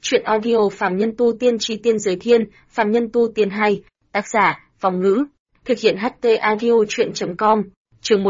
Chuyện audio Phàm Nhân Tu Tiên Chi Tiên Giới Thiên, Phàm Nhân Tu Tiên 2, tác giả, Vong Ngữ, thực hiện HT Audio Chuyện.com, chương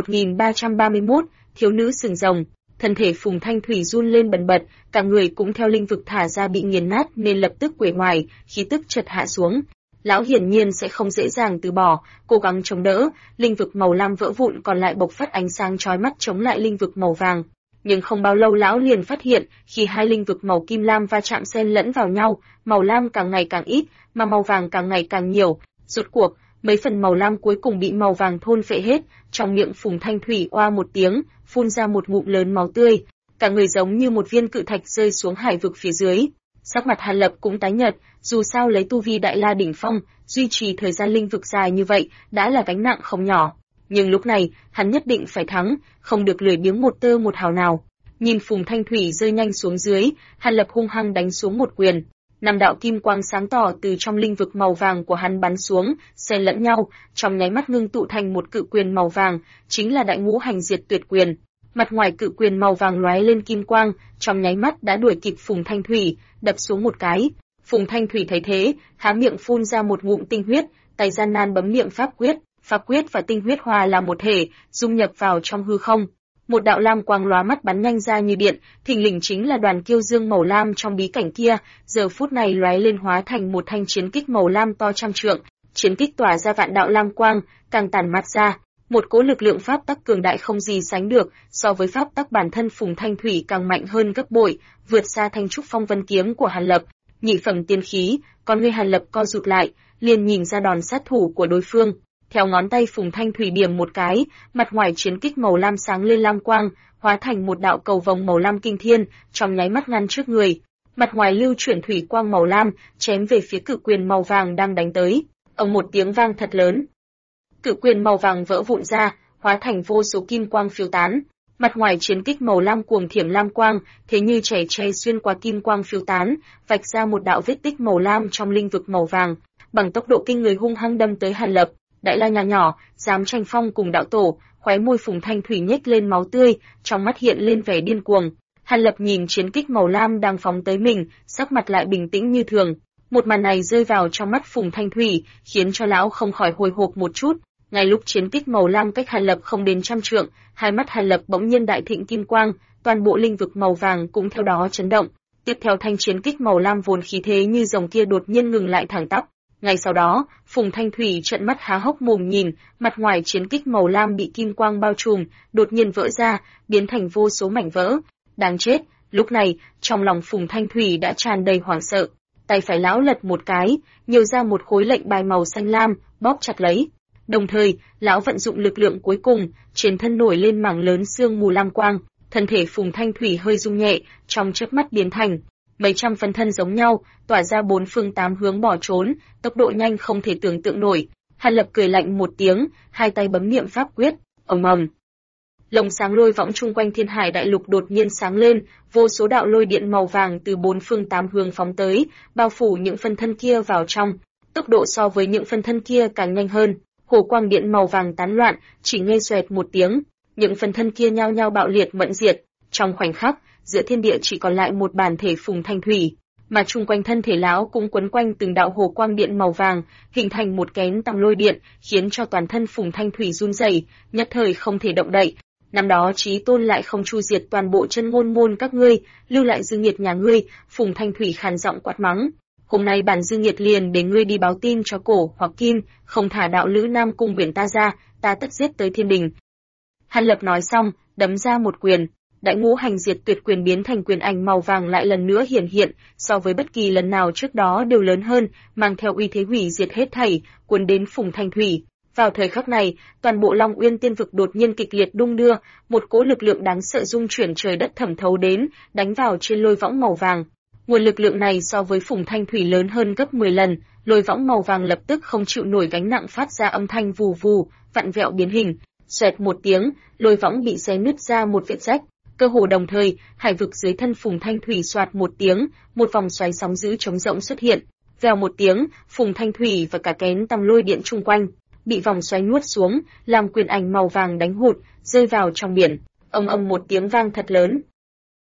1331, thiếu nữ sừng rồng. Thân thể Phùng Thanh Thủy run lên bần bật, cả người cũng theo linh vực thả ra bị nghiền nát nên lập tức uể oải, khí tức chợt hạ xuống. Lão hiển nhiên sẽ không dễ dàng từ bỏ, cố gắng chống đỡ, linh vực màu lam vỡ vụn còn lại bộc phát ánh sáng chói mắt chống lại linh vực màu vàng. Nhưng không bao lâu lão liền phát hiện, khi hai linh vực màu kim lam va chạm xen lẫn vào nhau, màu lam càng ngày càng ít, mà màu vàng càng ngày càng nhiều. Rốt cuộc, mấy phần màu lam cuối cùng bị màu vàng thôn phệ hết, trong miệng Phùng Thanh Thủy oa một tiếng, phun ra một ngụm lớn máu tươi, cả người giống như một viên cự thạch rơi xuống hải vực phía dưới. Sắc mặt Hàn Lập cũng tái nhợt, dù sao lấy tu vi đại la đỉnh phong, duy trì thời gian linh vực dài như vậy đã là gánh nặng không nhỏ. Nhưng lúc này, hắn nhất định phải thắng, không được lười biếng một tơ một hào nào. Nhìn Phùng Thanh Thủy rơi nhanh xuống dưới, Hàn Lập hung hăng đánh xuống một quyền. Năm đạo kim quang sáng tỏ từ trong linh vực màu vàng của hắn bắn xuống, xen lẫn nhau, trong nháy mắt ngưng tụ thành một cự quyền màu vàng, chính là Đại Ngũ Hành Diệt Tuyệt Quyền. Mặt ngoài cự quyền màu vàng lóe lên kim quang, trong nháy mắt đã đuổi kịp Phùng Thanh Thủy, đập xuống một cái. Phùng Thanh Thủy thấy thế, há miệng phun ra một ngụm tinh huyết, tay gian nan bấm niệm pháp quyết và tinh huyết hòa làm một thể, dung nhập vào trong hư không. Một đạo lam quang lóa mắt bắn nhanh ra như điện, thình lình chính là đoàn kiêu dương màu lam trong bí cảnh kia, giờ phút này lóe lên hóa thành một thanh chiến kích màu lam to trăm trượng, chiến kích tỏa ra vạn đạo lam quang, càng tản mát ra, một cỗ lực lượng pháp tắc cường đại không gì sánh được, so với pháp tắc bản thân Phùng Thanh Thủy càng mạnh hơn gấp bội, vượt xa thanh trúc phong vân kiếm của Hàn Lập. Nhị phẩm tiên khí, con người Hàn Lập co rụt lại, liền nhìn ra đòn sát thủ của đối phương. Theo ngón tay Phùng Thanh Thủy điểm một cái, mặt ngoài chiến kích màu lam sáng lên lam quang, hóa thành một đạo cầu vồng màu lam kinh thiên, trong nháy mắt ngăn trước người. Mặt ngoài lưu chuyển thủy quang màu lam, chém về phía cự quyền màu vàng đang đánh tới. Ầm một tiếng vang thật lớn. Cự quyền màu vàng vỡ vụn ra, hóa thành vô số kim quang phiêu tán. Mặt ngoài chiến kích màu lam cuồng thiểm lam quang, thế như chảy che xuyên qua kim quang phiêu tán, vạch ra một đạo vết tích màu lam trong linh vực màu vàng, bằng tốc độ kinh người hung hăng đâm tới Hàn Lập. Đại la nhà nhỏ, dám tranh phong cùng đạo tổ, khóe môi Phùng Thanh Thủy nhếch lên máu tươi, trong mắt hiện lên vẻ điên cuồng. Hàn Lập nhìn chiến kích màu lam đang phóng tới mình, sắc mặt lại bình tĩnh như thường. Một màn này rơi vào trong mắt Phùng Thanh Thủy, khiến cho lão không khỏi hồi hộp một chút. Ngay lúc chiến kích màu lam cách Hàn Lập không đến trăm trượng, hai mắt Hàn Lập bỗng nhiên đại thịnh kim quang, toàn bộ linh vực màu vàng cũng theo đó chấn động. Tiếp theo thanh chiến kích màu lam vốn khí thế như rồng kia đột nhiên ngừng lại thẳng tắp. Ngay sau đó, Phùng Thanh Thủy trợn mắt há hốc mồm nhìn, mặt ngoài chiến kích màu lam bị kim quang bao trùm, đột nhiên vỡ ra, biến thành vô số mảnh vỡ. Đáng chết, lúc này, trong lòng Phùng Thanh Thủy đã tràn đầy hoảng sợ. Tay phải lão lật một cái, nhiều ra một khối lệnh bài màu xanh lam, bóp chặt lấy. Đồng thời, lão vận dụng lực lượng cuối cùng, trên thân nổi lên mảng lớn sương mù lam quang, thân thể Phùng Thanh Thủy hơi rung nhẹ, trong chớp mắt biến thành mấy trăm phân thân giống nhau, tỏa ra bốn phương tám hướng bỏ trốn, tốc độ nhanh không thể tưởng tượng nổi. Hàn Lập cười lạnh một tiếng, hai tay bấm niệm pháp quyết, ầm ầm. Lồng sáng lôi võng chung quanh Thiên Hải đại lục đột nhiên sáng lên, vô số đạo lôi điện màu vàng từ bốn phương tám hướng phóng tới, bao phủ những phân thân kia vào trong. Tốc độ so với những phân thân kia càng nhanh hơn. Hồ quang điện màu vàng tán loạn, chỉ nghe xoẹt một tiếng, những phân thân kia nhao nhao bạo liệt mẫn diệt. Trong khoảnh khắc, giữa thiên địa chỉ còn lại một bản thể Phùng Thanh Thủy, mà chung quanh thân thể lão cũng quấn quanh từng đạo hồ quang điện màu vàng, hình thành một kén tầng lôi điện, khiến cho toàn thân Phùng Thanh Thủy run rẩy, nhất thời không thể động đậy. Năm đó Chí Tôn lại không chu diệt toàn bộ chân ngôn môn các ngươi, lưu lại dư nghiệt nhà ngươi, Phùng Thanh Thủy khàn giọng quát mắng. Hôm nay bản dư nghiệt liền để ngươi đi báo tin cho Cổ hoặc Kim, không thả đạo lữ Nam Cung Biển ta ra, ta tất giết tới thiên đình. Hàn Lập nói xong, đấm ra một quyền. Đại Ngũ Hành Diệt Tuyệt Quyền biến thành quyền ảnh màu vàng lại lần nữa hiển hiện, so với bất kỳ lần nào trước đó đều lớn hơn, mang theo uy thế hủy diệt hết thảy, cuốn đến Phùng Thanh Thủy. Vào thời khắc này, toàn bộ Long Uyên Tiên vực đột nhiên kịch liệt đung đưa, một cỗ lực lượng đáng sợ rung chuyển trời đất thẩm thấu đến, đánh vào trên lôi võng màu vàng. Nguồn lực lượng này so với Phùng Thanh Thủy lớn hơn gấp 10 lần, lôi võng màu vàng lập tức không chịu nổi gánh nặng phát ra âm thanh vù vù, vặn vẹo biến hình. Xoẹt một tiếng, lôi võng bị xé nứt ra một vết rách. Cơ hồ đồng thời, hải vực dưới thân Phùng Thanh Thủy xoạt một tiếng, một vòng xoáy sóng dữ trống rỗng xuất hiện. Vèo một tiếng, Phùng Thanh Thủy và cả kén tầm lôi điện chung quanh bị vòng xoáy nuốt xuống, làm quyền ảnh màu vàng đánh hụt, rơi vào trong biển. Ầm ầm một tiếng vang thật lớn.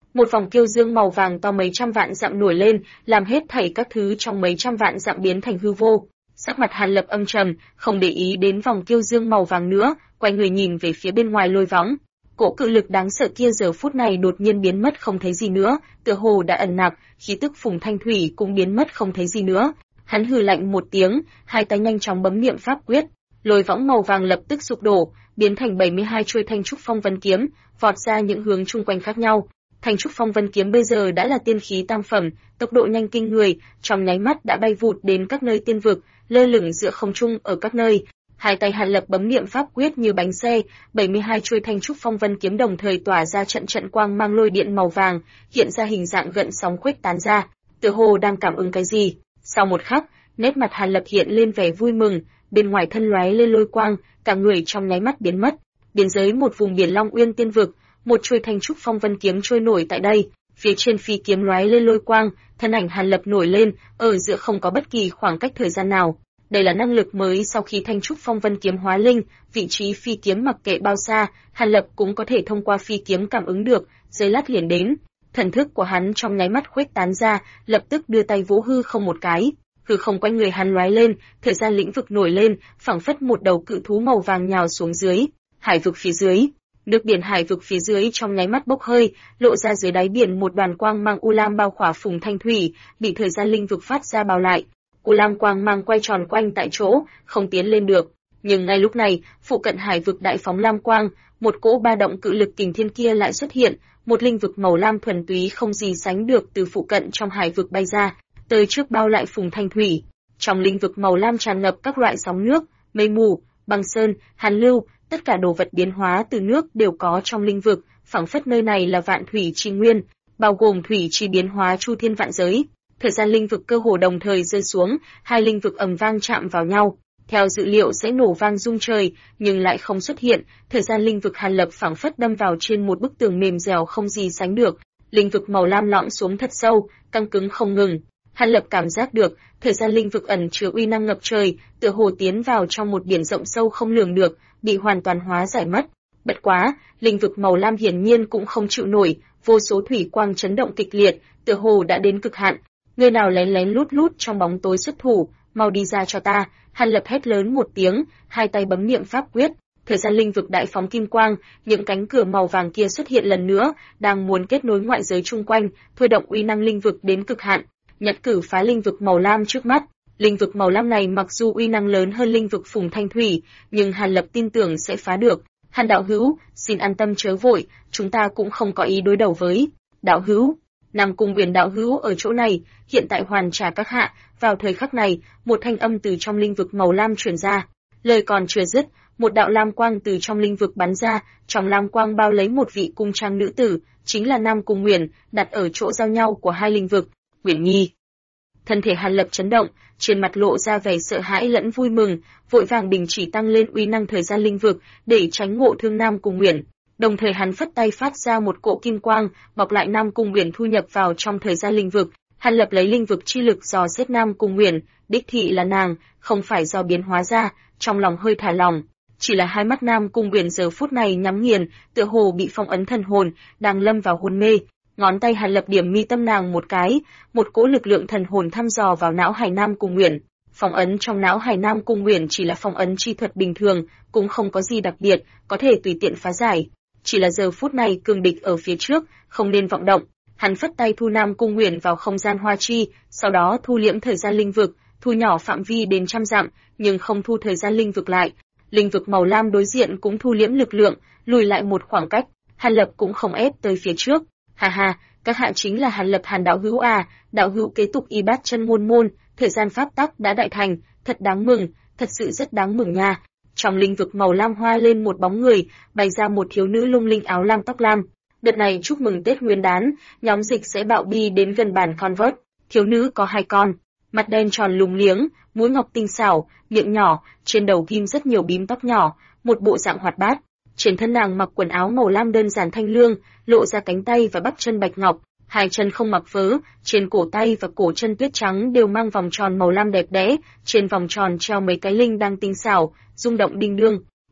Một vòng kiêu dương màu vàng to mấy trăm vạn dặm nổi lên, làm hết thảy các thứ trong mấy trăm vạn dặm biến thành hư vô. Sắc mặt Hàn Lập âm trầm, không để ý đến vòng kiêu dương màu vàng nữa, quay người nhìn về phía bên ngoài lôi võng. Cỗ cự lực đáng sợ kia giờ phút này đột nhiên biến mất không thấy gì nữa, tựa hồ đã ẩn nặc, khí tức Phùng Thanh Thủy cũng biến mất không thấy gì nữa. Hắn hừ lạnh một tiếng, hai tay nhanh chóng bấm niệm pháp quyết, lôi võng màu vàng lập tức sụp đổ, biến thành 72 chuôi thanh trúc phong vân kiếm, vọt ra những hướng chung quanh khác nhau. Thanh trúc phong vân kiếm bây giờ đã là tiên khí tam phẩm, tốc độ nhanh kinh người, trong nháy mắt đã bay vụt đến các nơi tiên vực, lơ lửng giữa không trung ở các nơi. Hai tay Hàn Lập bấm niệm pháp quyết như bánh xe, 72 chuôi thanh trúc phong vân kiếm đồng thời tỏa ra trận trận quang mang lôi điện màu vàng, hiện ra hình dạng gợn sóng khuếch tán ra, tựa hồ đang cảm ứng cái gì. Sau một khắc, nét mặt Hàn Lập hiện lên vẻ vui mừng, bên ngoài thân lóe lên lôi quang, cả người trong nháy mắt biến mất. Biên giới một vùng biển Long Uyên tiên vực, một chuôi thanh trúc phong vân kiếm trôi nổi tại đây, phía trên phi kiếm lóe lên lôi quang, thân ảnh Hàn Lập nổi lên, ở giữa không có bất kỳ khoảng cách thời gian nào. Đây là năng lực mới sau khi thanh trúc phong vân kiếm hóa linh, vị trí phi kiếm mặc kệ bao xa, Hàn Lập cũng có thể thông qua phi kiếm cảm ứng được, giây lát liền đến. Thần thức của hắn trong nháy mắt khuếch tán ra, lập tức đưa tay vỗ hư không một cái, hư không quanh người hắn lóe lên, thời gian lĩnh vực nổi lên, phảng phất một đầu cự thú màu vàng nhào xuống dưới. Hải vực phía dưới, nước biển hải vực phía dưới trong nháy mắt bốc hơi, lộ ra dưới đáy biển một đoàn quang mang u lam bao khỏa Phùng Thanh Thủy, bị thời gian linh vực phát ra bao lại. U lam quang mang quay tròn quanh tại chỗ, không tiến lên được. Nhưng ngay lúc này, phụ cận hải vực đại phóng lam quang, một cỗ ba động cự lực kình thiên kia lại xuất hiện, một linh vực màu lam thuần túy không gì sánh được từ phụ cận trong hải vực bay ra, tới trước bao lại Phùng Thanh Thủy. Trong linh vực màu lam tràn ngập các loại sóng nước, mây mù, băng sơn, hàn lưu, tất cả đồ vật biến hóa từ nước đều có trong linh vực, phảng phất nơi này là vạn thủy chi nguyên, bao gồm thủy chi biến hóa chu thiên vạn giới. Thời gian linh vực cơ hồ đồng thời rơi xuống, hai linh vực ầm vang chạm vào nhau. Theo dự liệu sẽ nổ vang rung trời, nhưng lại không xuất hiện, thời gian linh vực Hàn Lập phảng phất đâm vào trên một bức tường mềm dẻo không gì sánh được. Linh vực màu lam lõm xuống thật sâu, căng cứng không ngừng. Hàn Lập cảm giác được, thời gian linh vực ẩn chứa uy năng ngập trời, tựa hồ tiến vào trong một biển rộng sâu không lường được, bị hoàn toàn hóa giải mất. Bất quá, linh vực màu lam hiển nhiên cũng không chịu nổi, vô số thủy quang chấn động kịch liệt, tựa hồ đã đến cực hạn. Người nào lén lén lút lút trong bóng tối xuất thủ, mau đi ra cho ta! Hàn Lập hét lớn một tiếng, hai tay bấm niệm pháp quyết, thời gian linh vực đại phóng kim quang, những cánh cửa màu vàng kia xuất hiện lần nữa, đang muốn kết nối ngoại giới chung quanh, thôi động uy năng linh vực đến cực hạn, nhật cử phá linh vực màu lam trước mắt. Linh vực màu lam này mặc dù uy năng lớn hơn linh vực Phùng Thanh Thủy, nhưng Hàn Lập tin tưởng sẽ phá được. Hàn đạo hữu, xin an tâm chớ vội, chúng ta cũng không có ý đối đầu với đạo hữu. Nam Cung Uyển đạo hữu ở chỗ này, hiện tại hoàn trả các hạ. Vào thời khắc này, một thanh âm từ trong linh vực màu lam truyền ra. Lời còn chưa dứt, một đạo lam quang từ trong linh vực bắn ra, trong lam quang bao lấy một vị cung trang nữ tử, chính là Nam Cung Uyển, đặt ở chỗ giao nhau của hai linh vực. Uyển Nhi. Thân thể Hàn Lập chấn động, trên mặt lộ ra vẻ sợ hãi lẫn vui mừng, vội vàng đình chỉ tăng lên uy năng thời gian linh vực để tránh ngộ thương Nam Cung Uyển. Đồng thời hắn phất tay phát ra một cỗ kim quang, bọc lại Nam Cung Uyển thu nhập vào trong thời gian linh vực. Hàn Lập lấy linh vực chi lực dò xét Nam Cung Uyển, đích thị là nàng, không phải do biến hóa ra, trong lòng hơi thả lòng. Chỉ là hai mắt Nam Cung Uyển giờ phút này nhắm nghiền, tựa hồ bị phong ấn thần hồn, đang lâm vào hôn mê. Ngón tay Hàn Lập điểm mi tâm nàng một cái, một cỗ lực lượng thần hồn thăm dò vào não hải Nam Cung Uyển. Phong ấn trong não hải Nam Cung Uyển chỉ là phong ấn chi thuật bình thường, cũng không có gì đặc biệt, có thể tùy tiện phá giải. Chỉ là giờ phút này cường địch ở phía trước, không nên vọng động. Hắn phất tay thu Nam Cung Uyển vào không gian hoa chi, sau đó thu liễm thời gian linh vực, thu nhỏ phạm vi đến trăm dặm, nhưng không thu thời gian linh vực lại. Linh vực màu lam đối diện cũng thu liễm lực lượng, lùi lại một khoảng cách. Hàn Lập cũng không ép tới phía trước. Ha ha, các hạ chính là Hàn Lập Hàn đạo hữu à? Đạo hữu kế tục y bát chân môn, thời gian pháp tắc đã đại thành, thật đáng mừng, thật sự rất đáng mừng nha. Trong linh vực màu lam hoa lên một bóng người, bày ra một thiếu nữ lung linh áo lam tóc lam. Đợt này chúc mừng Tết Nguyên đán, nhóm dịch sẽ bạo bi đến gần bản Convert. Thiếu nữ có 2 con, mặt đen tròn lùng liếng, mũi ngọc tinh xảo, miệng nhỏ, trên đầu ghim rất nhiều bím tóc nhỏ, một bộ dạng hoạt bát. Trên thân nàng mặc quần áo màu lam đơn giản thanh lương, lộ ra cánh tay và bắp chân bạch ngọc, 2 chân không mặc vớ, trên cổ tay và cổ chân tuyết trắng đều mang vòng tròn màu lam đẹp đẽ, trên vòng tròn treo mấy cái linh đang tinh xảo, rung động đinh đương.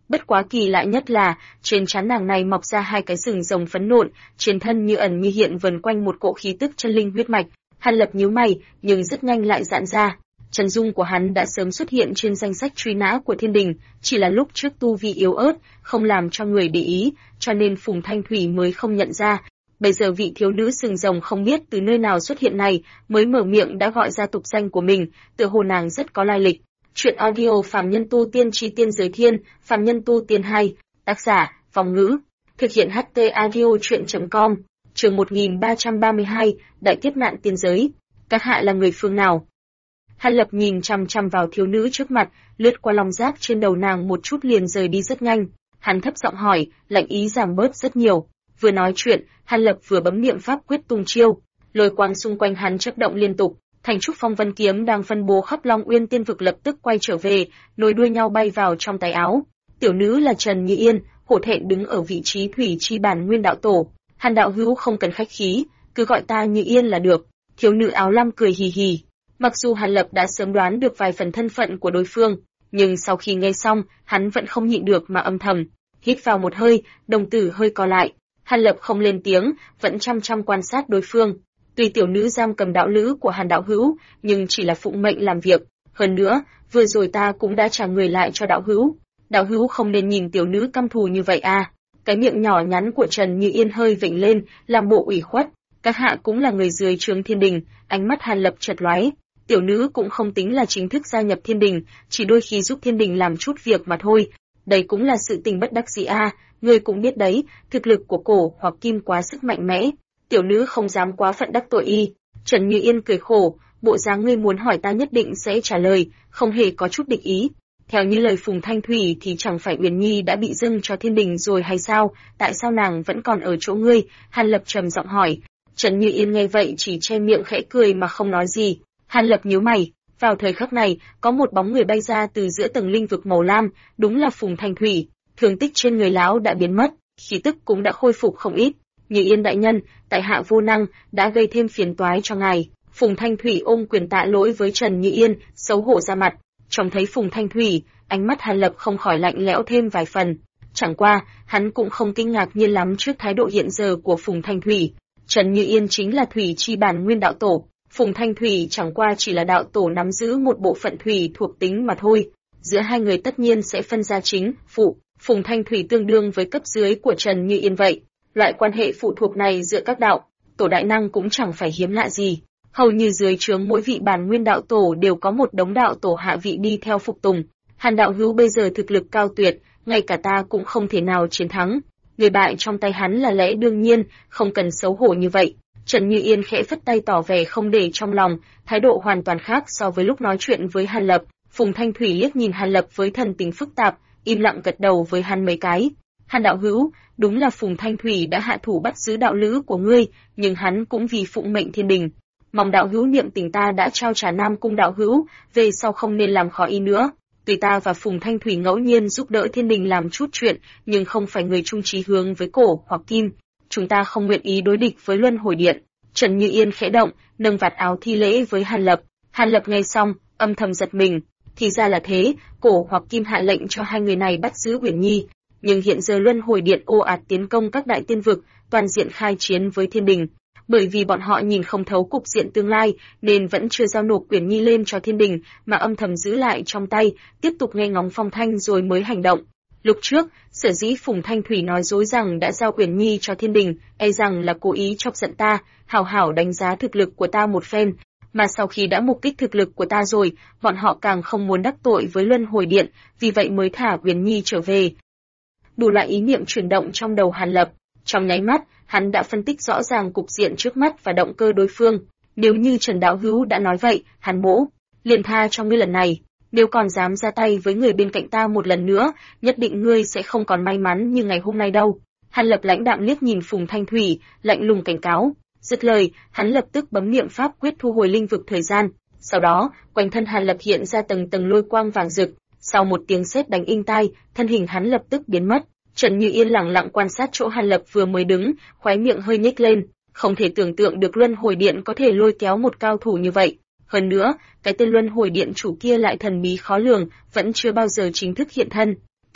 Bất quá kỳ lạ nhất là, trên trán nàng này mọc ra 2 cái sừng rồng phấn nộn, trên thân như ẩn như hiện vần quanh một cỗ khí tức chân linh huyết mạch. Hàn Lập nhíu mày, nhưng rất nhanh lại giãn ra. Chân dung của hắn đã sớm xuất hiện trên danh sách truy nã của Thiên Đình, chỉ là lúc trước tu vi yếu ớt, không làm cho người để ý, cho nên Phùng Thanh Thủy mới không nhận ra. Bây giờ vị thiếu nữ sừng rồng không biết từ nơi nào xuất hiện này, mới mở miệng đã gọi ra tục danh của mình, tựa hồ nàng rất có lai lịch. Truyện audio Phàm Nhân Tu Tiên Chi Tiên Giới Thiên, Phàm Nhân Tu Tiên 2, tác giả, Phong Ngữ, thực hiện HT audio truyện.com, chương 1332, Đại Kiếp Nạn Tiên Giới. Các hạ là người phương nào? Hàn Lập nhìn chăm chăm vào thiếu nữ trước mặt, lướt qua long giác trên đầu nàng một chút liền rời đi rất nhanh. Hắn thấp giọng hỏi, lạnh ý giảm bớt rất nhiều. Vừa nói chuyện, Hàn Lập vừa bấm niệm pháp quyết tung chiêu, lôi quang xung quanh hắn chớp động liên tục. Thành trúc phong vân kiếm đang phân bố khắp Long Uyên Tiên vực lập tức quay trở về, nối đuôi nhau bay vào trong tay áo. Tiểu nữ là Trần Như Yên, hổ thẹn đứng ở vị trí thủy chi bản nguyên đạo tổ. Hàn đạo hữu không cần khách khí, cứ gọi ta Như Yên là được. Thiếu nữ áo lam cười hì hì. Mặc dù Hàn Lập đã sớm đoán được vài phần thân phận của đối phương, nhưng sau khi nghe xong, hắn vẫn không nhịn được mà âm thầm hít vào một hơi, đồng tử hơi co lại. Hàn Lập không lên tiếng, vẫn chăm chăm quan sát đối phương. Tuy tiểu nữ giam cầm đạo lữ của Hàn đạo hữu, nhưng chỉ là phụng mệnh làm việc. Hơn nữa, vừa rồi ta cũng đã trả người lại cho đạo hữu. Đạo hữu không nên nhìn tiểu nữ căm thù như vậy à? Cái miệng nhỏ nhắn của Trần Như Yên hơi vểnh lên, làm bộ ủy khuất. Các hạ cũng là người dưới trướng Thiên Đình. Ánh mắt Hàn Lập chợt lóe. Tiểu nữ cũng không tính là chính thức gia nhập Thiên Đình, chỉ đôi khi giúp Thiên Đình làm chút việc mà thôi. Đây cũng là sự tình bất đắc dĩ a. Ngươi cũng biết đấy, thực lực của Cổ hoặc Kim quá sức mạnh mẽ. Tiểu nữ không dám quá phận đắc tội y. Trần Như Yên cười khổ, bộ dáng ngươi muốn hỏi ta nhất định sẽ trả lời, không hề có chút địch ý. Theo như lời Phùng Thanh Thủy thì chẳng phải Uyển Nhi đã bị dâng cho Thiên Đình rồi hay sao? Tại sao nàng vẫn còn ở chỗ ngươi? Hàn Lập trầm giọng hỏi. Trần Như Yên nghe vậy chỉ che miệng khẽ cười mà không nói gì. Hàn Lập nhíu mày. Vào thời khắc này, có một bóng người bay ra từ giữa tầng linh vực màu lam, đúng là Phùng Thanh Thủy. Thương tích trên người lão đã biến mất, khí tức cũng đã khôi phục không ít. Như Yên đại nhân, tại hạ vô năng, đã gây thêm phiền toái cho ngài. Phùng Thanh Thủy ôm quyền tạ lỗi với Trần Như Yên, xấu hổ ra mặt. Trông thấy Phùng Thanh Thủy, ánh mắt Hàn Lập không khỏi lạnh lẽo thêm vài phần. Chẳng qua, hắn cũng không kinh ngạc nhiên lắm trước thái độ hiện giờ của Phùng Thanh Thủy. Trần Như Yên chính là thủy chi bản nguyên đạo tổ. Phùng Thanh Thủy chẳng qua chỉ là đạo tổ nắm giữ một bộ phận thủy thuộc tính mà thôi. Giữa hai người tất nhiên sẽ phân ra chính, phụ. Phùng Thanh Thủy tương đương với cấp dưới của Trần Như Yên vậy. Loại quan hệ phụ thuộc này giữa các đạo tổ đại năng cũng chẳng phải hiếm lạ gì. Hầu như dưới trướng mỗi vị bản nguyên đạo tổ đều có một đống đạo tổ hạ vị đi theo phục tùng. Hàn đạo hữu bây giờ thực lực cao tuyệt, ngay cả ta cũng không thể nào chiến thắng. Người bại trong tay hắn là lẽ đương nhiên, không cần xấu hổ như vậy. Trần Như Yên khẽ phất tay tỏ vẻ không để trong lòng, thái độ hoàn toàn khác so với lúc nói chuyện với Hàn Lập. Phùng Thanh Thủy liếc nhìn Hàn Lập với thần tình phức tạp, im lặng gật đầu với hắn mấy cái. Hàn đạo hữu, đúng là Phùng Thanh Thủy đã hạ thủ bắt giữ đạo lữ của ngươi, nhưng hắn cũng vì phụng mệnh Thiên Đình. Mong đạo hữu niệm tình ta đã trao trả Nam Cung đạo hữu, về sau không nên làm khó y nữa. Tuy ta và Phùng Thanh Thủy ngẫu nhiên giúp đỡ Thiên Đình làm chút chuyện, nhưng không phải người chung chí hướng với Cổ hoặc Kim. Chúng ta không nguyện ý đối địch với Luân Hồi Điện. Trần Như Yên khẽ động, nâng vạt áo thi lễ với Hàn Lập. Hàn Lập nghe xong, âm thầm giật mình. Thì ra là thế, Cổ hoặc Kim hạ lệnh cho hai người này bắt giữ Uyển Nhi. Nhưng hiện giờ Luân Hồi Điện ồ ạt tiến công các đại tiên vực, toàn diện khai chiến với Thiên Đình. Bởi vì bọn họ nhìn không thấu cục diện tương lai, nên vẫn chưa giao nộp Uyển Nhi lên cho Thiên Đình, mà âm thầm giữ lại trong tay, tiếp tục nghe ngóng phong thanh rồi mới hành động. Lúc trước, sở dĩ Phùng Thanh Thủy nói dối rằng đã giao Uyển Nhi cho Thiên Đình, e rằng là cố ý chọc giận ta, hảo hảo đánh giá thực lực của ta một phen. Mà sau khi đã mục kích thực lực của ta rồi, bọn họ càng không muốn đắc tội với Luân Hồi Điện, vì vậy mới thả Uyển Nhi trở về. Đủ loại ý niệm chuyển động trong đầu Hàn Lập. Trong nháy mắt, hắn đã phân tích rõ ràng cục diện trước mắt và động cơ đối phương. Nếu như Trần đạo hữu đã nói vậy, Hàn mỗ liền tha cho ngươi lần này. Nếu còn dám ra tay với người bên cạnh ta một lần nữa, nhất định ngươi sẽ không còn may mắn như ngày hôm nay đâu. Hàn Lập lãnh đạm liếc nhìn Phùng Thanh Thủy, lạnh lùng cảnh cáo. Dứt lời, hắn lập tức bấm niệm pháp quyết thu hồi linh vực thời gian. Sau đó, quanh thân Hàn Lập hiện ra tầng tầng lôi quang vàng rực. Sau một tiếng sét đánh inh tai, thân hình hắn lập tức biến mất. Trần Như Yên lặng lặng quan sát chỗ Hàn Lập vừa mới đứng, khóe miệng hơi nhếch lên, không thể tưởng tượng được Luân Hồi Điện có thể lôi kéo một cao thủ như vậy. Hơn nữa, cái tên Luân Hồi Điện chủ kia lại thần bí khó lường, vẫn chưa bao giờ chính thức hiện thân.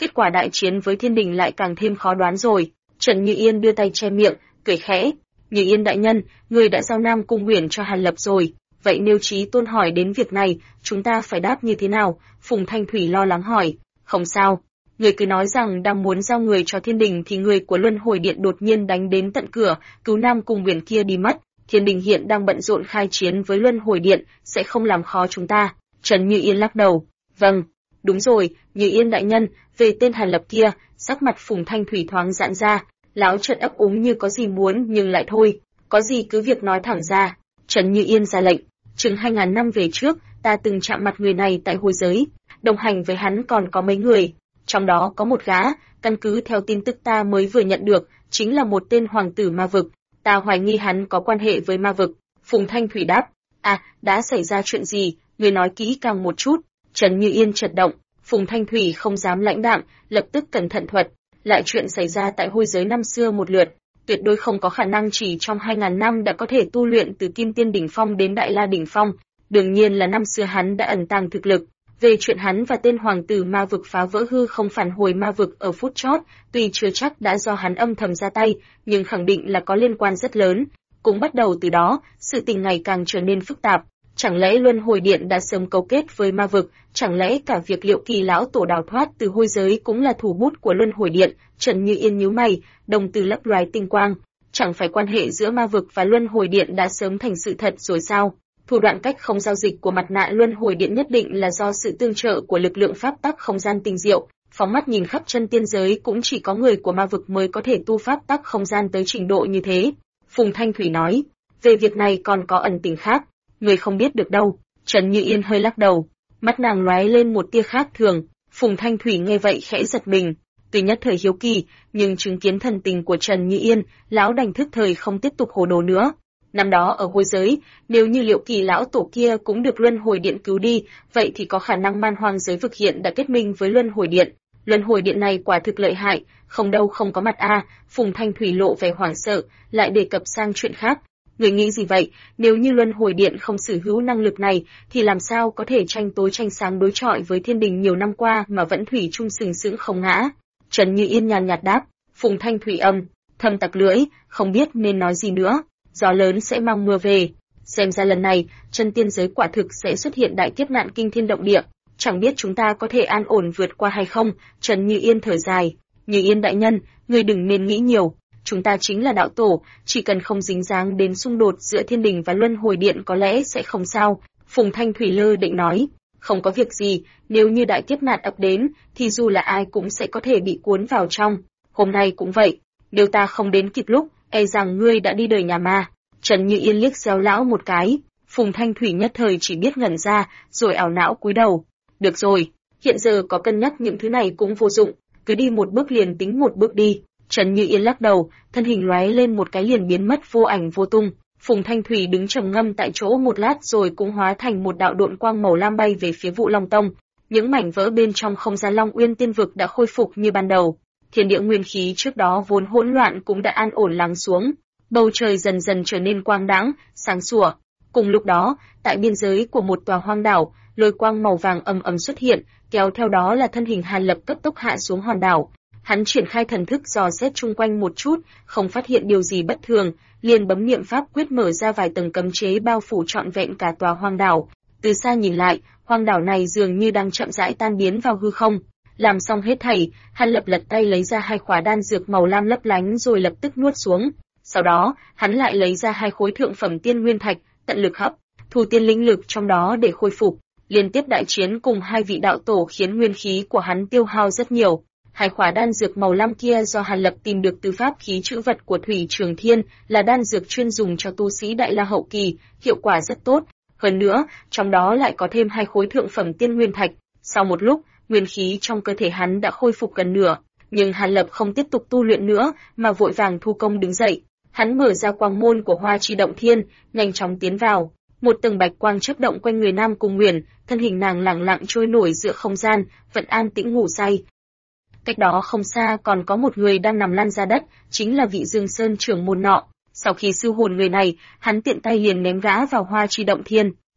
Kết quả đại chiến với thiên đình lại càng thêm khó đoán rồi. Trần Như Yên đưa tay che miệng, cười khẽ. Như Yên đại nhân, người đã giao Nam Cung Huyền cho Hàn Lập rồi. Vậy nếu Chí Tôn hỏi đến việc này, chúng ta phải đáp như thế nào? Phùng Thanh Thủy lo lắng hỏi. Không sao. Người cứ nói rằng đang muốn giao người cho thiên đình thì người của Luân Hồi Điện đột nhiên đánh đến tận cửa, cứu Nam Cung Huyền kia đi mất. Thiên đình hiện đang bận rộn khai chiến với Luân Hồi Điện, sẽ không làm khó chúng ta. Trần Như Yên lắc đầu. Vâng, đúng rồi, Như Yên đại nhân, về tên Hàn Lập kia, sắc mặt Phùng Thanh Thủy thoáng giãn ra. Lão trợn ấp úng như có gì muốn nhưng lại thôi, có gì cứ việc nói thẳng ra. Trần Như Yên ra lệnh. Chừng 2000 năm về trước, ta từng chạm mặt người này tại hôi giới, đồng hành với hắn còn có mấy người, trong đó có một gã, căn cứ theo tin tức ta mới vừa nhận được, chính là một tên hoàng tử ma vực, ta hoài nghi hắn có quan hệ với ma vực. Phùng Thanh Thủy đáp, đã xảy ra chuyện gì, người nói kỹ càng một chút. Trần Như Yên chợt động, Phùng Thanh Thủy không dám lãnh đạm, lập tức cẩn thận thuật, lại chuyện xảy ra tại hôi giới năm xưa một lượt. Tuyệt đối không có khả năng chỉ trong 2000 năm đã có thể tu luyện từ Kim Tiên đỉnh phong đến Đại La đỉnh phong, đương nhiên là năm xưa hắn đã ẩn tàng thực lực. Về chuyện hắn và tên hoàng tử ma vực phá vỡ hư không phản hồi ma vực ở phút chót, tuy chưa chắc đã do hắn âm thầm ra tay, nhưng khẳng định là có liên quan rất lớn. Cũng bắt đầu từ đó, sự tình ngày càng trở nên phức tạp. Chẳng lẽ Luân Hồi Điện đã sớm cấu kết với ma vực, chẳng lẽ cả việc Liệu Kỳ lão tổ đào thoát từ hôi giới cũng là thủ bút của Luân Hồi Điện? Trần Như Yên nhíu mày, đồng tử lấp loái tinh quang, chẳng phải quan hệ giữa ma vực và Luân Hồi Điện đã sớm thành sự thật rồi sao? Thủ đoạn cách không giao dịch của mặt nạ Luân Hồi Điện nhất định là do sự tương trợ của lực lượng pháp tắc không gian tinh diệu. Phóng mắt nhìn khắp chân tiên giới cũng chỉ có người của ma vực mới có thể tu pháp tắc không gian tới trình độ như thế. Phùng Thanh Thủy nói, về việc này còn có ẩn tình khác, người không biết được đâu. Trần Như Yên hơi lắc đầu, mắt nàng lóe lên một tia khác thường. Phùng Thanh Thủy nghe vậy khẽ giật mình, tuy nhất thời hiếu kỳ, nhưng chứng kiến thần tình của Trần Như Yên, lão đành thức thời không tiếp tục hồ đồ nữa. Năm đó ở hôi giới, nếu như Liệu Kỳ lão tổ kia cũng được Luân Hồi Điện cứu đi, vậy thì có khả năng Man Hoang giới vực hiện đã kết minh với Luân Hồi Điện. Luân Hồi Điện này quả thực lợi hại, không đâu không có mặt Phùng Thanh Thủy lộ vẻ hoảng sợ, lại đề cập sang chuyện khác. Người nghĩ gì vậy, nếu như Luân Hồi Điện không sở hữu năng lực này, thì làm sao có thể tranh tối tranh sáng đối chọi với thiên đình nhiều năm qua mà vẫn thủy chung sừng sững không ngã? Trần Như Yên nhàn nhạt đáp. Phùng Thanh Thủy thầm tặc lưỡi, không biết nên nói gì nữa. Gió lớn sẽ mang mưa về. Xem ra lần này, chân tiên giới quả thực sẽ xuất hiện đại kiếp nạn kinh thiên động địa. Chẳng biết chúng ta có thể an ổn vượt qua hay không? Trần Như Yên thở dài. Như Yên đại nhân, người đừng nên nghĩ nhiều. Chúng ta chính là đạo tổ, chỉ cần không dính dáng đến xung đột giữa thiên đình và Luân Hồi Điện có lẽ sẽ không sao. Phùng Thanh Thủy lơ định nói. Không có việc gì, nếu như đại kiếp nạn ập đến, thì dù là ai cũng sẽ có thể bị cuốn vào trong. Hôm nay cũng vậy, nếu ta không đến kịp lúc, e rằng ngươi đã đi đời nhà ma. Trần Như Yên liếc xéo lão một cái, Phùng Thanh Thủy nhất thời chỉ biết ngẩn ra, rồi ảo não cúi đầu. Được rồi, hiện giờ có cân nhắc những thứ này cũng vô dụng, cứ đi một bước liền tính một bước đi. Trần Như Yên lắc đầu, thân hình lóe lên một cái liền biến mất vô ảnh vô tung. Phùng Thanh Thủy đứng trầm ngâm tại chỗ một lát rồi cũng hóa thành một đạo độn quang màu lam bay về phía Vũ Long Tông. Những mảnh vỡ bên trong không gian Long Uyên Tiên Vực đã khôi phục như ban đầu. Thiên địa nguyên khí trước đó vốn hỗn loạn cũng đã an ổn lắng xuống. Bầu trời dần dần trở nên quang đãng, sáng sủa. Cùng lúc đó, tại biên giới của một tòa hoang đảo, lôi quang màu vàng ầm ầm xuất hiện, kéo theo đó là thân hình Hàn Lập cấp tốc hạ xuống hòn đảo. Hắn triển khai thần thức dò xét chung quanh một chút, không phát hiện điều gì bất thường, liền bấm niệm pháp quyết mở ra vài tầng cấm chế bao phủ trọn vẹn cả tòa hoang đảo. Từ xa nhìn lại, hoang đảo này dường như đang chậm rãi tan biến vào hư không. Làm xong hết thảy, Hàn Lập lật tay lấy ra 2 khóa đan dược màu lam lấp lánh rồi lập tức nuốt xuống. Sau đó, hắn lại lấy ra 2 khối thượng phẩm tiên nguyên thạch, tận lực hấp thu tiên linh lực trong đó để khôi phục. Liên tiếp đại chiến cùng 2 vị đạo tổ khiến nguyên khí của hắn tiêu hao rất nhiều. 2 khóa đan dược màu lam kia do Hàn Lập tìm được từ pháp khí trữ vật của Thủy Trường Thiên, là đan dược chuyên dùng cho tu sĩ Đại La hậu kỳ, hiệu quả rất tốt. Hơn nữa, trong đó lại có thêm 2 khối thượng phẩm tiên nguyên thạch. Sau một lúc, nguyên khí trong cơ thể hắn đã khôi phục gần nửa, nhưng Hàn Lập không tiếp tục tu luyện nữa, mà vội vàng thu công đứng dậy. Hắn mở ra quang môn của Hoa Chi Động Thiên, nhanh chóng tiến vào. Một tầng bạch quang chớp động quanh người Nam Cung Nguyền, thân hình nàng lẳng lặng trôi nổi giữa không gian, vẫn an tĩnh ngủ say. Cách đó không xa còn có một người đang nằm lăn ra đất, chính là vị Dương Sơn trưởng môn nọ. Sau khi siêu hồn người này, hắn tiện tay liền ném gã vào Hoa Chi Động Thiên.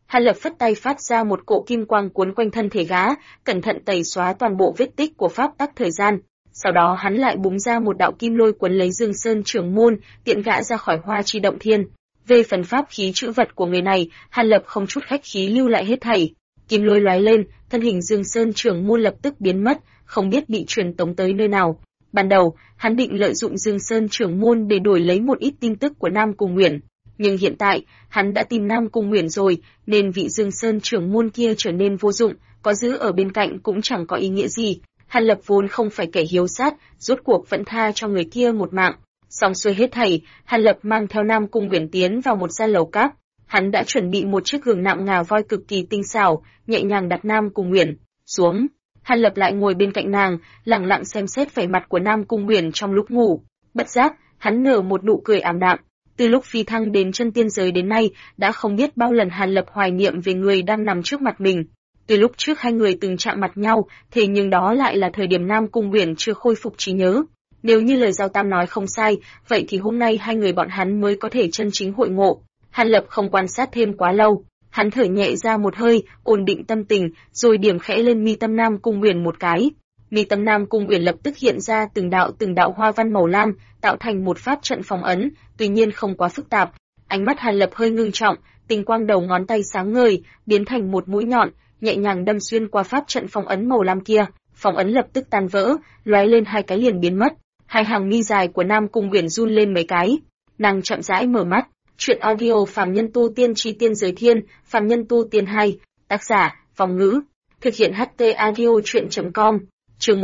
Hàn Lập phất tay phát ra một cỗ kim quang cuốn quanh thân thể gã, cẩn thận tẩy xóa toàn bộ vết tích của pháp tắc thời gian. Sau đó hắn lại búng ra một đạo kim lôi quấn lấy Dương Sơn Trưởng Môn, tiện gã ra khỏi Hoa Chi Động Thiên. Về phần pháp khí chữ vật của người này, Hàn Lập không chút khách khí lưu lại hết thảy. Kim lôi lóe lên, thân hình Dương Sơn Trưởng Môn lập tức biến mất, không biết bị truyền tống tới nơi nào. Ban đầu, hắn định lợi dụng Dương Sơn Trưởng Môn để đổi lấy một ít tin tức của Nam Cung Uyển, nhưng hiện tại, hắn đã tìm Nam Cung Uyển rồi, nên vị Dương Sơn Trưởng Môn kia trở nên vô dụng, có giữ ở bên cạnh cũng chẳng có ý nghĩa gì. Hàn Lập vốn không phải kẻ hiếu sát, rốt cuộc vẫn tha cho người kia một mạng. Xong xuôi hết thảy, Hàn Lập mang theo Nam Cung Uyển tiến vào một gian lầu các. Hắn đã chuẩn bị một chiếc giường nạm ngà voi cực kỳ tinh xảo, nhẹ nhàng đặt Nam Cung Uyển xuống. Hàn Lập lại ngồi bên cạnh nàng, lặng lặng xem xét vẻ mặt của Nam Cung Uyển trong lúc ngủ. Bất giác, hắn nở một nụ cười ảm đạm. Từ lúc phi thăng đến chân tiên giới đến nay, đã không biết bao lần Hàn Lập hoài niệm về người đang nằm trước mặt mình. Từ lúc trước hai người từng chạm mặt nhau, thế nhưng đó lại là thời điểm Nam Cung Uyển chưa khôi phục trí nhớ. Nếu như lời Giao Tam nói không sai, vậy thì hôm nay hai người bọn hắn mới có thể chân chính hội ngộ. Hàn Lập không quan sát thêm quá lâu, hắn thở nhẹ ra một hơi, ổn định tâm tình, rồi điểm khẽ lên mi tâm Nam Cung Uyển một cái. Mi tâm Nam Cung Uyển lập tức hiện ra từng đạo hoa văn màu lam, tạo thành một pháp trận phòng ấn, tuy nhiên không quá phức tạp. Ánh mắt Hàn Lập hơi ngưng trọng, tinh quang đầu ngón tay sáng ngời, biến thành một mũi nhọn, nhẹ nhàng đâm xuyên qua pháp trận phòng ấn màu lam kia. Phòng ấn lập tức tan vỡ, lóe lên hai cái liền biến mất. Hai hàng mi dài của Nam Cung Uyển run lên mấy cái. Nàng chậm rãi mở mắt. Chuyện audio Phàm Nhân Tu Tiên Chi Tiên Giới Thiên, Phàm Nhân Tu Tiên 2, tác giả, Vong Ngữ, thực hiện HT audio chuyện.com, chương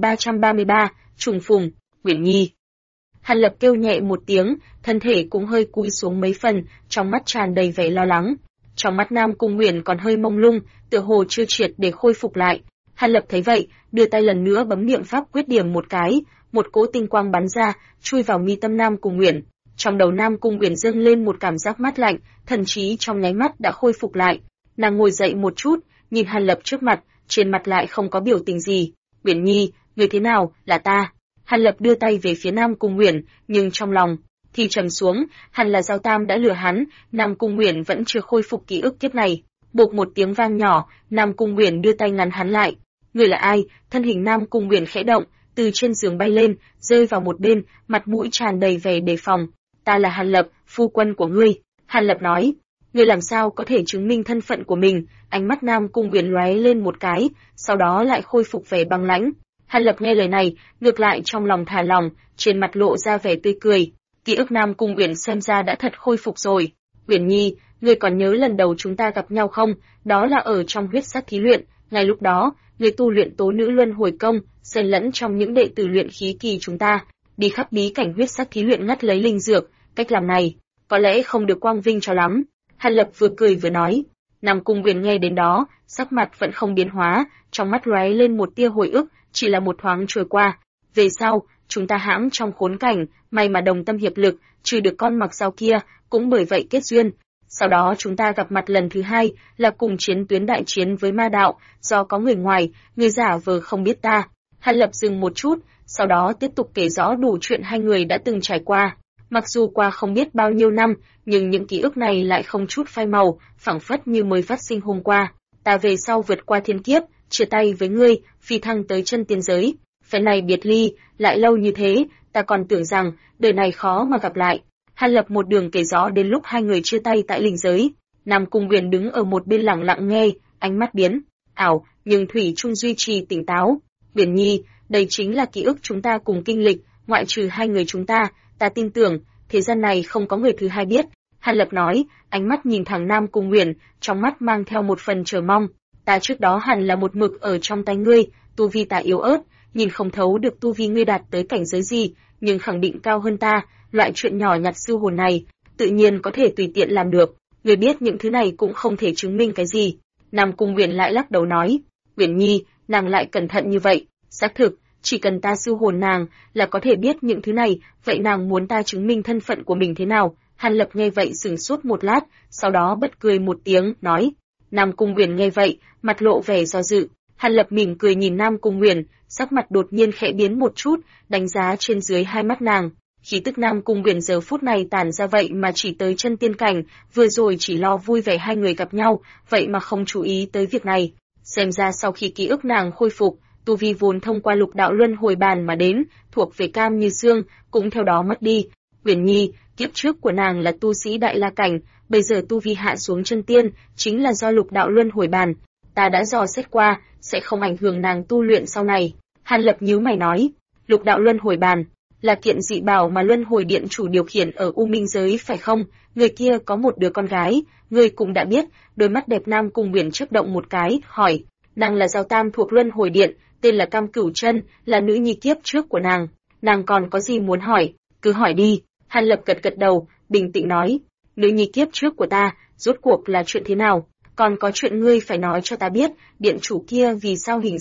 1333, trùng phùng, Uyển Nhi. Hàn Lập kêu nhẹ một tiếng, thân thể cũng hơi cúi xuống mấy phần, trong mắt tràn đầy vẻ lo lắng. Trong mắt Nam Cung Uyển còn hơi mông lung, tựa hồ chưa triệt để khôi phục lại. Hàn Lập thấy vậy, đưa tay lần nữa bấm niệm pháp quyết điểm một cái, một cỗ tinh quang bắn ra, chui vào mi tâm Nam Cung Uyển. Trong đầu Nam Cung Uyển dâng lên một cảm giác mát lạnh, thần trí trong nháy mắt đã khôi phục lại. Nàng ngồi dậy một chút, nhìn Hàn Lập trước mặt, trên mặt lại không có biểu tình gì. "Uyển Nhi, người thế nào, là ta?" Hàn Lập đưa tay về phía Nam Cung Uyển, nhưng trong lòng thì trầm xuống, hẳn là Giao Tam đã lừa hắn, Nam Cung Uyển vẫn chưa khôi phục ký ức kiếp này. Bộp một tiếng vang nhỏ, Nam Cung Uyển đưa tay ngăn hắn lại. "Người là ai?" Thân hình Nam Cung Uyển khẽ động, từ trên giường bay lên, rơi vào một bên, mặt mũi tràn đầy vẻ đề phòng. "Ta là Hàn Lập, phu quân của ngươi." Hàn Lập nói. "Ngươi làm sao có thể chứng minh thân phận của mình?" Ánh mắt Nam Cung Uyển lóe lên một cái, sau đó lại khôi phục vẻ băng lãnh. Hàn Lập nghe lời này, ngược lại trong lòng thả lòng, trên mặt lộ ra vẻ tươi cười. Ký ức Nam Cung Uyển xem ra đã thật khôi phục rồi. "Uyển Nhi, ngươi còn nhớ lần đầu chúng ta gặp nhau không? Đó là ở trong huyết sắc thí luyện, ngay lúc đó, ngươi tu luyện Tố Nữ Luân Hồi Công, xen lẫn trong những đệ tử luyện khí kỳ chúng ta, đi khắp bí cảnh huyết sắc thí luyện ngắt lấy linh dược, cách làm này có lẽ không được quang vinh cho lắm." Hàn Lập vừa cười vừa nói. Nam Cung Uyển nghe đến đó, sắc mặt vẫn không biến hóa, trong mắt lóe lên một tia hồi ức, chỉ là một thoáng trôi qua. "Về sau, chúng ta hãm trong khốn cảnh, may mà đồng tâm hiệp lực, trừ được con mặc dao kia, cũng bởi vậy kết duyên. Sau đó chúng ta gặp mặt lần thứ hai, là cùng chiến tuyến đại chiến với ma đạo, do có người ngoài, người giả vờ không biết ta." Hàn Lập dừng một chút, sau đó tiếp tục kể rõ đủ chuyện hai người đã từng trải qua. Mặc dù qua không biết bao nhiêu năm, nhưng những ký ức này lại không chút phai màu, phảng phất như mới phát sinh hôm qua. "Ta về sau vượt qua thiên kiếp, chia tay với ngươi, phi thăng tới chân tiên giới. Phen này biệt ly, lại lâu như thế, ta còn tưởng rằng đời này khó mà gặp lại." Hàn Lập một đường kể rõ đến lúc hai người chia tay tại linh giới. Nam Cung Uyển đứng ở một bên lặng lặng nghe, ánh mắt biến ảo, nhưng thủy chung duy trì tỉnh táo. "Uyển Nhi, đây chính là ký ức chúng ta cùng kinh lịch, ngoại trừ hai người chúng ta, ta tin tưởng thế gian này không có người thứ hai biết." Hàn Lập nói, ánh mắt nhìn thẳng Nam Cung Uyển, trong mắt mang theo một phần chờ mong. "Ta trước đó hẳn là một mực ở trong tay ngươi, tu vi ta yếu ớt, nhìn không thấu được tu vi ngươi đạt tới cảnh giới gì, nhưng khẳng định cao hơn ta, loại chuyện nhỏ nhặt siêu hồn này, tự nhiên có thể tùy tiện làm được. Ngươi biết những thứ này cũng không thể chứng minh cái gì." Nam Cung Uyển lại lắc đầu nói. "Uyển Nhi, nàng lại cẩn thận như vậy, xác thực, chỉ cần ta siêu hồn nàng là có thể biết những thứ này, vậy nàng muốn ta chứng minh thân phận của mình thế nào?" Hàn Lập nghe vậy sửng sốt một lát, sau đó bật cười một tiếng, nói. Nam Cung Uyển nghe vậy, mặt lộ vẻ do dự. Hàn Lập mỉm cười nhìn Nam Cung Uyển, sắc mặt đột nhiên khẽ biến một chút, đánh giá trên dưới hai mắt nàng. Khí tức Nam Cung Uyển giờ phút này tản ra vậy mà chỉ tới chân tiên cảnh, vừa rồi chỉ lo vui vẻ hai người gặp nhau, vậy mà không chú ý tới việc này. Xem ra sau khi ký ức nàng khôi phục, tu vi vốn thông qua lục đạo luân hồi bàn mà đến, thuộc về Cam Như Sương, cũng theo đó mất đi. Uyển Nhi, kiếp trước của nàng là tu sĩ đại la cảnh, bây giờ tu vi hạ xuống chân tiên, chính là do lục đạo luân hồi bàn. Ta đã dò xét qua, sẽ không ảnh hưởng nàng tu luyện sau này. Hàn Lập nhíu mày nói, lục đạo luân hồi bàn là kiện dị bảo mà luân hồi điện chủ điều khiển ở U Minh giới phải không? Người kia có một đứa con gái, người cũng đã biết. Đôi mắt đẹp Nam Cung Uyển chớp động một cái, hỏi, nàng là Giao Tam thuộc luân hồi điện, tên là Cam Cửu Chân, là nữ nhi kiếp trước của nàng. Nàng còn có gì muốn hỏi, cứ hỏi đi. Hàn Lập gật gật đầu, bình tĩnh nói, nữ nhi kiếp trước của ta, rốt cuộc là chuyện thế nào? Còn có chuyện ngươi phải nói cho ta biết, điện chủ kia vì sao hình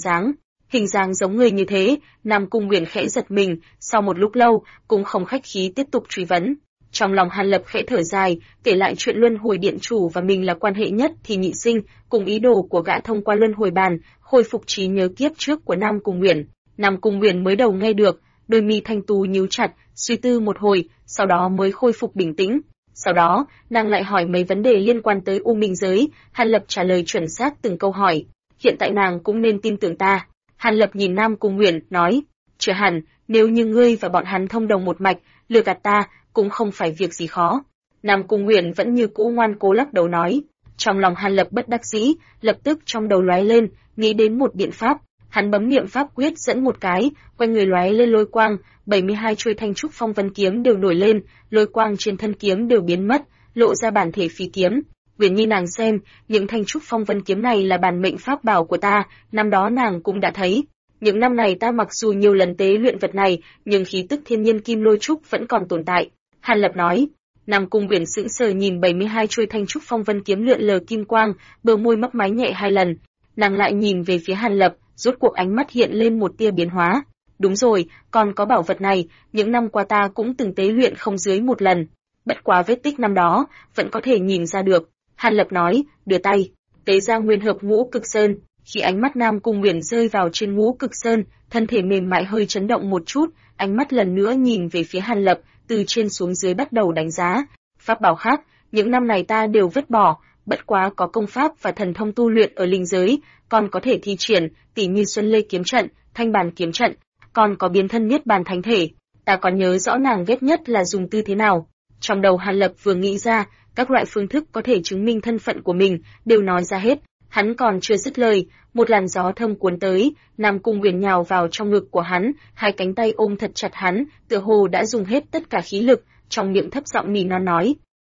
dáng giống người như thế. Nam Cung Uyển khẽ giật mình, sau một lúc lâu, cũng không khách khí tiếp tục truy vấn. Trong lòng Hàn Lập khẽ thở dài, kể lại chuyện luân hồi điện chủ và mình là quan hệ nhất thì nhị sinh, cùng ý đồ của gã thông qua luân hồi bàn, khôi phục trí nhớ kiếp trước của Nam Cung Uyển. Nam Cung Uyển mới đầu nghe được, đôi mi thanh tú nhíu chặt, suy tư một hồi, sau đó mới khôi phục bình tĩnh. Sau đó, nàng lại hỏi mấy vấn đề liên quan tới U Minh giới, Hàn Lập trả lời chuẩn xác từng câu hỏi. Hiện tại nàng cũng nên tin tưởng ta. Hàn Lập nhìn Nam Cung Uyển, nói, chưa hẳn, nếu như ngươi và bọn hắn thông đồng một mạch, lừa gạt ta, cũng không phải việc gì khó. Nam Cung Uyển vẫn như cũ ngoan cố lắc đầu nói. Trong lòng Hàn Lập bất đắc dĩ, lập tức trong đầu lóe lên, nghĩ đến một biện pháp. Hắn bấm niệm pháp quyết dẫn một cái, quanh người lóe lên lôi quang, 72 chuôi thanh trúc phong vân kiếm đều nổi lên, lôi quang trên thân kiếm đều biến mất, lộ ra bản thể phi kiếm. Uyển Nhi nàng xem, những thanh trúc phong vân kiếm này là bản mệnh pháp bảo của ta, năm đó nàng cũng đã thấy. Những năm này ta mặc dù nhiều lần tế luyện vật này, nhưng khí tức thiên nhiên kim lôi trúc vẫn còn tồn tại. Hàn Lập nói. Nam Cung Uyển sững sờ nhìn 72 chuôi thanh trúc phong vân kiếm lượn lờ kim quang, bờ môi mấp máy nhẹ hai lần. Nàng lại nhìn về phía Hàn Lập, rốt cuộc ánh mắt hiện lên một tia biến hóa. Đúng rồi, còn có bảo vật này, những năm qua ta cũng từng tế luyện không dưới một lần. Bất quá vết tích năm đó, vẫn có thể nhìn ra được. Hàn Lập nói, đưa tay, tế ra nguyên hợp ngũ cực sơn. Khi ánh mắt Nam Cung Uyển rơi vào trên ngũ cực sơn, thân thể mềm mại hơi chấn động một chút, ánh mắt lần nữa nhìn về phía Hàn Lập, từ trên xuống dưới bắt đầu đánh giá. Pháp bảo khác, những năm này ta đều vứt bỏ, bất quá có công pháp và thần thông tu luyện ở linh giới, còn có thể thi triển, tỉ như Xuân Lê kiếm trận, Thanh Bàn kiếm trận, còn có biến thân niết bàn thánh thể. Ta còn nhớ rõ nàng ghét nhất là dùng tư thế nào. Trong đầu Hàn Lập vừa nghĩ ra, các loại phương thức có thể chứng minh thân phận của mình, đều nói ra hết. Hắn còn chưa dứt lời, một làn gió thơm cuốn tới, Nam Cung Uyển nhào vào trong ngực của hắn, hai cánh tay ôm thật chặt hắn, tựa hồ đã dùng hết tất cả khí lực, trong miệng thấp giọng nỉ non nói.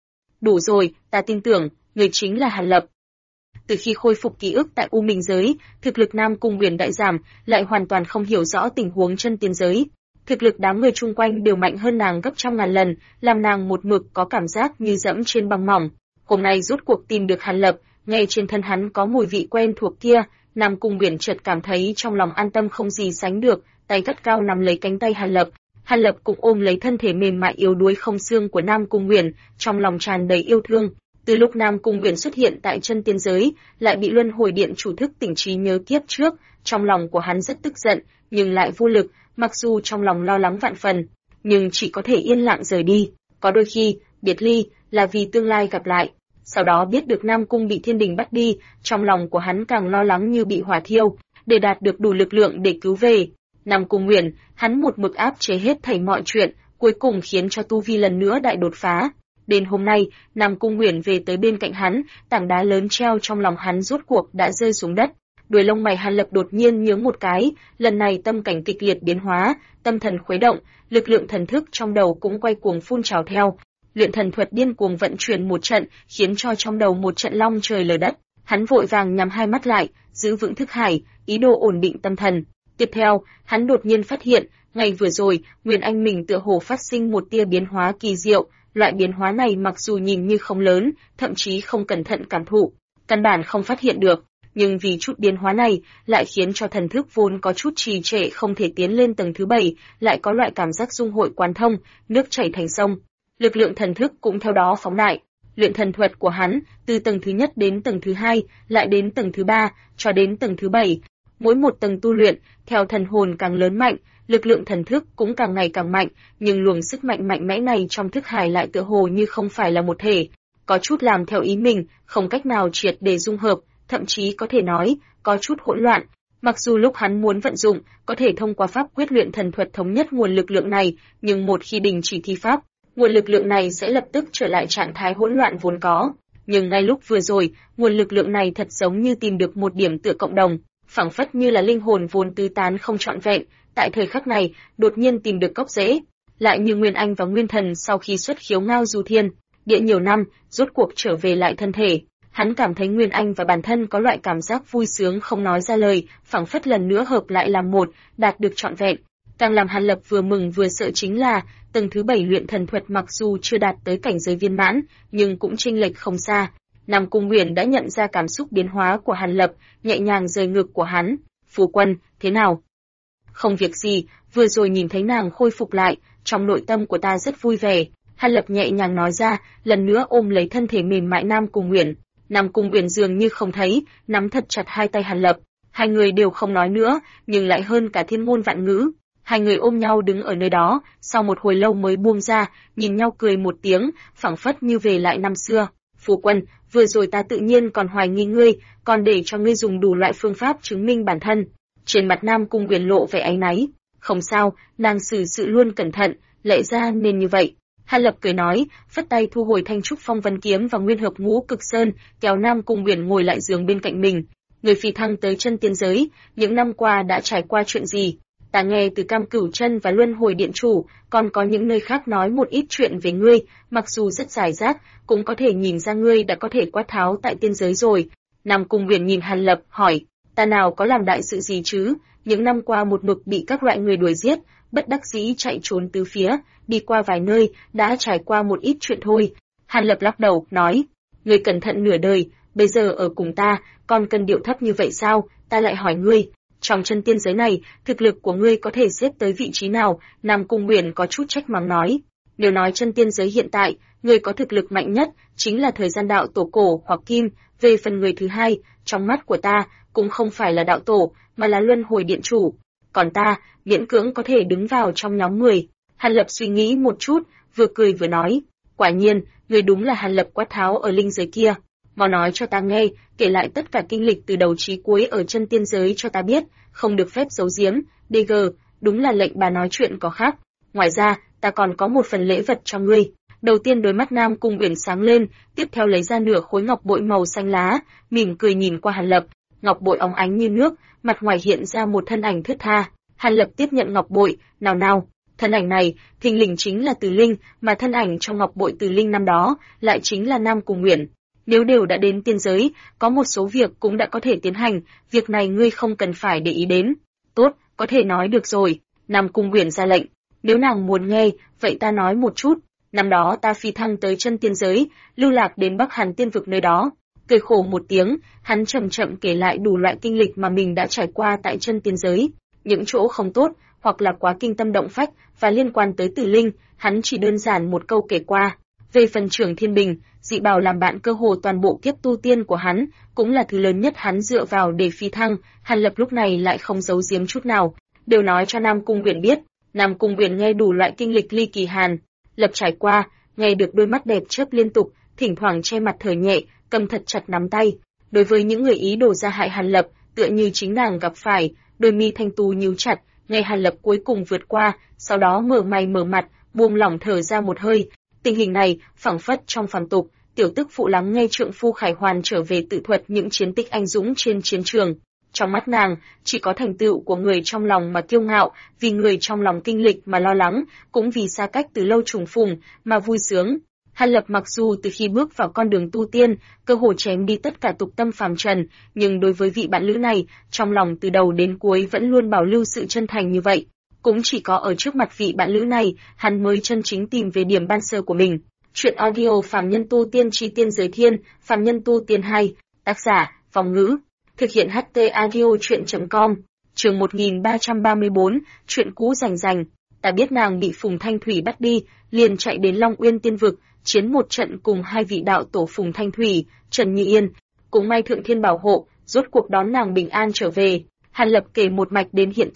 Đủ rồi, ta tin tưởng, người chính là Hàn Lập. Từ khi khôi phục ký ức tại U Minh giới, thực lực Nam Cung Uyển đại giảm, lại hoàn toàn không hiểu rõ tình huống chân tiên giới. Thực lực đám người chung quanh đều mạnh hơn nàng gấp trăm ngàn lần, làm nàng một mực có cảm giác như dẫm trên băng mỏng. Hôm nay rốt cuộc tìm được Hàn Lập, nghe trên thân hắn có mùi vị quen thuộc kia, Nam Cung Uyển chợt cảm thấy trong lòng an tâm không gì sánh được, tay gắt cao nắm lấy cánh tay Hàn Lập. Hàn Lập cũng ôm lấy thân thể mềm mại yếu đuối không xương của Nam Cung Uyển, trong lòng tràn đầy yêu thương. Từ lúc Nam Cung Uyển xuất hiện tại chân tiên giới, lại bị luân hồi điện chủ thức tỉnh trí nhớ kiếp trước, trong lòng của hắn rất tức giận, nhưng lại vô lực, mặc dù trong lòng lo lắng vạn phần, nhưng chỉ có thể yên lặng rời đi. Có đôi khi, biệt ly là vì tương lai gặp lại. Sau đó biết được Nam Cung bị thiên đình bắt đi, trong lòng của hắn càng lo lắng như bị hỏa thiêu, để đạt được đủ lực lượng để cứu về. Nam Cung Uyển, hắn một mực áp chế hết thảy mọi chuyện, cuối cùng khiến cho tu vi lần nữa đại đột phá. Đến hôm nay, Nam Cung Uyển về tới bên cạnh hắn, tảng đá lớn treo trong lòng hắn rốt cuộc đã rơi xuống đất. Đuôi lông mày Hàn Lập đột nhiên nhướng một cái, lần này tâm cảnh kịch liệt biến hóa, tâm thần khuấy động, lực lượng thần thức trong đầu cũng quay cuồng phun trào theo. Luyện thần thuật điên cuồng vận chuyển một trận, khiến cho trong đầu một trận long trời lở đất. Hắn vội vàng nhắm hai mắt lại, giữ vững thức hải, ý đồ ổn định tâm thần. Tiếp theo, hắn đột nhiên phát hiện, ngày vừa rồi, Nguyên Anh mình tựa hồ phát sinh một tia biến hóa kỳ diệu. Loại biến hóa này mặc dù nhìn như không lớn, thậm chí không cẩn thận cảm thụ, căn bản không phát hiện được, nhưng vì chút biến hóa này, lại khiến cho thần thức vốn có chút trì trệ không thể tiến lên tầng thứ 7, lại có loại cảm giác dung hội quán thông, nước chảy thành sông. Lực lượng thần thức cũng theo đó phóng đại. Luyện thần thuật của hắn, từ tầng thứ nhất đến tầng thứ 2, lại đến tầng thứ 3, cho đến tầng thứ 7. Mỗi một tầng tu luyện, theo thần hồn càng lớn mạnh, lực lượng thần thức cũng càng ngày càng mạnh, nhưng luồng sức mạnh mạnh mẽ này trong thức hải lại tựa hồ như không phải là một thể, có chút làm theo ý mình, không cách nào triệt để dung hợp, thậm chí có thể nói, có chút hỗn loạn. Mặc dù lúc hắn muốn vận dụng, có thể thông qua pháp quyết luyện thần thuật thống nhất nguồn lực lượng này, nhưng một khi đình chỉ thi pháp, nguồn lực lượng này sẽ lập tức trở lại trạng thái hỗn loạn vốn có. Nhưng ngay lúc vừa rồi, nguồn lực lượng này thật giống như tìm được một điểm tựa cộng đồng, phảng phất như là linh hồn vốn tứ tán không trọn vẹn, tại thời khắc này, đột nhiên tìm được gốc rễ. Lại như Nguyên Anh và Nguyên Thần sau khi xuất khiếu Ngao Du Thiên, địa nhiều năm, rốt cuộc trở về lại thân thể. Hắn cảm thấy Nguyên Anh và bản thân có loại cảm giác vui sướng không nói ra lời, phảng phất lần nữa hợp lại làm một, đạt được trọn vẹn. Càng làm Hàn Lập vừa mừng vừa sợ chính là, tầng thứ 7 luyện thần thuật mặc dù chưa đạt tới cảnh giới viên mãn, nhưng cũng chênh lệch không xa. Nam Cung Uyển đã nhận ra cảm xúc biến hóa của Hàn Lập, nhẹ nhàng rời ngực của hắn. "Phu quân, thế nào?" "Không việc gì, vừa rồi nhìn thấy nàng khôi phục lại, trong nội tâm của ta rất vui vẻ." Hàn Lập nhẹ nhàng nói ra, lần nữa ôm lấy thân thể mềm mại Nam Cung Uyển. Nam Cung Uyển dường như không thấy, nắm thật chặt hai tay Hàn Lập. Hai người đều không nói nữa, nhưng lại hơn cả thiên ngôn vạn ngữ. Hai người ôm nhau đứng ở nơi đó, sau một hồi lâu mới buông ra, nhìn nhau cười một tiếng, phảng phất như về lại năm xưa. "Phu quân, vừa rồi ta tự nhiên còn hoài nghi ngươi, còn để cho ngươi dùng đủ loại phương pháp chứng minh bản thân." Trên mặt Nam Cung Uyển lộ vẻ áy náy. "Không sao, nàng xử sự luôn cẩn thận, lẽ ra nên như vậy." Hàn Lập cười nói, phất tay thu hồi thanh trúc phong vân kiếm và nguyên hợp ngũ cực sơn, kéo Nam Cung Uyển ngồi lại giường bên cạnh mình. "Người phi thăng tới chân tiên giới, những năm qua đã trải qua chuyện gì? Ta nghe từ Cam Cửu Chân và Luân Hồi Điện Chủ, còn có những nơi khác nói một ít chuyện về ngươi, mặc dù rất giải rác, cũng có thể nhìn ra ngươi đã có thể quát tháo tại tiên giới rồi." Nam Cung Uyển nhìn Hàn Lập, hỏi, "Ta nào có làm đại sự gì chứ? Những năm qua một mực bị các loại người đuổi giết, bất đắc dĩ chạy trốn tứ phía, đi qua vài nơi, đã trải qua một ít chuyện thôi." Hàn Lập lắc đầu, nói, "Ngươi cẩn thận nửa đời, bây giờ ở cùng ta, còn cần điệu thấp như vậy sao? Ta lại hỏi ngươi, trong chân tiên giới này, thực lực của ngươi có thể xếp tới vị trí nào?" Nam Cung Uyển có chút trách mắng nói, "Nếu nói chân tiên giới hiện tại, ngươi có thực lực mạnh nhất, chính là thời gian đạo tổ cổ hoặc kim, về phần người thứ hai, trong mắt của ta, cũng không phải là đạo tổ, mà là Luân Hồi Điện Chủ. Còn ta, miễn cưỡng có thể đứng vào trong nhóm 10. Hàn Lập suy nghĩ một chút, vừa cười vừa nói, "Quả nhiên, ngươi đúng là Hàn Lập quát tháo ở linh giới kia. Mau nói cho ta nghe, kể lại tất cả kinh lịch từ đầu chí cuối ở chân tiên giới cho ta biết, không được phép giấu giếm." "DG, đúng là lệnh bà nói chuyện có khác. Ngoài ra, ta còn có một phần lễ vật cho ngươi." Đầu tiên đôi mắt Nam Cung Uyển sáng lên, tiếp theo lấy ra nửa khối ngọc bội màu xanh lá, mỉm cười nhìn qua Hàn Lập. Ngọc bội óng ánh như nước, mặt ngoài hiện ra một thân ảnh thướt tha. Hàn Lập tiếp nhận ngọc bội, nào, thân ảnh này, thình lình chính là Từ Linh, mà thân ảnh trong ngọc bội Từ Linh năm đó, lại chính là Nam Cung Uyển. "Nếu đều đã đến tiên giới, có một số việc cũng đã có thể tiến hành, việc này ngươi không cần phải để ý đến." "Tốt, có thể nói được rồi." Nam Cung Uyển ra lệnh. "Nếu nàng muốn nghe, vậy ta nói một chút. Năm đó ta phi thăng tới chân tiên giới, lưu lạc đến Bắc Hàn tiên vực nơi đó." Cười khổ một tiếng, hắn chậm chậm kể lại đủ loại kinh lịch mà mình đã trải qua tại chân tiên giới. Những chỗ không tốt, hoặc là quá kinh tâm động phách, và liên quan tới Tử Linh, hắn chỉ đơn giản một câu kể qua. Về phần Trưởng Thiên Bình, dị bào làm bạn cơ hồ toàn bộ kiếp tu tiên của hắn, cũng là thứ lớn nhất hắn dựa vào để phi thăng. Hàn Lập lúc này lại không giấu giếm chút nào, đều nói cho Nam Cung Uyển biết. Nam Cung Uyển nghe đủ loại kinh lịch ly kỳ Hàn Lập trải qua, nghe được đôi mắt đẹp chớp liên tục, thỉnh thoảng che mặt thở nhẹ, cầm thật chặt nắm tay. Đối với những người ý đồ ra hại Hàn Lập, tựa như chính nàng gặp phải, đôi mi thanh tú nhíu chặt, nghe Hàn Lập cuối cùng vượt qua, sau đó mở mày mở mặt, buông lỏng thở ra một hơi. Tình hình này, phảng phất trong phàm tục, tiểu tức phụ lắng nghe trượng phu Khải Hoàn trở về tự thuật những chiến tích anh dũng trên chiến trường. Trong mắt nàng, chỉ có thành tựu của người trong lòng mà kiêu ngạo, vì người trong lòng kinh lịch mà lo lắng, cũng vì xa cách từ lâu trùng phùng mà vui sướng. Hàn Lập mặc dù từ khi bước vào con đường tu tiên, cơ hồ chém đi tất cả tục tâm phàm trần, nhưng đối với vị bạn lữ này, trong lòng từ đầu đến cuối vẫn luôn bảo lưu sự chân thành như vậy. Cũng chỉ có ở trước mặt vị bạn lữ này, hắn mới chân chính tìm về điểm ban sơ của mình. Chuyện audio Phàm Nhân Tu Tiên Chi Tiên Giới Thiên, Phàm Nhân Tu Tiên 2, tác giả, Phong Ngữ. Thực hiện HT Audio Chuyện.com. Chương 1334, chuyện cũ rành rành. Ta biết nàng bị Phùng Thanh Thủy bắt đi, liền chạy đến Long Uyên Tiên Vực, chiến một trận cùng hai vị đạo tổ Phùng Thanh Thủy, Trần Nhị Yên. Cũng may Thượng Thiên bảo hộ, rốt cuộc đón nàng bình an trở về. Hàn Lập kể một mạch đến hiện tại.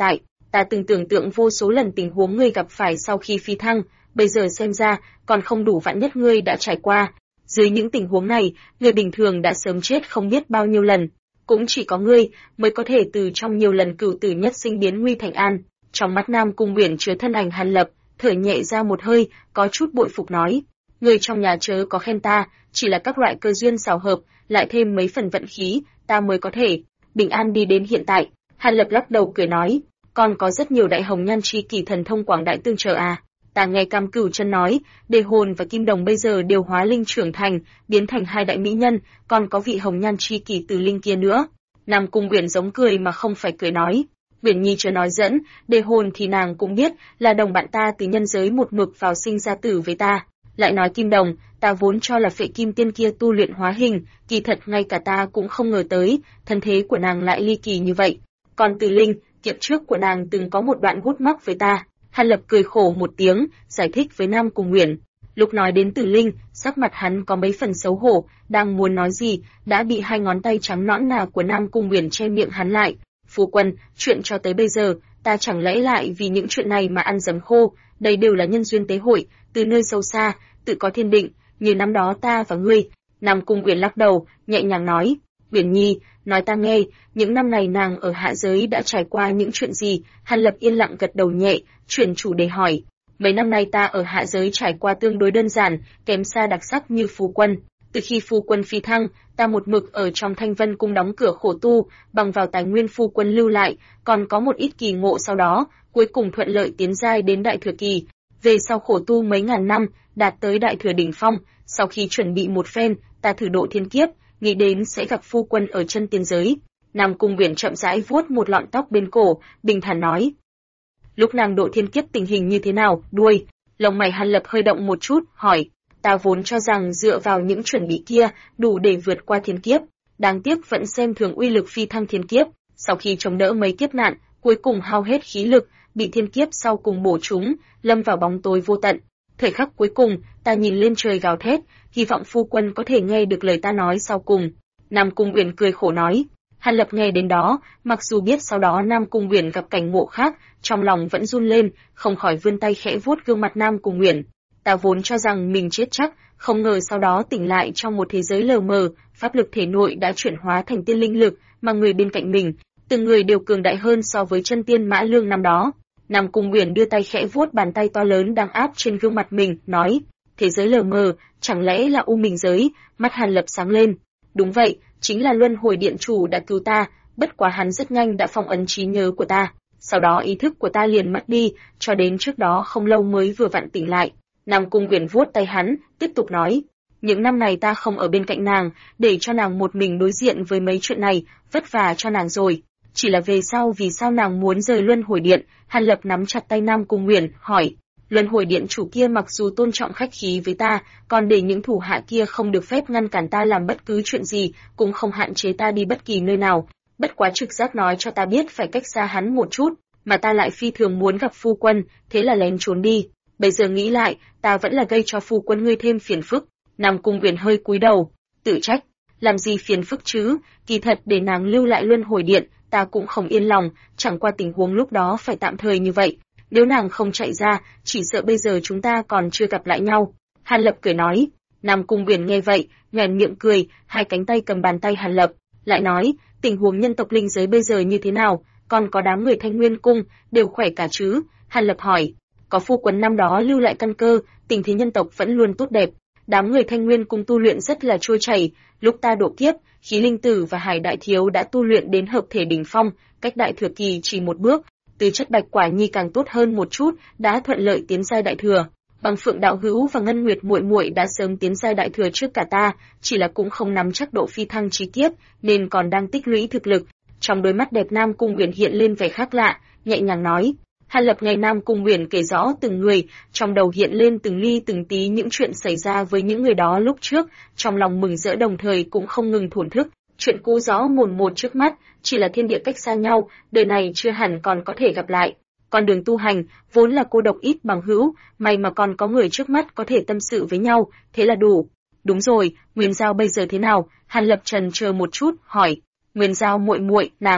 Ta từng tưởng tượng vô số lần tình huống ngươi gặp phải sau khi phi thăng, bây giờ xem ra, còn không đủ vạn nhất ngươi đã trải qua. Dưới những tình huống này, người bình thường đã sớm chết không biết bao nhiêu lần. Cũng chỉ có ngươi mới có thể từ trong nhiều lần cửu tử nhất sinh biến nguy thành an. Trong mắt Nam Cung Uyển chứa thân ảnh Hàn Lập, thở nhẹ ra một hơi, có chút bội phục nói: "Người trong nhà chớ có khen ta, chỉ là các loại cơ duyên xảo hợp, lại thêm mấy phần vận khí, ta mới có thể bình an đi đến hiện tại." Hàn Lập lắc đầu cười nói: "Còn có rất nhiều đại hồng nhan chi kỳ thần thông quảng đại tương trợ à?" Ta nghe Cam Cửu Chân nói, Đề Hồn và Kim Đồng bây giờ đều hóa linh trưởng thành, biến thành hai đại mỹ nhân, còn có vị hồng nhan chi kỳ Từ Linh kia nữa. Nam Cung Uyển giống cười mà không phải cười nói: "Uyển Nhi chớ nói dẫn, Đề Hồn thì nàng cũng biết, là đồng bạn ta từ nhân giới một mực vào sinh ra tử với ta. Lại nói Kim Đồng, ta vốn cho là Phệ Kim Tiên kia tu luyện hóa hình, kỳ thật ngay cả ta cũng không ngờ tới, thân thế của nàng lại ly kỳ như vậy. Còn Từ Linh, kiếp trước của nàng từng có một đoạn gút mắc với ta." Hàn Lập cười khổ một tiếng, giải thích với Nam Cung Uyển. Lúc nói đến Tử Linh, sắc mặt hắn có mấy phần xấu hổ, đang muốn nói gì, đã bị hai ngón tay trắng nõn nà của Nam Cung Uyển che miệng hắn lại. "Phu quân, chuyện cho tới bây giờ, ta chẳng lẽ lại vì những chuyện này mà ăn dấm khô, đây đều là nhân duyên tế hội, từ nơi sâu xa, tự có thiên định, như năm đó ta và ngươi." Nam Cung Uyển lắc đầu, nhẹ nhàng nói: "Uyển Nhi, nói ta nghe, những năm này nàng ở hạ giới đã trải qua những chuyện gì?" Hàn Lập yên lặng gật đầu nhẹ, chuyển chủ đề hỏi: "Mấy năm nay ta ở hạ giới trải qua tương đối đơn giản, kém xa đặc sắc như phu quân. Từ khi phu quân phi thăng, ta một mực ở trong Thanh Vân cung đóng cửa khổ tu, bằng vào tài nguyên phu quân lưu lại, còn có một ít kỳ ngộ sau đó, cuối cùng thuận lợi tiến giai đến đại thừa kỳ. Về sau khổ tu mấy ngàn năm, đạt tới đại thừa đỉnh phong, sau khi chuẩn bị một phen, ta thử độ thiên kiếp, nghĩ đến sẽ gặp phu quân ở chân tiên giới." Nam Cung Uyển chậm rãi vuốt một lọn tóc bên cổ, bình thản nói: "Lúc nàng độ thiên kiếp tình hình như thế nào?" Đuôi lông mày Hàn Lập hơi động một chút, hỏi: "Ta vốn cho rằng dựa vào những chuẩn bị kia, đủ để vượt qua thiên kiếp, đáng tiếc vẫn xem thường uy lực phi thăng thiên kiếp, sau khi chống đỡ mấy kiếp nạn, cuối cùng hao hết khí lực, bị thiên kiếp sau cùng bổ trúng, lâm vào bóng tối vô tận. Thời khắc cuối cùng, ta nhìn lên trời gào thét, hy vọng phu quân có thể nghe được lời ta nói sau cùng." Nam Cung Uyển cười khổ nói. Hàn Lập nghe đến đó, mặc dù biết sau đó Nam Cung Uyển gặp cảnh ngộ khác, trong lòng vẫn run lên, không khỏi vươn tay khẽ vuốt gương mặt Nam Cung Uyển. "Ta vốn cho rằng mình chết chắc, không ngờ sau đó tỉnh lại trong một thế giới lờ mờ, pháp lực thể nội đã chuyển hóa thành tiên linh lực, mà người bên cạnh mình, từng người đều cường đại hơn so với chân tiên Mã Lương năm đó." Nam Cung Uyển đưa tay khẽ vuốt bàn tay to lớn đang áp trên gương mặt mình, nói: "Thế giới lờ mờ, chẳng lẽ là U Minh giới?" Mắt Hàn Lập sáng lên. "Đúng vậy, chính là Luân Hồi Điện chủ đã cứu ta, bất quá hắn rất nhanh đã phong ấn trí nhớ của ta, sau đó ý thức của ta liền mất đi, cho đến trước đó không lâu mới vừa vặn tỉnh lại." Nam Cung Uyển vuốt tay hắn, tiếp tục nói: "Những năm này ta không ở bên cạnh nàng, để cho nàng một mình đối diện với mấy chuyện này, vất vả cho nàng rồi. Chỉ là về sau vì sao nàng muốn rời Luân Hồi Điện?" Hàn Lập nắm chặt tay Nam Cung Uyển, hỏi: "Luân Hồi Điện chủ kia mặc dù tôn trọng khách khí với ta, còn để những thủ hạ kia không được phép ngăn cản ta làm bất cứ chuyện gì, cũng không hạn chế ta đi bất kỳ nơi nào. Bất quá trực giác nói cho ta biết phải cách xa hắn một chút, mà ta lại phi thường muốn gặp phu quân, thế là lén trốn đi. Bây giờ nghĩ lại, ta vẫn là gây cho phu quân ngươi thêm phiền phức." Nam Cung Uyển hơi cúi đầu, tự trách: "Làm gì phiền phức chứ, kỳ thật để nàng lưu lại Luân Hồi Điện, ta cũng không yên lòng, chẳng qua tình huống lúc đó phải tạm thời như vậy. Nếu nàng không chạy ra, chỉ sợ bây giờ chúng ta còn chưa gặp lại nhau." Hàn Lập cười nói. Nam Cung Uyển nghe vậy, nhoẻn miệng cười, hai cánh tay cầm bàn tay Hàn Lập, lại nói: "Tình huống nhân tộc linh giới bây giờ như thế nào, còn có đám người Thanh Nguyên cung, đều khỏe cả chứ?" Hàn Lập hỏi. "Có phu quân năm đó lưu lại căn cơ, tình thế nhân tộc vẫn luôn tốt đẹp. Đám người Thanh Nguyên cung tu luyện rất là trôi chảy, lúc ta độ kiếp, Khí Linh Tử và Hải Đại Thiếu đã tu luyện đến hợp thể đỉnh phong, cách đại thừa kỳ chỉ một bước. Tư chất Bạch Quả Nhi càng tốt hơn một chút, đã thuận lợi tiến giai đại thừa. Bằng Phượng đạo hữu và Ngân Nguyệt muội muội đã sớm tiến giai đại thừa trước cả ta, chỉ là cũng không nắm chắc độ phi thăng chi tiết, nên còn đang tích lũy thực lực." Trong đôi mắt đẹp Nam Cung Uyển hiện lên vẻ khác lạ, nhẹ nhàng nói. Hàn Lập nghe Nam Cung Uyển kể rõ từng người, trong đầu hiện lên từng ly từng tí những chuyện xảy ra với những người đó lúc trước, trong lòng mừng rỡ đồng thời cũng không ngừng thổn thức. Chuyện cũ rõ mồn một trước mắt, chỉ là thiên địa cách xa nhau, đời này chưa hẳn còn có thể gặp lại. Con đường tu hành vốn là cô độc ít bằng hữu, may mà còn có người trước mắt có thể tâm sự với nhau, thế là đủ. "Đúng rồi, Nguyên Giao bây giờ thế nào?" Hàn Lập chần chờ một chút, hỏi. "Nguyên Giao muội muội, nàng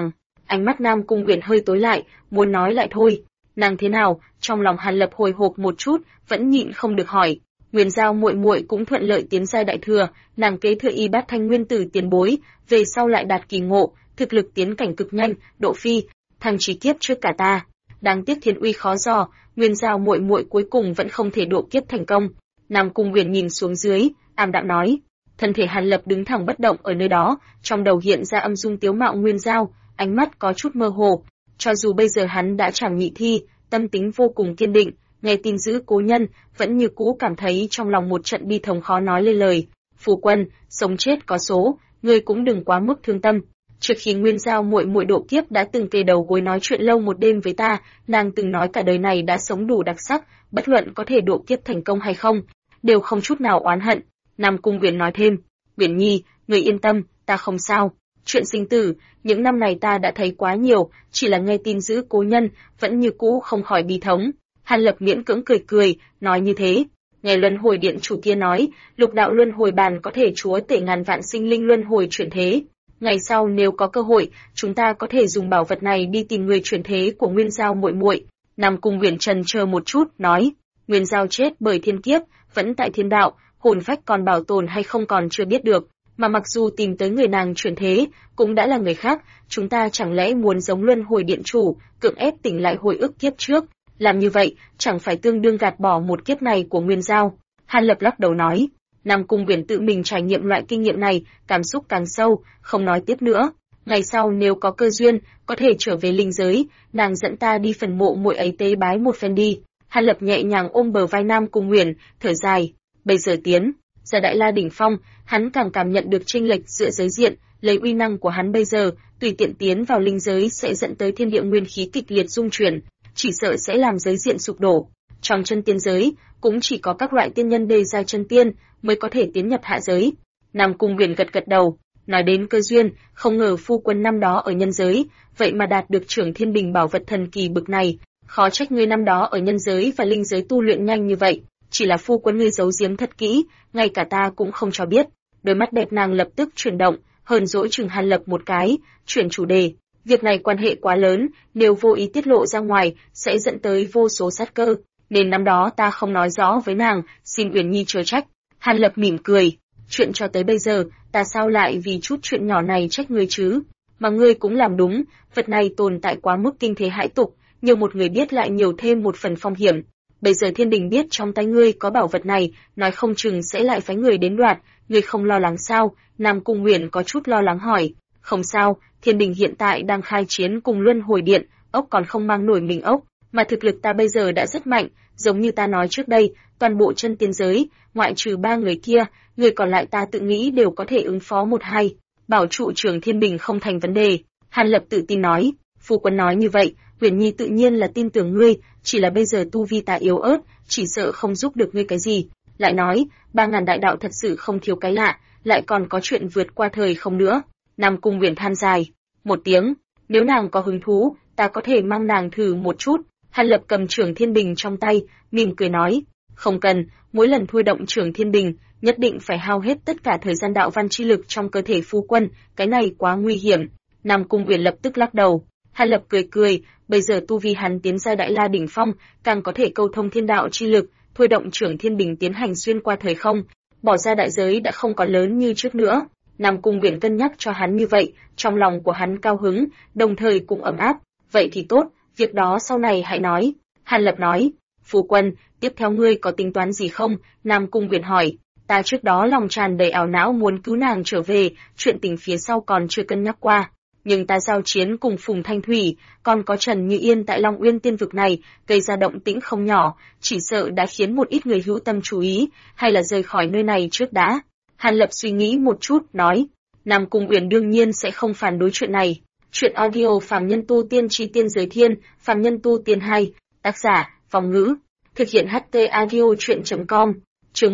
Ánh mắt Nam Cung Uyển hơi tối lại, muốn nói lại thôi. Nàng thế nào? Trong lòng Hàn Lập hồi hộp một chút, vẫn nhịn không được hỏi. Nguyên Giao muội muội cũng thuận lợi tiến giai đại thừa, nàng kế thừa y bát thanh nguyên tử tiền bối, về sau lại đạt kỳ ngộ, thực lực tiến cảnh cực nhanh, độ phi, thăng trí kiếp trước cả ta. Đáng tiếc thiên uy khó dò, Nguyên Giao muội muội cuối cùng vẫn không thể độ kiếp thành công. Nam Cung Uyển nhìn xuống dưới, ảm đạm nói. Thân thể Hàn Lập đứng thẳng bất động ở nơi đó, trong đầu hiện ra âm dung tiếu mạo Nguyên Giao, ánh mắt có chút mơ hồ. Cho dù bây giờ hắn đã chẳng nhị thi, tâm tính vô cùng kiên định, nghe tin giữ cố nhân, vẫn như cũ cảm thấy trong lòng một trận bi thống khó nói lên lời. Phu quân, sống chết có số, ngươi cũng đừng quá mức thương tâm. Trước khi Nguyên Giao muội muội độ kiếp đã từng kề đầu gối nói chuyện lâu một đêm với ta, nàng từng nói cả đời này đã sống đủ đặc sắc, bất luận có thể độ kiếp thành công hay không, đều không chút nào oán hận. Nam Cung Uyển nói thêm, Uyển Nhi, người yên tâm, ta không sao. Chuyện sinh tử, những năm này ta đã thấy quá nhiều, chỉ là nghe tin giữ cố nhân, vẫn như cũ không khỏi bi thống. Hàn Lập miễn cưỡng cười cười, nói như thế. Nghe Luân Hồi Điện chủ kia nói, lục đạo luân hồi bàn có thể chúa tể ngàn vạn sinh linh luân hồi chuyển thế. Ngày sau nếu có cơ hội, chúng ta có thể dùng bảo vật này đi tìm người chuyển thế của Nguyên Giao muội muội. Nam Cung Uyển chần chờ một chút, nói, Nguyên Giao chết bởi thiên kiếp, vẫn tại thiên đạo, hồn phách còn bảo tồn hay không còn chưa biết được. Mà mặc dù tìm tới người nàng chuyển thế, cũng đã là người khác, chúng ta chẳng lẽ muốn giống Luân Hồi Điện chủ, cưỡng ép tỉnh lại hồi ức kiếp trước, làm như vậy, chẳng phải tương đương gạt bỏ một kiếp này của Nguyên Giao. Hàn Lập lắc đầu nói, Nam Cung Uyển tự mình trải nghiệm loại kinh nghiệm này, cảm xúc càng sâu, không nói tiếp nữa. Ngày sau nếu có cơ duyên, có thể trở về linh giới, nàng dẫn ta đi phần mộ muội ấy tế bái một phen đi. Hàn Lập nhẹ nhàng ôm bờ vai Nam Cung Uyển, thở dài, bây giờ tiến ra Đại La đỉnh phong, hắn càng cảm nhận được chênh lệch giữa giới diện, lấy uy năng của hắn bây giờ, tùy tiện tiến vào linh giới sẽ dẫn tới thiên địa nguyên khí kịch liệt rung chuyển, chỉ sợ sẽ làm giới diện sụp đổ. Trong chân tiên giới, cũng chỉ có các loại tiên nhân đề giai chân tiên mới có thể tiến nhập hạ giới. Nam Cung Uyển gật gật đầu, nói đến cơ duyên, không ngờ phu quân năm đó ở nhân giới, vậy mà đạt được Trưởng Thiên Bình bảo vật thần kỳ bực này, khó trách ngươi năm đó ở nhân giới và linh giới tu luyện nhanh như vậy. Chỉ là phu quân ngươi giấu giếm thật kỹ, ngay cả ta cũng không cho biết. Đôi mắt đẹp nàng lập tức chuyển động, hờn dỗi chừng Hàn Lập một cái, chuyển chủ đề. Việc này quan hệ quá lớn, nếu vô ý tiết lộ ra ngoài, sẽ dẫn tới vô số sát cơ. Nên năm đó ta không nói rõ với nàng, xin Uyển Nhi chớ trách. Hàn Lập mỉm cười, chuyện cho tới bây giờ, ta sao lại vì chút chuyện nhỏ này trách ngươi chứ? Mà ngươi cũng làm đúng, vật này tồn tại quá mức kinh thế hãi tục, nhiều một người biết lại nhiều thêm một phần phong hiểm. Bây giờ Thiên Đình biết trong tay ngươi có bảo vật này, nói không chừng sẽ lại phái người đến đoạt, ngươi không lo lắng sao? Nam Cung Uyển có chút lo lắng hỏi. Không sao, Thiên Đình hiện tại đang khai chiến cùng Luân Hồi Điện, ốc còn không mang nổi mình ốc, mà thực lực ta bây giờ đã rất mạnh, giống như ta nói trước đây, toàn bộ chân tiên giới, ngoại trừ 3 người kia, người còn lại ta tự nghĩ đều có thể ứng phó một hai, bảo trụ Trưởng Thiên Bình không thành vấn đề. Hàn Lập tự tin nói, phu quân nói như vậy, Uyển Nhi tự nhiên là tin tưởng ngươi, chỉ là bây giờ tu vi ta yếu ớt, chỉ sợ không giúp được ngươi cái gì. Lại nói, 3000 đại đạo thật sự không thiếu cái lạ, lại còn có chuyện vượt qua thời không nữa. Nam Cung Uyển than dài một tiếng, nếu nàng có hứng thú, ta có thể mang nàng thử một chút. Hàn Lập cầm Trưởng Thiên Bình trong tay, mỉm cười nói, không cần, mỗi lần thôi động Trưởng Thiên Bình, nhất định phải hao hết tất cả thời gian đạo văn chi lực trong cơ thể phu quân, cái này quá nguy hiểm. Nam Cung Uyển lập tức lắc đầu. Hàn Lập cười cười, bây giờ tu vi hắn tiến ra Đại La đỉnh phong, càng có thể câu thông thiên đạo chi lực, thôi động Trưởng Thiên Bình tiến hành xuyên qua thời không, bỏ ra đại giới đã không còn lớn như trước nữa. Nam Cung Uyển cân nhắc cho hắn như vậy, trong lòng của hắn cao hứng, đồng thời cũng ấm áp. Vậy thì tốt, việc đó sau này hãy nói. Hàn Lập nói, phu quân, tiếp theo ngươi có tính toán gì không? Nam Cung Uyển hỏi, ta trước đó lòng tràn đầy ảo não muốn cứu nàng trở về, chuyện tình phía sau còn chưa cân nhắc qua. Nhưng ta giao chiến cùng Phùng Thanh Thủy, còn có Trần Như Yên tại Long Uyên Tiên vực này, gây ra động tĩnh không nhỏ, chỉ sợ đã khiến một ít người hữu tâm chú ý, hay là rời khỏi nơi này trước đã. Hàn Lập suy nghĩ một chút, nói, Nam Cung Uyển đương nhiên sẽ không phản đối chuyện này. Chuyện audio Phàm Nhân Tu Tiên Chi Tiên Giới Thiên, Phàm Nhân Tu Tiên 2, tác giả, Vong Ngữ, thực hiện HT audio chuyện.com, chương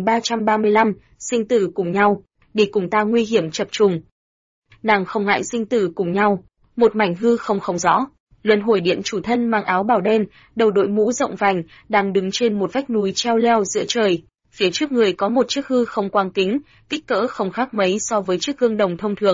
1335, sinh tử cùng nhau, đi cùng ta nguy hiểm chập trùng. Nàng không ngại sinh tử cùng nhau, một mảnh hư không rõ. Luân Hồi Điện chủ thân mang áo bào đen, đầu đội mũ rộng vành, đang đứng trên một vách núi treo leo giữa trời. Phía trước người có một chiếc hư không quang kính, kích cỡ không khác mấy so với chiếc gương đồng thông thường.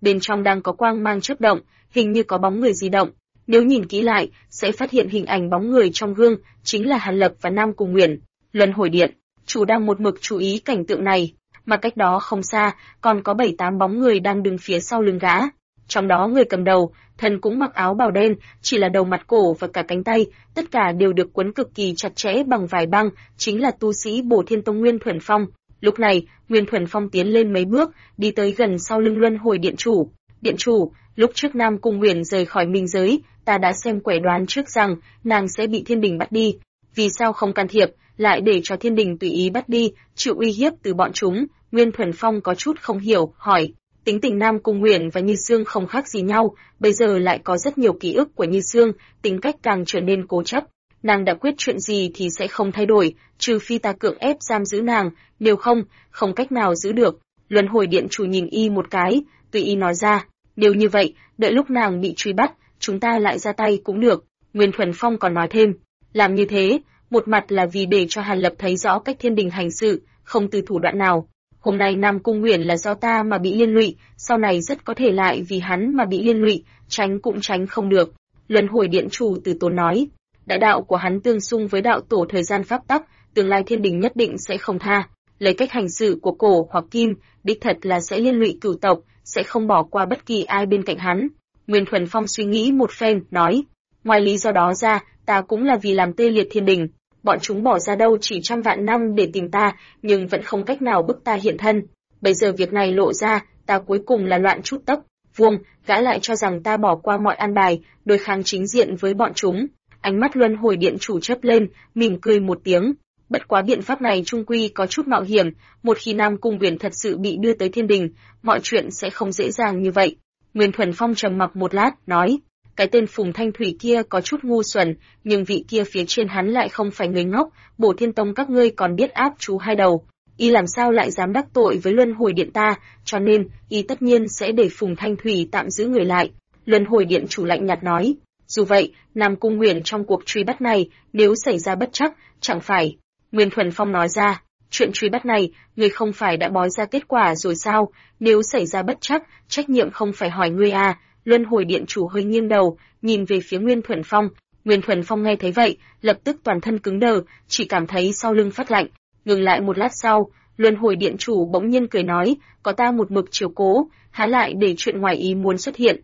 bên trong đang có quang mang chớp động, hình như có bóng người di động. Nếu nhìn kỹ lại, sẽ phát hiện hình ảnh bóng người trong gương chính là Hàn Lập và Nam Cung Uyển. Luân hồi điện, chủ đang một mực chú ý cảnh tượng này, mà cách đó không xa, còn có 7-8 bóng người đang đứng phía sau lưng gã. Trong đó người cầm đầu, thân cũng mặc áo bào đen, chỉ là đầu mặt cổ và cả cánh tay, tất cả đều được quấn cực kỳ chặt chẽ bằng vải băng, chính là tu sĩ Bổ Thiên Tông Nguyên Thuần Phong. Lúc này, Nguyên Thuần Phong tiến lên mấy bước, đi tới gần sau lưng Luân Hồi Điện chủ. Điện chủ, lúc trước Nam Cung Uyển rời khỏi minh giới, ta đã xem quẻ đoán trước rằng nàng sẽ bị Thiên Đình bắt đi. Vì sao không can thiệp, lại để cho Thiên Đình tùy ý bắt đi, chịu uy hiếp từ bọn chúng? Nguyên Thuần Phong có chút không hiểu, hỏi. Tính tình Nam Cung Uyển và Như Sương không khác gì nhau, bây giờ lại có rất nhiều ký ức của Như Sương, tính cách càng trở nên cố chấp. Nàng đã quyết chuyện gì thì sẽ không thay đổi, trừ phi ta cưỡng ép giam giữ nàng, nếu không, không cách nào giữ được. Luân Hồi Điện chủ nhìn y một cái, tùy y nói ra, nếu như vậy, đợi lúc nàng bị truy bắt, chúng ta lại ra tay cũng được. Nguyên Thuần Phong còn nói thêm, làm như thế, một mặt là vì để cho Hàn Lập thấy rõ cách Thiên Đình hành sự, không từ thủ đoạn nào. Hôm nay Nam Cung Uyển là do ta mà bị liên lụy, sau này rất có thể lại vì hắn mà bị liên lụy, tránh cũng tránh không được. Luân Hồi Điện chủ từ tốn nói, đại đạo của hắn tương xung với đạo tổ thời gian pháp tắc, tương lai Thiên Đình nhất định sẽ không tha. Lấy cách hành sự của Cổ hoặc Kim, đích thật là sẽ liên lụy cửu tộc, sẽ không bỏ qua bất kỳ ai bên cạnh hắn. Nguyên Thuần Phong suy nghĩ một phen, nói, ngoài lý do đó ra, ta cũng là vì làm tê liệt Thiên Đình. Bọn chúng bỏ ra đâu chỉ trăm vạn năm để tìm ta, nhưng vẫn không cách nào bức ta hiện thân. Bây giờ việc này lộ ra, ta cuối cùng là loạn chút tốc. Vuông, gã lại cho rằng ta bỏ qua mọi an bài, đối kháng chính diện với bọn chúng. Ánh mắt Luân Hồi Điện chủ chớp lên, mỉm cười một tiếng. Bất quá biện pháp này trung quy có chút mạo hiểm, một khi Nam Cung Uyển thật sự bị đưa tới Thiên Đình, mọi chuyện sẽ không dễ dàng như vậy. Nguyên Thuần Phong trầm mặc một lát, nói, cái tên Phùng Thanh Thủy kia có chút ngu xuẩn, nhưng vị kia phía trên hắn lại không phải người ngốc, Bổ Thiên Tông các ngươi còn biết áp chú hai đầu. Y làm sao lại dám đắc tội với Luân Hồi Điện ta, cho nên, y tất nhiên sẽ để Phùng Thanh Thủy tạm giữ người lại. Luân Hồi Điện chủ lạnh nhạt nói, dù vậy, Nam Cung Uyển trong cuộc truy bắt này, nếu xảy ra bất trắc, chẳng phải. Nguyên Thuần Phong nói ra, chuyện truy bắt này, ngươi không phải đã bói ra kết quả rồi sao, nếu xảy ra bất trắc, trách nhiệm không phải hỏi ngươi à. Luân Hồi Điện chủ hơi nghiêng đầu, nhìn về phía Nguyên Thuần Phong. Nguyên Thuần Phong nghe thấy vậy, lập tức toàn thân cứng đờ, chỉ cảm thấy sau lưng phát lạnh. Ngừng lại một lát sau, Luân Hồi Điện chủ bỗng nhiên cười nói, có ta một mực chiếu cố, há lại để chuyện ngoài ý muốn xuất hiện.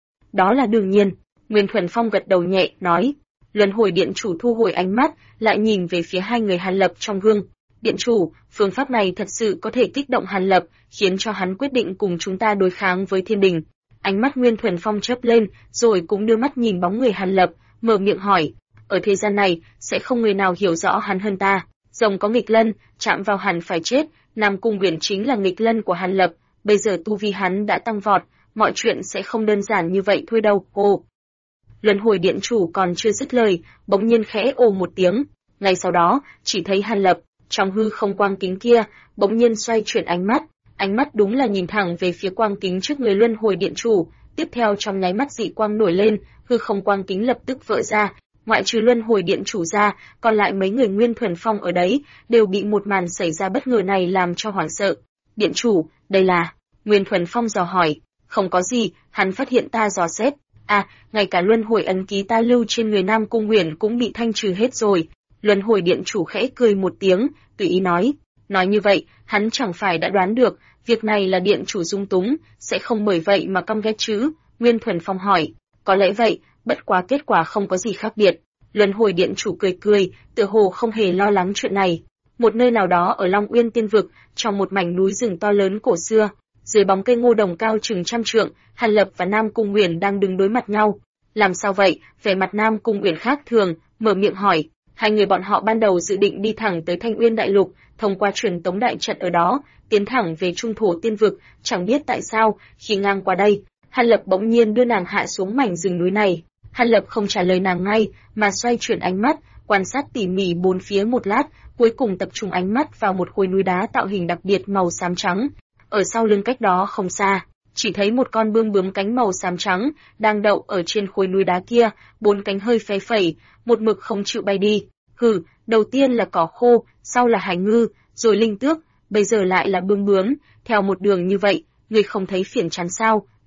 Đó là đương nhiên. Nguyên Thuần Phong gật đầu nhẹ, nói. Luân Hồi Điện chủ thu hồi ánh mắt, lại nhìn về phía hai người Hàn Lập trong gương. Điện chủ, phương pháp này thật sự có thể kích động Hàn Lập, khiến cho hắn quyết định cùng chúng ta đối kháng với Thiên Đình. Ánh mắt Nguyên Thuần Phong chớp lên, rồi cũng đưa mắt nhìn bóng người Hàn Lập, mở miệng hỏi, ở thế gian này, sẽ không người nào hiểu rõ hắn hơn ta. Rồng có nghịch lân, chạm vào hẳn phải chết, Nam Cung Uyển chính là nghịch lân của Hàn Lập, bây giờ tu vi hắn đã tăng vọt, mọi chuyện sẽ không đơn giản như vậy thôi đâu. Ồ. Luân Hồi Điện chủ còn chưa dứt lời, bỗng nhiên khẽ ồ một tiếng, ngay sau đó, chỉ thấy Hàn Lập, trong hư không quang kính kia, bỗng nhiên xoay chuyển ánh mắt đúng là nhìn thẳng về phía quang kính trước người Luân Hồi Điện chủ, tiếp theo trong nháy mắt dị quang nổi lên, hư không quang kính lập tức vỡ ra, ngoại trừ Luân Hồi Điện chủ ra, còn lại mấy người Nguyên Thuần Phong ở đấy, đều bị một màn xảy ra bất ngờ này làm cho hoảng sợ. Điện chủ, đây là... Nguyên Thuần Phong dò hỏi, không có gì, hắn phát hiện ta dò xét. À, ngay cả Luân Hồi ấn ký ta lưu trên người Nam Cung Uyển cũng bị thanh trừ hết rồi. Luân Hồi Điện chủ khẽ cười một tiếng, tùy ý nói. Nói như vậy, hắn chẳng phải đã đoán được, việc này là điện chủ dung túng, sẽ không bởi vậy mà căm ghét chứ? Nguyên Thuần Phong hỏi. Có lẽ vậy, bất quá kết quả không có gì khác biệt. Luân Hồi Điện chủ cười, tựa hồ không hề lo lắng chuyện này. Một nơi nào đó ở Long Uyên Tiên Vực, trong một mảnh núi rừng to lớn cổ xưa, dưới bóng cây ngô đồng cao chừng 100 trượng, Hàn Lập và Nam Cung Uyển đang đứng đối mặt nhau. Làm sao vậy? Vẻ mặt Nam Cung Uyển khác thường, mở miệng hỏi. Hai người bọn họ ban đầu dự định đi thẳng tới Thanh Uyên Đại Lục, thông qua truyền tống đại trận ở đó, tiến thẳng về Trung Thổ Tiên Vực, chẳng biết tại sao, khi ngang qua đây, Hàn Lập bỗng nhiên đưa nàng hạ xuống mảnh rừng núi này. Hàn Lập không trả lời nàng ngay, mà xoay chuyển ánh mắt, quan sát tỉ mỉ bốn phía một lát, cuối cùng tập trung ánh mắt vào một khối núi đá tạo hình đặc biệt màu xám trắng. Ở sau lưng cách đó không xa, chỉ thấy một con bươm bướm cánh màu xám trắng đang đậu ở trên khối núi đá kia, bốn cánh hơi phe phẩy, một mực không chịu bay đi. Hừ, đầu tiên là cỏ khô, sau là hải ngư, rồi linh tước, bây giờ lại là bươm bướm, theo một đường như vậy, ngươi không thấy phiền chán sao?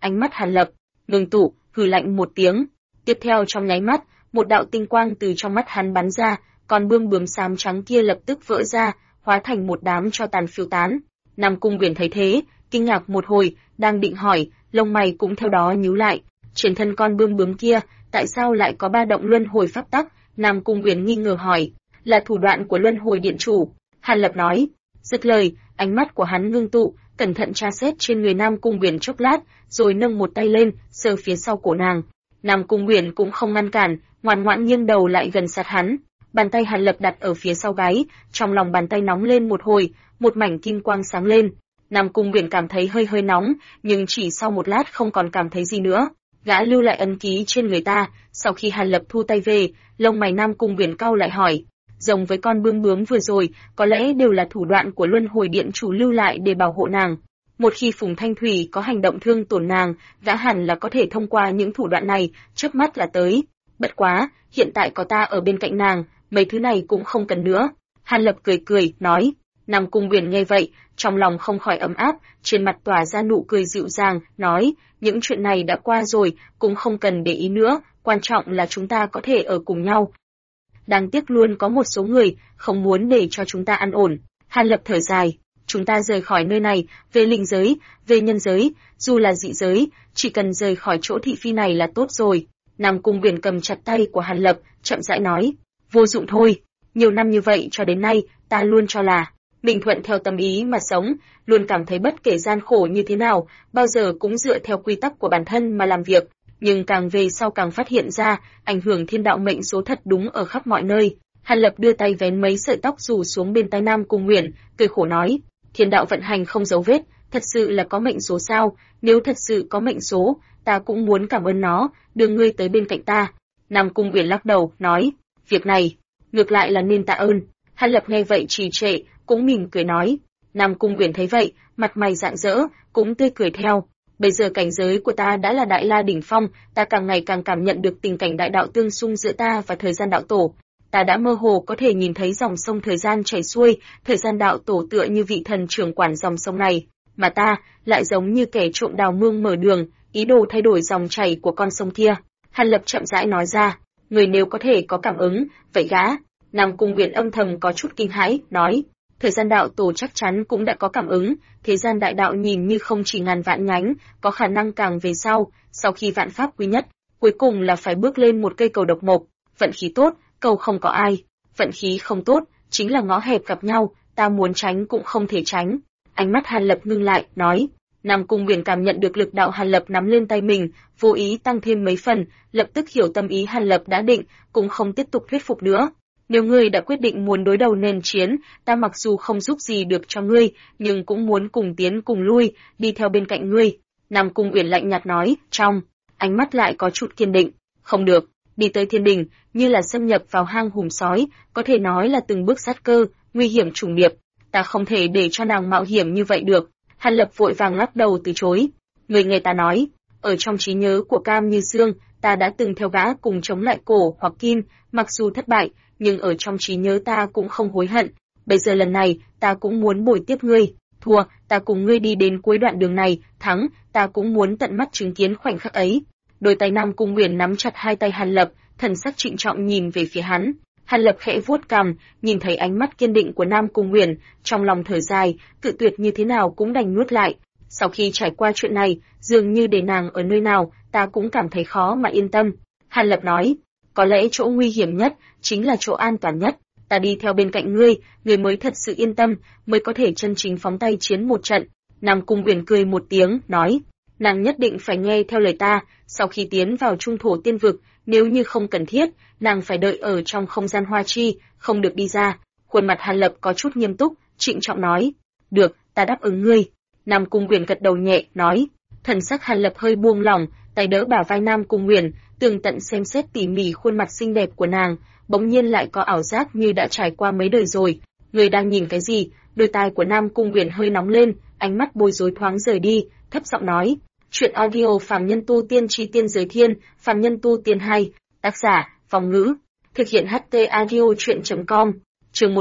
Ánh mắt Hàn Lập ngưng tụ, hừ lạnh một tiếng. Tiếp theo trong nháy mắt, một đạo tinh quang từ trong mắt hắn bắn ra, con bươm bướm xám trắng kia lập tức vỡ ra, hóa thành một đám tro tàn phiêu tán. Nam Cung Uyển thấy thế, kinh ngạc một hồi, đang định hỏi, lông mày cũng theo đó nhíu lại. Trên thân con bươm bướm kia, tại sao lại có ba động luân hồi pháp tắc? Nam Cung Uyển nghi ngờ hỏi, là thủ đoạn của luân hồi điện chủ. Hàn Lập nói. Dứt lời, ánh mắt của hắn ngưng tụ, cẩn thận tra xét trên người Nam Cung Uyển chốc lát, rồi nâng một tay lên, sờ phía sau cổ nàng. Nam Cung Uyển cũng không ngăn cản, ngoan ngoãn nghiêng đầu lại gần sát hắn. Bàn tay Hàn Lập đặt ở phía sau gáy, trong lòng bàn tay nóng lên một hồi, một mảnh kim quang sáng lên. Nam Cung Uyển cảm thấy hơi hơi nóng, nhưng chỉ sau một lát không còn cảm thấy gì nữa. Gã lưu lại ấn ký trên người ta, sau khi Hàn Lập thu tay về, lông mày Nam Cung Uyển cau lại hỏi, rồng với con bươm bướm vừa rồi, có lẽ đều là thủ đoạn của luân hồi điện chủ lưu lại để bảo hộ nàng. Một khi Phùng Thanh Thủy có hành động thương tổn nàng, gã hẳn là có thể thông qua những thủ đoạn này, chớp mắt là tới. Bất quá, hiện tại có ta ở bên cạnh nàng, mấy thứ này cũng không cần nữa. Hàn Lập cười cười, nói. Nam Cung Uyển nghe vậy, trong lòng không khỏi ấm áp, trên mặt tỏa ra nụ cười dịu dàng, nói, những chuyện này đã qua rồi, cũng không cần để ý nữa, quan trọng là chúng ta có thể ở cùng nhau. Đáng tiếc luôn có một số người không muốn để cho chúng ta an ổn. Hàn Lập thở dài, chúng ta rời khỏi nơi này, về linh giới, về nhân giới, dù là dị giới, chỉ cần rời khỏi chỗ thị phi này là tốt rồi. Nam Cung Uyển cầm chặt tay của Hàn Lập, chậm rãi nói, vô dụng thôi, nhiều năm như vậy cho đến nay, ta luôn cho là mình thuận theo tâm ý mà sống, luôn cảm thấy bất kể gian khổ như thế nào, bao giờ cũng dựa theo quy tắc của bản thân mà làm việc, nhưng càng về sau càng phát hiện ra, ảnh hưởng thiên đạo mệnh số thật đúng ở khắp mọi nơi. Hàn Lập đưa tay vén mấy sợi tóc rủ xuống bên tai Nam Cung Uyển, cười khổ nói, thiên đạo vận hành không dấu vết, thật sự là có mệnh số sao? Nếu thật sự có mệnh số, ta cũng muốn cảm ơn nó, đưa ngươi tới bên cạnh ta. Nam Cung Uyển lắc đầu, nói, việc này, ngược lại là nên tạ ơn. Hàn Lập nghe vậy trì trệ, cũng mỉm cười nói. Nam Cung Uyển thấy vậy, mặt mày rạng rỡ, cũng tươi cười theo. Bây giờ cảnh giới của ta đã là đại la đỉnh phong, ta càng ngày càng cảm nhận được tình cảnh đại đạo tương xung giữa ta và thời gian đạo tổ. Ta đã mơ hồ có thể nhìn thấy dòng sông thời gian chảy xuôi, thời gian đạo tổ tựa như vị thần trưởng quản dòng sông này, mà ta lại giống như kẻ trộm đào mương mở đường, ý đồ thay đổi dòng chảy của con sông kia. Hàn Lập chậm rãi nói ra, người nếu có thể có cảm ứng, vậy gã. Nam Cung Uyển âm thầm có chút kinh hãi, nói, thời gian đạo tổ chắc chắn cũng đã có cảm ứng, thế gian đại đạo nhìn như không chỉ ngàn vạn nhánh, có khả năng càng về sau khi vạn pháp quy nhất, cuối cùng là phải bước lên một cây cầu độc mộc, vận khí tốt, cầu không có ai, vận khí không tốt, chính là ngõ hẹp gặp nhau, ta muốn tránh cũng không thể tránh. Ánh mắt Hàn Lập ngưng lại, nói. Nam Cung Uyển cảm nhận được lực đạo Hàn Lập nắm lên tay mình, vô ý tăng thêm mấy phần, lập tức hiểu tâm ý Hàn Lập đã định, cũng không tiếp tục thuyết phục nữa. Nếu ngươi đã quyết định muốn đối đầu nền chiến, ta mặc dù không giúp gì được cho ngươi, nhưng cũng muốn cùng tiến cùng lui, đi theo bên cạnh ngươi. Nam Cung Uyển lạnh nhạt nói, trong ánh mắt lại có chút kiên định. Không được, đi tới thiên đình, như là xâm nhập vào hang hùm sói, có thể nói là từng bước sát cơ, nguy hiểm trùng điệp. Ta không thể để cho nàng mạo hiểm như vậy được. Hàn Lập vội vàng lắc đầu từ chối. Người nghe ta nói, ở trong trí nhớ của Cam Như Sương, ta đã từng theo gã cùng chống lại Cổ hoặc Kim, mặc dù thất bại, nhưng ở trong trí nhớ ta cũng không hối hận. Bây giờ lần này, ta cũng muốn bồi tiếp ngươi. Thua, ta cùng ngươi đi đến cuối đoạn đường này, thắng, ta cũng muốn tận mắt chứng kiến khoảnh khắc ấy. Đôi tay Nam Cung Uyển nắm chặt hai tay Hàn Lập, thần sắc trịnh trọng nhìn về phía hắn. Hàn Lập khẽ vuốt cằm, nhìn thấy ánh mắt kiên định của Nam Cung Uyển, trong lòng thở dài, cự tuyệt như thế nào cũng đành nuốt lại. Sau khi trải qua chuyện này, dường như để nàng ở nơi nào, ta cũng cảm thấy khó mà yên tâm. Hàn Lập nói, có lẽ chỗ nguy hiểm nhất chính là chỗ an toàn nhất. Ta đi theo bên cạnh ngươi, ngươi mới thật sự yên tâm, mới có thể chân chính phóng tay chiến một trận. Nam Cung Uyển cười một tiếng, nói, nàng nhất định phải nghe theo lời ta. Sau khi tiến vào trung thổ tiên vực, nếu như không cần thiết, nàng phải đợi ở trong không gian hoa chi, không được đi ra. Khuôn mặt Hàn Lập có chút nghiêm túc, trịnh trọng nói, được, ta đáp ứng ngươi. Nam Cung Uyển gật đầu nhẹ, nói. Thần sắc Hàn Lập hơi buông lỏng, tay đỡ bả vai Nam Cung Uyển, tường tận xem xét tỉ mỉ khuôn mặt xinh đẹp của nàng, bỗng nhiên lại có ảo giác như đã trải qua mấy đời rồi. Người đang nhìn cái gì? Đôi tai của Nam Cung Uyển hơi nóng lên, ánh mắt bối rối thoáng rời đi, thấp giọng nói. Chuyện audio Phàm Nhân Tu Tiên Chi Tiên Giới Thiên, Phàm Nhân Tu Tiên 2, tác giả, Phong Ngữ, thực hiện HT audio chuyện.com, chương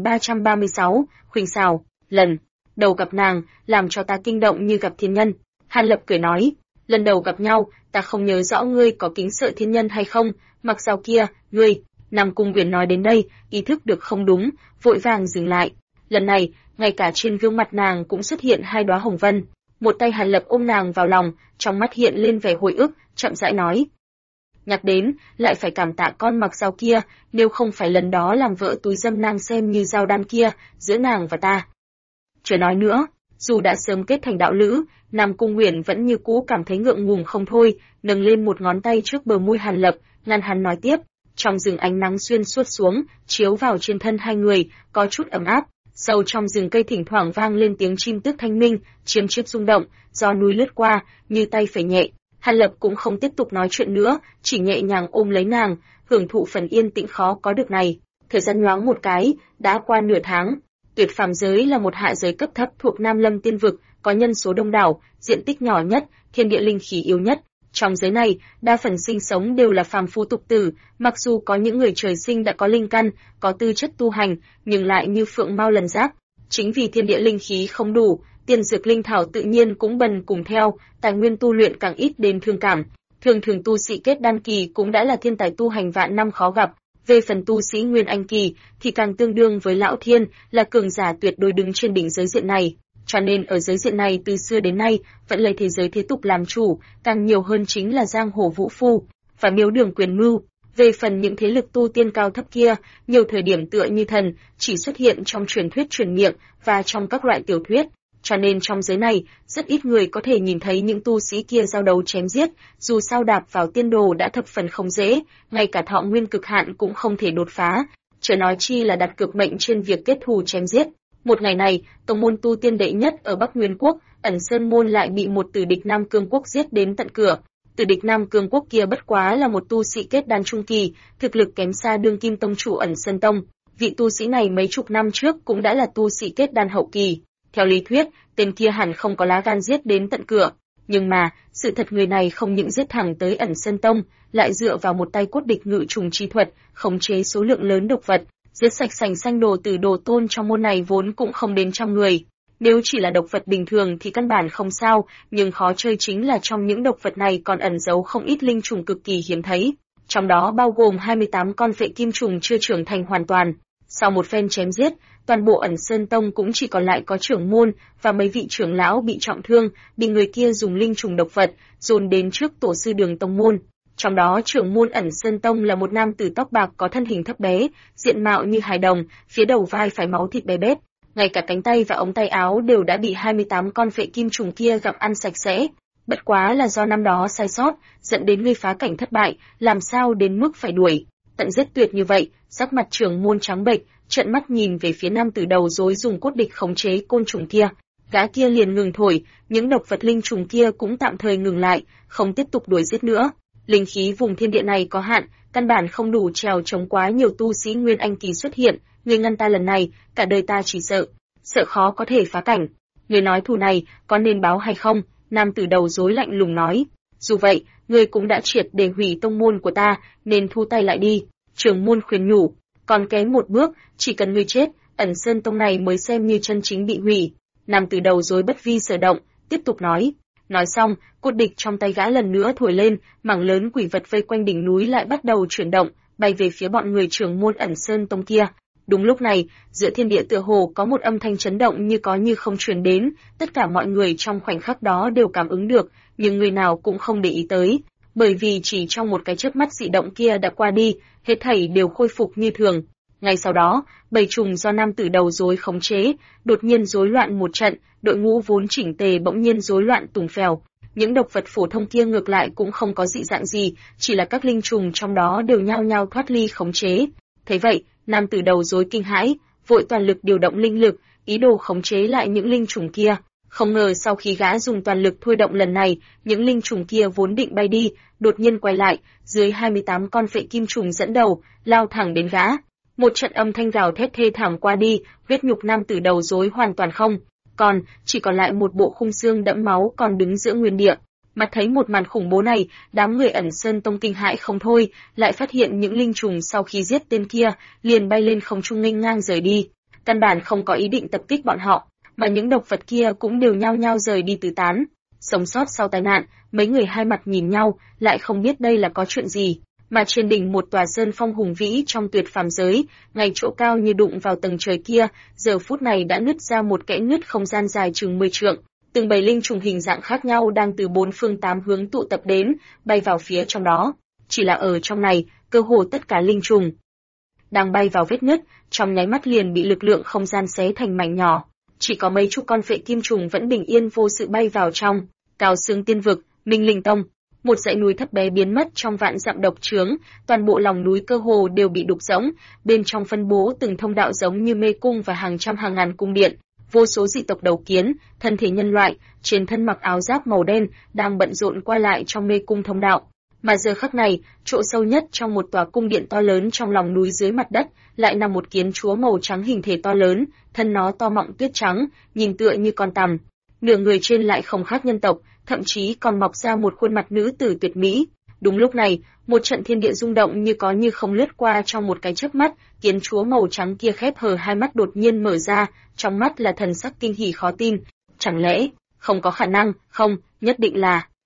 1336, Khuynh Xào, lần đầu gặp nàng, làm cho ta kinh động như gặp thiên nhân. Hàn Lập cười nói, Lần đầu gặp nhau, ta không nhớ rõ ngươi có kính sợ thiên nhân hay không, Mặc Dao kia, ngươi. Nam Cung Uyển nói đến đây, ý thức được không đúng, vội vàng dừng lại. Lần này, ngay cả trên gương mặt nàng cũng xuất hiện hai đóa hồng vân. Một tay Hàn Lập ôm nàng vào lòng, trong mắt hiện lên vẻ hồi ức, chậm rãi nói: nhắc đến, lại phải cảm tạ con Mặc Dao kia, nếu không phải lần đó làm vợ túi dâm nàng xem như dao đan kia, giữa nàng và ta. Chưa nói nữa, dù đã sớm kết thành đạo lữ, Nam Cung Uyển vẫn như cũ cảm thấy ngượng ngùng không thôi, nâng lên một ngón tay trước bờ môi Hàn Lập, ngăn hắn nói tiếp. Trong rừng ánh nắng xuyên suốt xuống, chiếu vào trên thân hai người, có chút ấm áp. Sâu trong rừng cây thỉnh thoảng vang lên tiếng chim tước thanh minh, chiêm chiếp rung động, gió núi lướt qua, như tay phẩy nhẹ. Hàn Lập cũng không tiếp tục nói chuyện nữa, chỉ nhẹ nhàng ôm lấy nàng, hưởng thụ phần yên tĩnh khó có được này. Thời gian nhoáng một cái, đã qua nửa tháng. Tuyệt phàm giới là một hạ giới cấp thấp thuộc Nam Lâm Tiên vực, có nhân số đông đảo, diện tích nhỏ nhất, thiên địa linh khí yếu nhất. Trong giới này, đa phần sinh sống đều là phàm phu tục tử, mặc dù có những người trời sinh đã có linh căn, có tư chất tu hành, nhưng lại như phượng mao lân giác. Chính vì thiên địa linh khí không đủ, tiên dược linh thảo tự nhiên cũng bần cùng theo, tài nguyên tu luyện càng ít đến thương cảm. Thường thường tu sĩ kết đan kỳ cũng đã là thiên tài tu hành vạn năm khó gặp, về phần tu sĩ nguyên anh kỳ thì càng tương đương với lão thiên, là cường giả tuyệt đối đứng trên đỉnh giới diện này. Cho nên ở giới diện này từ xưa đến nay vẫn lấy thế giới thế tục làm chủ, càng nhiều hơn chính là giang hồ vũ phu và miếu đường quyền mưu. Về phần những thế lực tu tiên cao thấp kia, nhiều thời điểm tựa như thần, chỉ xuất hiện trong truyền thuyết truyền miệng và trong các loại tiểu thuyết. Cho nên trong giới này, rất ít người có thể nhìn thấy những tu sĩ kia giao đấu chém giết, dù sao đạp vào tiên đồ đã thập phần không dễ, ngay cả thọ nguyên cực hạn cũng không thể đột phá, chớ nói chi là đặt cược mệnh trên việc kết thù chém giết. Một ngày này, tông môn tu tiên đệ nhất ở Bắc Nguyên Quốc, Ẩn Sơn môn lại bị một tử địch Nam Cương Quốc giết đến tận cửa. Tử địch Nam Cương Quốc kia bất quá là một tu sĩ kết đan trung kỳ, thực lực kém xa đương kim tông chủ Ẩn Sơn Tông. Vị tu sĩ này mấy chục năm trước cũng đã là tu sĩ kết đan hậu kỳ. Theo lý thuyết, tên kia hẳn không có lá gan giết đến tận cửa. Nhưng mà, sự thật người này không những giết thẳng tới Ẩn Sơn Tông, lại dựa vào một tay cốt địch ngự trùng chi thuật, khống chế số lượng lớn độc vật, giết sạch sành xanh đồ tử đồ tôn trong môn này vốn cũng không đến trăm người. Nếu chỉ là độc vật bình thường thì căn bản không sao, nhưng khó chơi chính là trong những độc vật này còn ẩn giấu không ít linh trùng cực kỳ hiếm thấy. Trong đó bao gồm 28 con phệ kim trùng chưa trưởng thành hoàn toàn. Sau một phen chém giết, toàn bộ Ẩn Sơn Tông cũng chỉ còn lại có trưởng môn và mấy vị trưởng lão bị trọng thương, bị người kia dùng linh trùng độc vật dồn đến trước tổ sư đường tông môn. Trong đó trưởng môn Ẩn Sơn Tông là một nam tử tóc bạc có thân hình thấp bé, diện mạo như hài đồng, phía đầu vai phải máu thịt bé bét, ngay cả cánh tay và ống tay áo đều đã bị 28 con phệ kim trùng kia gặm ăn sạch sẽ. Bất quá là do năm đó sai sót, dẫn đến ngươi phá cảnh thất bại, làm sao đến mức phải đuổi tận giết tuyệt như vậy. Sắc mặt trưởng môn trắng bệch, trợn mắt nhìn về phía nam tử đầu rối dùng cốt địch khống chế côn trùng kia. Gã kia liền ngừng thổi, những độc vật linh trùng kia cũng tạm thời ngừng lại, không tiếp tục đuổi giết nữa. Linh khí vùng thiên địa này có hạn, căn bản không đủ trèo chống quá nhiều tu sĩ nguyên anh kỳ xuất hiện, ngươi ngăn ta lần này, cả đời ta chỉ sợ khó có thể phá cảnh. Ngươi nói thù này có nên báo hay không? Nam tử đầu rối lạnh lùng nói. Dù vậy, ngươi cũng đã triệt để hủy tông môn của ta, nên thu tay lại đi. Trưởng môn khuyên nhủ, còn kém một bước, chỉ cần ngươi chết, Ẩn Sơn Tông này mới xem như chân chính bị hủy. Nam tử đầu rối bất vi sở động, tiếp tục nói. Nói xong, cốt địch trong tay gã lần nữa thổi lên, mảng lớn quỷ vật vây quanh đỉnh núi lại bắt đầu chuyển động, bay về phía bọn người trưởng môn Ẩn Sơn Tông kia. Đúng lúc này, giữa thiên địa tựa hồ có một âm thanh chấn động như có như không truyền đến, tất cả mọi người trong khoảnh khắc đó đều cảm ứng được, nhưng người nào cũng không để ý tới, bởi vì chỉ trong một cái chớp mắt dị động kia đã qua đi, hết thảy đều khôi phục như thường. Ngay sau đó, bầy trùng do nam tử đầu rối khống chế, đột nhiên rối loạn một trận, đội ngũ vốn chỉnh tề bỗng nhiên rối loạn tùng phèo. Những độc vật phổ thông kia ngược lại cũng không có dị dạng gì, chỉ là các linh trùng trong đó đều nhao nhao thoát ly khống chế. Thế vậy, nam tử đầu rối kinh hãi, vội toàn lực điều động linh lực, ý đồ khống chế lại những linh trùng kia. Không ngờ sau khi gã dùng toàn lực thôi động lần này, những linh trùng kia vốn định bay đi, đột nhiên quay lại, dưới 28 con phệ kim trùng dẫn đầu, lao thẳng đến gã. Một trận âm thanh gào thét thê thảm qua đi, huyết nhục nam tử đầu rối hoàn toàn không, chỉ còn lại một bộ khung xương đẫm máu còn đứng giữa nguyên địa. Mà thấy một màn khủng bố này, đám người Ẩn Sơn Tông kinh hãi không thôi, lại phát hiện những linh trùng sau khi giết tên kia, liền bay lên không trung nghênh ngang rời đi. Căn bản không có ý định tập kích bọn họ, mà những độc vật kia cũng đều nhao nhao rời đi tứ tán. Sống sót sau tai nạn, mấy người hai mặt nhìn nhau, lại không biết đây là có chuyện gì. Mà trên đỉnh một tòa sơn phong hùng vĩ trong tuyệt phàm giới, ngay chỗ cao như đụng vào tầng trời kia, giờ phút này đã nứt ra một kẽ nứt không gian dài chừng 10 trượng. Từng bầy linh trùng hình dạng khác nhau đang từ bốn phương tám hướng tụ tập đến, bay vào phía trong đó. Chỉ là ở trong này, cơ hồ tất cả linh trùng đang bay vào vết nứt, trong nháy mắt liền bị lực lượng không gian xé thành mảnh nhỏ. Chỉ có mấy chục con phệ kim trùng vẫn bình yên vô sự bay vào trong. Cao Xương Tiên Vực, Minh Linh Tông, một dãy núi thấp bé biến mất trong vạn dặm độc trướng, toàn bộ lòng núi cơ hồ đều bị đục rỗng, bên trong phân bố từng thông đạo giống như mê cung và hàng trăm hàng ngàn cung điện. Vô số dị tộc đầu kiến, thân thể nhân loại, trên thân mặc áo giáp màu đen, đang bận rộn qua lại trong mê cung thông đạo. Mà giờ khắc này, chỗ sâu nhất trong một tòa cung điện to lớn trong lòng núi dưới mặt đất, lại nằm một kiến chúa màu trắng hình thể to lớn, thân nó to mọng tuyết trắng, nhìn tựa như con tằm. Nửa người trên lại không khác nhân tộc, thậm chí còn mọc ra một khuôn mặt nữ tử tuyệt mỹ. Đúng lúc này, một trận thiên địa rung động như có như không lướt qua trong một cái chớp mắt, kiến chúa màu trắng kia khép hờ hai mắt đột nhiên mở ra, trong mắt là thần sắc kinh hỉ khó tin. Chẳng lẽ, không có khả năng, không, nhất định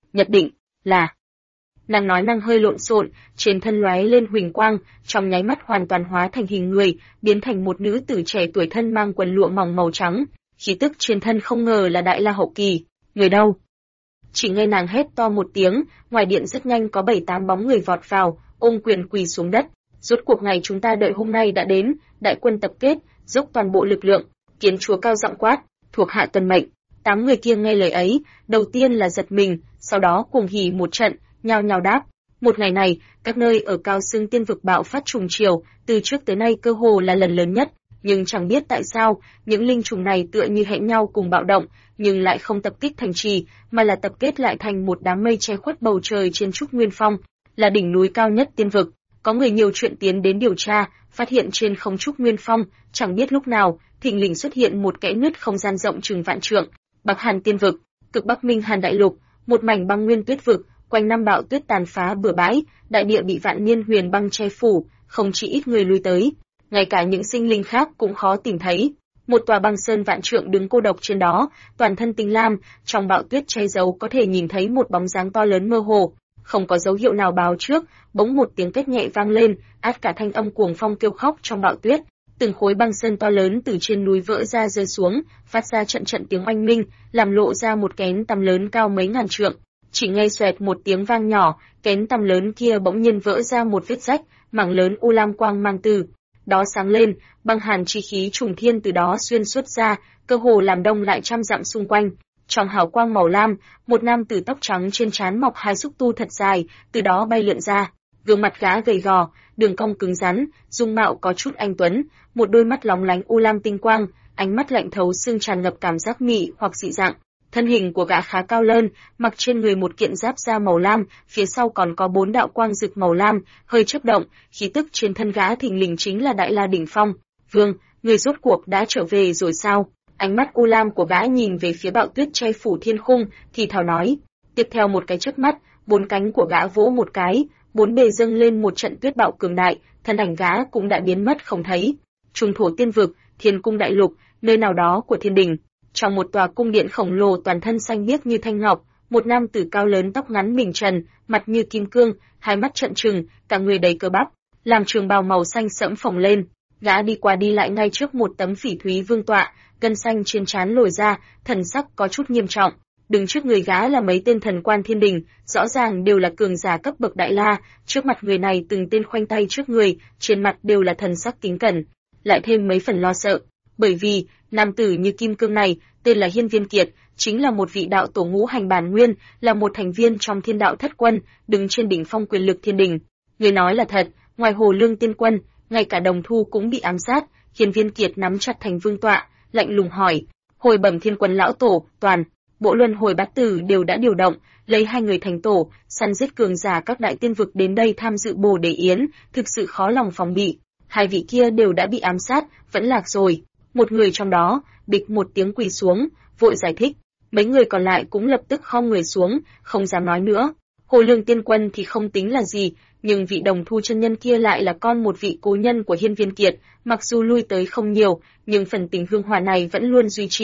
là. Nàng nói năng hơi lộn xộn, trên thân lóe lên huỳnh quang, trong nháy mắt hoàn toàn hóa thành hình người, biến thành một nữ tử trẻ tuổi thân mang quần lụa mỏng màu trắng. Khí tức trên thân không ngờ là Đại La hậu kỳ. Người đâu? Chỉ nghe nàng hét to một tiếng, ngoài điện rất nhanh có 7-8 bóng người vọt vào, ôm quyền quỳ xuống đất. Rốt cuộc ngày chúng ta đợi hôm nay đã đến, đại quân tập kết, dốc toàn bộ lực lượng. Kiến chúa cao giọng quát, thuộc hạ tuân mệnh. 8 người kia nghe lời ấy, đầu tiên là giật mình, sau đó cuồng hỉ một trận, nhao nhao đáp. Một ngày này, các nơi ở Cao Xương Tiên Vực bạo phát trùng chiều, từ trước tới nay cơ hồ là lần lớn nhất. Nhưng chẳng biết tại sao, những linh trùng này tựa như hẹn nhau cùng bạo động, nhưng lại không tập kích thành trì, mà là tập kết lại thành một đám mây che khuất bầu trời trên Trúc Nguyên Phong, là đỉnh núi cao nhất tiên vực. Có người nhiều chuyện tiến đến điều tra, phát hiện trên không Trúc Nguyên Phong, chẳng biết lúc nào, thình lình xuất hiện một kẽ nứt không gian rộng chừng vạn trượng. Bắc Hàn Tiên Vực, cực Bắc Minh Hàn Đại Lục, một mảnh băng nguyên tuyết vực, quanh năm bão tuyết tàn phá bừa bãi, đại địa bị vạn niên huyền băng che phủ, không chỉ ít người lui tới, ngay cả những sinh linh khác cũng khó tìm thấy. Một tòa băng sơn vạn trượng đứng cô độc trên đó, toàn thân tinh lam, trong bão tuyết che giấu có thể nhìn thấy một bóng dáng to lớn mơ hồ, không có dấu hiệu nào báo trước, bỗng một tiếng két nhẹ vang lên, át cả thanh âm cuồng phong kêu khóc trong bão tuyết. Từng khối băng sơn to lớn từ trên núi vỡ ra rơi xuống, phát ra trận trận tiếng oanh minh, làm lộ ra một kén tăm lớn cao mấy ngàn trượng. Chỉ nghe xoẹt một tiếng vang nhỏ, kén tăm lớn kia bỗng nhiên vỡ ra một vết rách, mảng lớn u lam quang mang từ đó sáng lên, băng hàn chi khí trùng thiên từ đó xuyên suốt ra, cơ hồ làm đông lại trăm dặm xung quanh. Trong hào quang màu lam, một nam tử tóc trắng trên trán mọc hai xúc tu thật dài, từ đó bay lượn ra. Gương mặt gã gầy gò, đường cong cứng rắn, dung mạo có chút anh tuấn, một đôi mắt lóng lánh u lam tinh quang, ánh mắt lạnh thấu xương tràn ngập cảm giác mị hoặc dị dạng. Thân hình của gã khá cao lớn, mặc trên người một kiện giáp da màu lam, phía sau còn có 4 đạo quang rực màu lam, hơi chớp động, khí tức trên thân gã thình lình chính là Đại La đỉnh phong. Vương, người rốt cuộc đã trở về rồi sao? Ánh mắt u lam của gã nhìn về phía bão tuyết che phủ thiên khung, thì thào nói. Tiếp theo một cái chớp mắt, 4 cánh của gã vỗ một cái, 4 bề dâng lên một trận tuyết bão cường đại, thân ảnh gã cũng đã biến mất không thấy. Trung thổ tiên vực, Thiên cung đại lục, nơi nào đó của thiên đình. Trong một tòa cung điện khổng lồ toàn thân xanh biếc như thanh ngọc, một nam tử cao lớn tóc ngắn mình trần, mặt như kim cương, hai mắt trợn trừng, cả người đầy cơ bắp, làm trường bào màu xanh sẫm phồng lên. Gã đi qua đi lại ngay trước một tấm phỉ thúy vương tọa, gân xanh trên trán lồi ra, thần sắc có chút nghiêm trọng. Đứng trước người gã là mấy tên thần quan thiên đình, rõ ràng đều là cường giả cấp bậc Đại La, trước mặt người này từng tên khoanh tay trước người, trên mặt đều là thần sắc kính cẩn, lại thêm mấy phần lo sợ, bởi vì nam tử như kim cương này, tên là Hiên Viên Kiệt, chính là một vị đạo tổ ngũ hành bản nguyên, là một thành viên trong Thiên Đạo Thất Quân, đứng trên đỉnh phong quyền lực thiên đình. Người nói là thật, ngoài Hồ Lương Tiên Quân, ngay cả Đồng Thu cũng bị ám sát. Hiên Viên Kiệt nắm chặt thành vương tọa, lạnh lùng hỏi: "Hồi bẩm Thiên Quân lão tổ, toàn bộ luân hồi bát tử đều đã điều động, lấy 2 người thành tổ, săn giết cường giả các đại tiên vực đến đây tham dự Bồ Đề Yến, thực sự khó lòng phòng bị. 2 vị kia đều đã bị ám sát, vẫn lạc rồi." Một người trong đó, bịch một tiếng quỳ xuống, vội giải thích. Mấy người còn lại cũng lập tức khom người xuống, không dám nói nữa. Hồ Lương Tiên Quân thì không tính là gì, nhưng vị Đồng Thu chân nhân kia lại là con một vị cố nhân của Hiên Viên Kiệt, mặc dù lui tới không nhiều, nhưng phần tình hương hòa này vẫn luôn duy trì.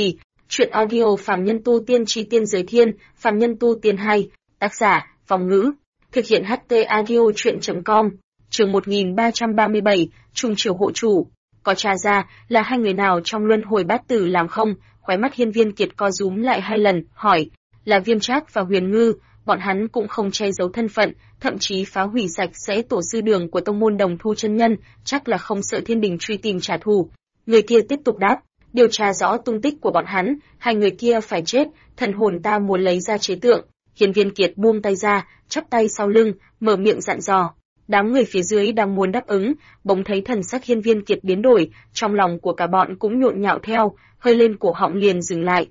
Truyện audio Phàm Nhân Tu Tiên Chi Tiên Giới Thiên, Phàm Nhân Tu Tiên 2, tác giả, Phong Ngữ. Thực hiện HT Audio Truyện.com. Chương 1337, Trung Triều hộ chủ. Có tra ra là hai người nào trong luân hồi bát tử làm không? Khóe mắt Hiên Viên Kiệt co rúm lại hai lần, hỏi, là Viêm Trác và Huyền Ngư. Bọn hắn cũng không che giấu thân phận, thậm chí phá hủy sạch sẽ tổ sư đường của tông môn Đồng Thu chân nhân, chắc là không sợ thiên đình truy tìm trả thù. Người kia tiếp tục đáp, điều tra rõ tung tích của bọn hắn, hai người kia phải chết, thần hồn ta muốn lấy ra chế tượng. Hiên Viên Kiệt buông tay ra, chắp tay sau lưng, mở miệng dặn dò. Đám người phía dưới đang muốn đáp ứng, bỗng thấy thần sắc Hiên Viên Kiệt biến đổi, trong lòng của cả bọn cũng nhộn nhạo theo, hơi lên cổ họng liền dừng lại.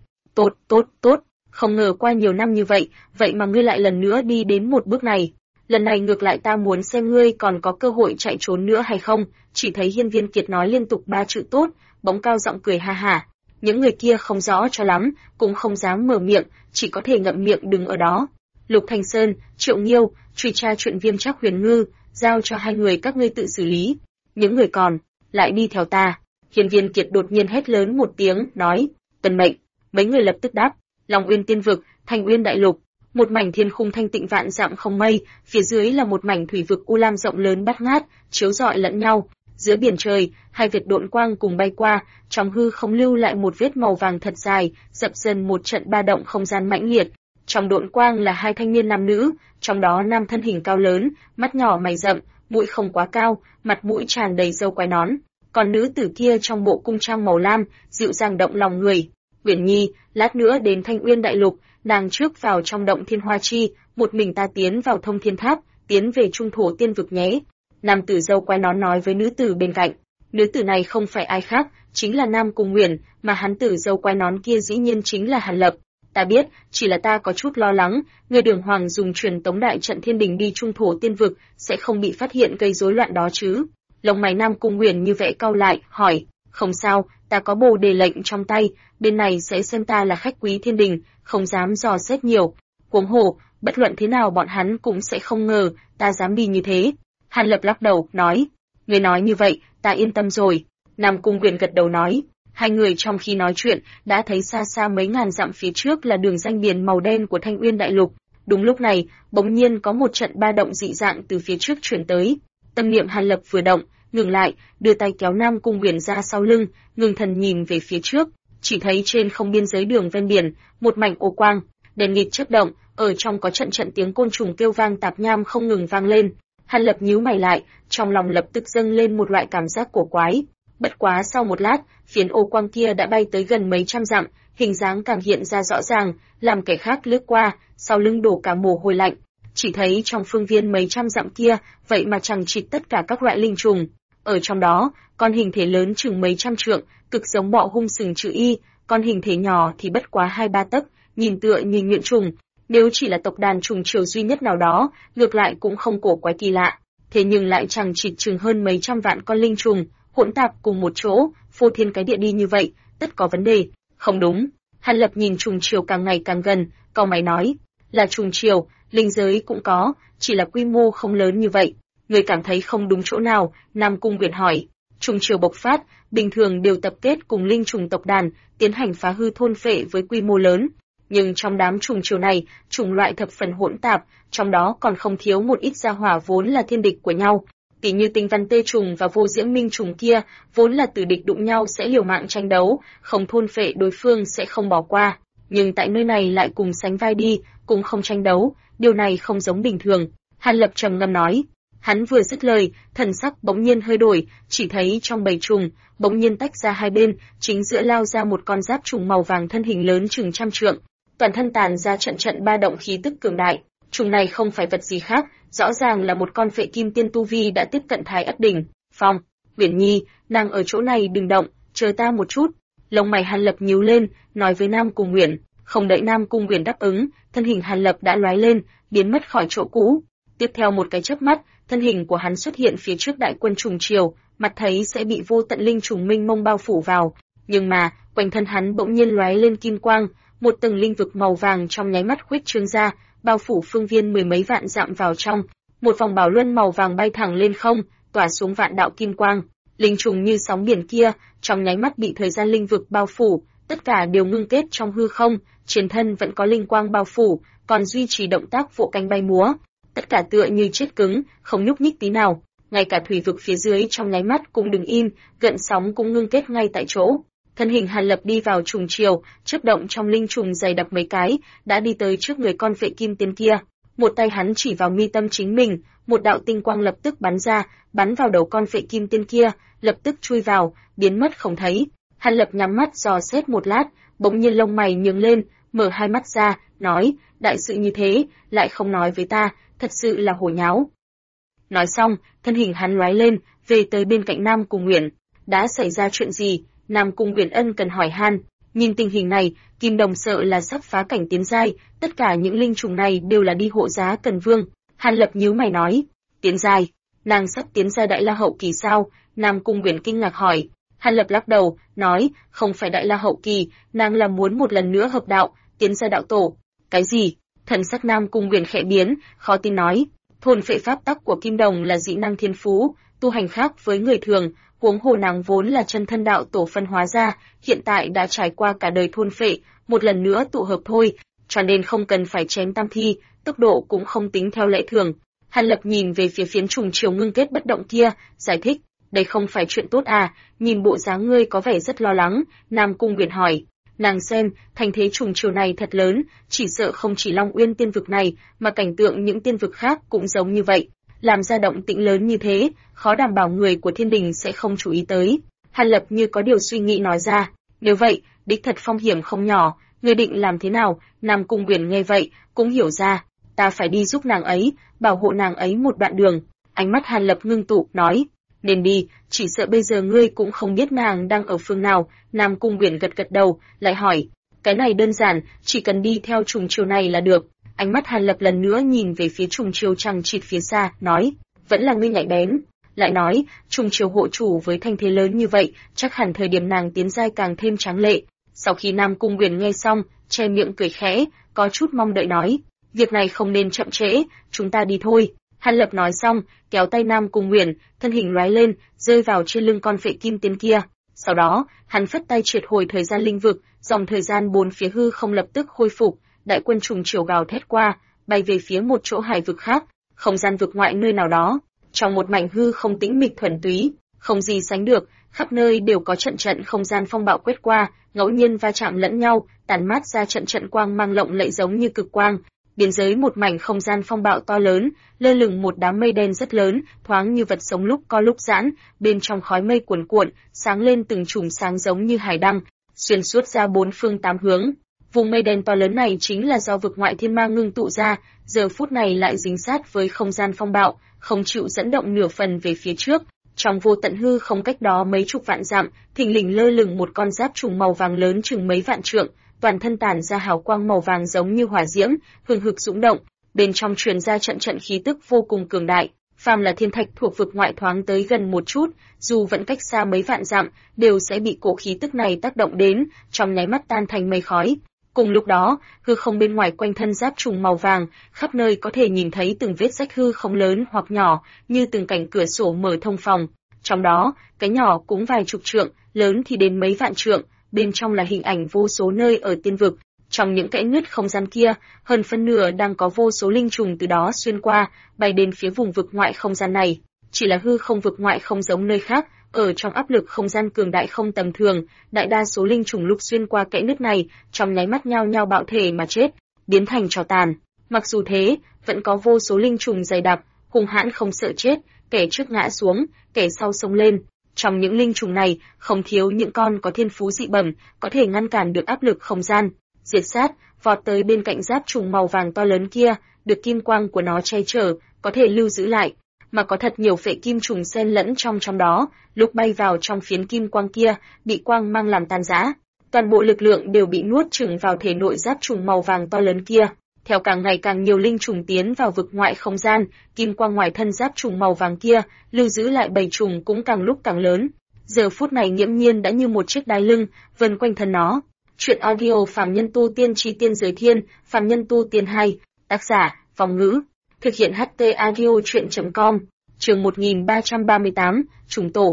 Tốt, không ngờ qua nhiều năm như vậy, vậy mà ngươi lại lần nữa đi đến một bước này. Lần này ngược lại ta muốn xem ngươi còn có cơ hội chạy trốn nữa hay không. Chỉ thấy Hiên Viên Kiệt nói liên tục ba chữ tốt, bỗng cao giọng cười ha hả. Những người kia không rõ cho lắm, cũng không dám mở miệng, chỉ có thể ngậm miệng đứng ở đó. Lục Thanh Sơn, Triệu Nghiêu, truy tra chuyện Viêm Trác Huyền Ngư, giao cho hai người các ngươi tự xử lý. Những người còn lại đi theo ta. Hiên Viên Kiệt đột nhiên hét lớn một tiếng, nói, tuân mệnh. Mấy người lập tức đáp. Long Uyên Tiên Vực, Thanh Uyên Đại Lục, một mảnh thiên khung thanh tịnh vạn dặm không mây, phía dưới là một mảnh thủy vực u lam rộng lớn bát ngát, chiếu rọi lẫn nhau. Giữa biển trời, hai vệt độn quang cùng bay qua, trong hư không lưu lại một vết màu vàng thật dài, dập dần một trận ba động không gian mãnh liệt. Trong độn quang là hai thanh niên nam nữ, trong đó nam thân hình cao lớn, mắt nhỏ mày rậm, mũi không quá cao, mặt mũi tràn đầy râu quai nón. Còn nữ tử kia trong bộ cung trang màu lam, dịu dàng động lòng người. Uyển Nhi, lát nữa đến Thanh Uyên Đại Lục, nàng trước vào trong động Thiên Hoa Chi, một mình ta tiến vào Thông Thiên Tháp, tiến về Trung Thổ Tiên Vực nhé. Nam tử râu quai nón nói với nữ tử bên cạnh. Nữ tử này không phải ai khác, chính là Nam Cung Nguyền, mà hắn tử râu quai nón kia dĩ nhiên chính là Hàn Lập. Ta biết, chỉ là ta có chút lo lắng, người Đường Hoàng dùng truyền tống đại trận thiên đình đi Trung Thổ Tiên Vực sẽ không bị phát hiện gây rối loạn đó chứ. Lông mày Nam Cung Nguyền như vậy cau lại, hỏi, không sao, ta có bồ đề lệnh trong tay, bên này sẽ xem ta là khách quý thiên đình, không dám dò xét nhiều. Huống hồ, bất luận thế nào bọn hắn cũng sẽ không ngờ ta dám đi như thế. Hàn Lập lắc đầu, nói, người nói như vậy, ta yên tâm rồi. Nam Cung Nguyền gật đầu nói. Hai người trong khi nói chuyện đã thấy xa xa mấy ngàn dặm phía trước là đường ranh biển màu đen của Thanh Uyên Đại Lục. Đúng lúc này, bỗng nhiên có một trận ba động dị dạng từ phía trước chuyển tới. Tâm niệm Hàn Lập vừa động, ngừng lại, đưa tay kéo Nam Cung Nguyền ra sau lưng, ngừng thần nhìn về phía trước, chỉ thấy trên không biên giới đường ven biển, một mảnh ô quang, đèn nghịt chớp động, ở trong có trận trận tiếng côn trùng kêu vang tạp nham không ngừng vang lên. Hàn Lập nhíu mày lại, trong lòng lập tức dâng lên một loại cảm giác cổ quái. Bất quá sau một lát, phiến ô quang kia đã bay tới gần mấy trăm dặm, hình dáng càng hiện ra rõ ràng, làm kẻ khác lướt qua, sau lưng đổ cả mồ hôi lạnh. Chỉ thấy trong phương viên mấy trăm dặm kia, vậy mà chằng chịt tất cả các loại linh trùng. Ở trong đó, con hình thể lớn chừng mấy trăm trượng, cực giống bọ hung sừng chữ Y, con hình thể nhỏ thì bất quá 2-3 tấc, nhìn tựa như nhuyễn trùng. Nếu chỉ là tộc đàn trùng triều duy nhất nào đó, ngược lại cũng không cổ quái kỳ lạ. Thế nhưng lại chằng chịt chừng hơn mấy trăm vạn con linh trùng, hỗn tạp cùng một chỗ, phô thiên cái địa đi như vậy, tất có vấn đề. Không đúng. Hàn Lập nhìn trùng triều càng ngày càng gần, cau mày nói, là trùng triều, linh giới cũng có, chỉ là quy mô không lớn như vậy. Người cảm thấy không đúng chỗ nào? Nam Cung Nguyền hỏi. Trùng triều bộc phát, bình thường đều tập kết cùng linh trùng tộc đàn, tiến hành phá hư thôn phệ với quy mô lớn. Nhưng trong đám trùng triều này, chủng loại thập phần hỗn tạp, trong đó còn không thiếu một ít gia hỏa vốn là thiên địch của nhau. Tỉ như Tinh Văn Tê trùng và Vô Diễm Minh trùng kia, vốn là tử địch đụng nhau sẽ liều mạng tranh đấu, không thôn phệ đối phương sẽ không bỏ qua. Nhưng tại nơi này lại cùng sánh vai đi, cùng không tranh đấu, điều này không giống bình thường. Hàn Lập trầm ngâm nói. Hắn vừa dứt lời, thần sắc bỗng nhiên hơi đổi, chỉ thấy trong bầy trùng, bỗng nhiên tách ra hai bên, chính giữa lao ra một con giáp trùng màu vàng thân hình lớn chừng trăm trượng, toàn thân tàn ra trận trận ba động khí tức cường đại. Trùng này không phải vật gì khác, rõ ràng là một con phệ kim tiên tu vi đã tiếp cận Thái Ất đỉnh. Phong, Uyển Nhi, nàng ở chỗ này đừng động, chờ ta một chút. Lông mày Hàn Lập nhíu lên, nói với Nam Cung Nguyền. Không đợi Nam Cung Nguyền đáp ứng, thân hình Hàn Lập đã lóe lên, biến mất khỏi chỗ cũ. Tiếp theo một cái chớp mắt, thân hình của hắn xuất hiện phía trước đại quân trùng triều, mặt thấy sẽ bị vô tận linh trùng minh mông bao phủ vào. Nhưng mà, quanh thân hắn bỗng nhiên lóe lên kim quang, một tầng linh vực màu vàng trong nháy mắt khuếch trương ra, bao phủ phương viên mười mấy vạn dặm vào trong. Một vòng bảo luân màu vàng bay thẳng lên không, tỏa xuống vạn đạo kim quang. Linh trùng như sóng biển kia, trong nháy mắt bị thời gian linh vực bao phủ, tất cả đều ngưng kết trong hư không, trên thân vẫn có linh quang bao phủ, còn duy trì động tác vỗ cánh bay múa. Tất cả tựa như chết cứng, không nhúc nhích tí nào. Ngay cả thủy vực phía dưới trong nháy mắt cũng đứng im, gợn sóng cũng ngưng kết ngay tại chỗ. Thân hình Hàn Lập đi vào trùng chiều, chớp động trong linh trùng dày đặc mấy cái, đã đi tới trước người con phệ kim tiên kia. Một tay hắn chỉ vào mi tâm chính mình, một đạo tinh quang lập tức bắn ra, bắn vào đầu con phệ kim tiên kia, lập tức chui vào, biến mất không thấy. Hàn Lập nhắm mắt dò xét một lát, bỗng nhiên lông mày nhướng lên, mở hai mắt ra, nói, đại sự như thế, lại không nói với ta, thật sự là hồ nháo. Nói xong, thân hình hắn lóe lên, về tới bên cạnh Nam Cung Uyển. Đã xảy ra chuyện gì? Nam Cung Uyển ân cần hỏi han. Nhìn tình hình này, Kim Đồng sợ là sắp phá cảnh tiến giai, tất cả những linh trùng này đều là đi hộ giá Cần Vương. Hàn Lập nhíu mày nói, tiến giai, nàng sắp tiến giai Đại La hậu kỳ sao? Nam Cung Uyển kinh ngạc hỏi. Hàn Lập lắc đầu, nói, không phải Đại La hậu kỳ, nàng là muốn một lần nữa hợp đạo, tiến giai đạo tổ. Cái gì? Thần sắc Nam Cung Uyển khẽ biến, khó tin nói, thôn phệ pháp tắc của Kim Đồng là dị năng thiên phú, tu hành khác với người thường, huống hồ nàng vốn là chân thân đạo tổ phân hóa ra, hiện tại đã trải qua cả đời thôn phệ, một lần nữa tụ hợp thôi, cho nên không cần phải chém tam thi, tốc độ cũng không tính theo lẽ thường. Hàn Lập nhìn về phía phiến trùng chiều ngưng kết bất động kia, giải thích, đây không phải chuyện tốt à, nhìn bộ dáng ngươi có vẻ rất lo lắng. Nam Cung Uyển hỏi, nàng xem, thành thế trùng chiều này thật lớn, chỉ sợ không chỉ Long Uyên tiên vực này, mà cảnh tượng những tiên vực khác cũng giống như vậy. Làm ra động tĩnh lớn như thế, khó đảm bảo người của thiên đình sẽ không chú ý tới. Hàn Lập như có điều suy nghĩ nói ra, nếu vậy, đích thật phong hiểm không nhỏ, ngươi định làm thế nào? Nam Cung Uyển nghe vậy, cũng hiểu ra, ta phải đi giúp nàng ấy, bảo hộ nàng ấy một đoạn đường. Ánh mắt Hàn Lập ngưng tụ, nói, nên đi, chỉ sợ bây giờ ngươi cũng không biết nàng đang ở phương nào. Nam Cung Uyển gật gật đầu, lại hỏi, cái này đơn giản, chỉ cần đi theo trùng chiều này là được. Ánh mắt Hàn Lập lần nữa nhìn về phía trùng chiều chằng chịt phía xa, nói, vẫn là ngươi nhạy bén. Lại nói, trùng chiều hộ chủ với thanh thế lớn như vậy, chắc hẳn thời điểm nàng tiến giai càng thêm tráng lệ. Sau khi Nam Cung Uyển nghe xong, che miệng cười khẽ, có chút mong đợi nói, việc này không nên chậm trễ, chúng ta đi thôi. Hàn Lập nói xong, kéo tay Nam Cung Uyển, thân hình lóe lên, rơi vào trên lưng con phệ kim tiên kia. Sau đó, hắn phất tay triệt hồi thời gian linh vực, dòng thời gian bốn phía hư không lập tức khôi phục, đại quân trùng chiều gào thét qua, bay về phía một chỗ hải vực khác, không gian vực ngoại nơi nào đó, trong một mảnh hư không tĩnh mịch thuần túy, không gì sánh được, khắp nơi đều có trận trận không gian phong bạo quét qua, ngẫu nhiên va chạm lẫn nhau, tản mát ra trận trận quang mang lộng lẫy giống như cực quang. Biên giới một mảnh không gian phong bạo to lớn, lơ lửng một đám mây đen rất lớn, thoáng như vật sống lúc co lúc giãn, bên trong khói mây cuồn cuộn, sáng lên từng chùm sáng giống như hải đăng, xuyên suốt ra bốn phương tám hướng. Vùng mây đen to lớn này chính là do vực ngoại thiên ma ngưng tụ ra, giờ phút này lại dính sát với không gian phong bạo, không chịu dẫn động nửa phần về phía trước. Trong vô tận hư không cách đó mấy chục vạn dặm, thình lình lơ lửng một con giáp trùng màu vàng lớn chừng mấy vạn trượng, toàn thân tản ra hào quang màu vàng giống như hỏa diễm, hừng hực dũng động, bên trong truyền ra trận trận khí tức vô cùng cường đại. Phàm là thiên thạch thuộc vực ngoại thoáng tới gần một chút, dù vẫn cách xa mấy vạn dặm, đều sẽ bị cỗ khí tức này tác động đến, trong nháy mắt tan thành mây khói. Cùng lúc đó, hư không bên ngoài quanh thân giáp trùng màu vàng, khắp nơi có thể nhìn thấy từng vết rách hư không lớn hoặc nhỏ, như từng cảnh cửa sổ mở thông phòng. Trong đó, cái nhỏ cũng vài chục trượng, lớn thì đến mấy vạn trượng, bên trong là hình ảnh vô số nơi ở tiên vực. Trong những kẽ nứt không gian kia, hơn phân nửa đang có vô số linh trùng từ đó xuyên qua, bay đến phía vùng vực ngoại không gian này. Chỉ là hư không vực ngoại không giống nơi khác, ở trong áp lực không gian cường đại không tầm thường, đại đa số linh trùng lúc xuyên qua kẽ nứt này, trong nháy mắt nhao nhao bạo thể mà chết, biến thành tro tàn. Mặc dù thế, vẫn có vô số linh trùng dày đặc, hung hãn không sợ chết, kẻ trước ngã xuống, kẻ sau xông lên. Trong những linh trùng này, không thiếu những con có thiên phú dị bẩm, có thể ngăn cản được áp lực không gian, diệt sát, vọt tới bên cạnh giáp trùng màu vàng to lớn kia, được kim quang của nó che chở, có thể lưu giữ lại. Mà có thật nhiều phệ kim trùng xen lẫn trong đó, lúc bay vào trong phiến kim quang kia, bị quang mang làm tan rã. Toàn bộ lực lượng đều bị nuốt chửng vào thể nội giáp trùng màu vàng to lớn kia. Theo càng ngày càng nhiều linh trùng tiến vào vực ngoại không gian, kim quang ngoài thân giáp trùng màu vàng kia, lưu giữ lại bầy trùng cũng càng lúc càng lớn. Giờ phút này nghiễm nhiên đã như một chiếc đai lưng, vần quanh thân nó. Chuyện audio Phàm Nhân Tu Tiên Chi Tiên Giới Thiên, Phàm Nhân Tu Tiên 2, tác giả, Vong Ngữ. Thực hiện HT audio chuyện.com, chương 1338, trùng tổ.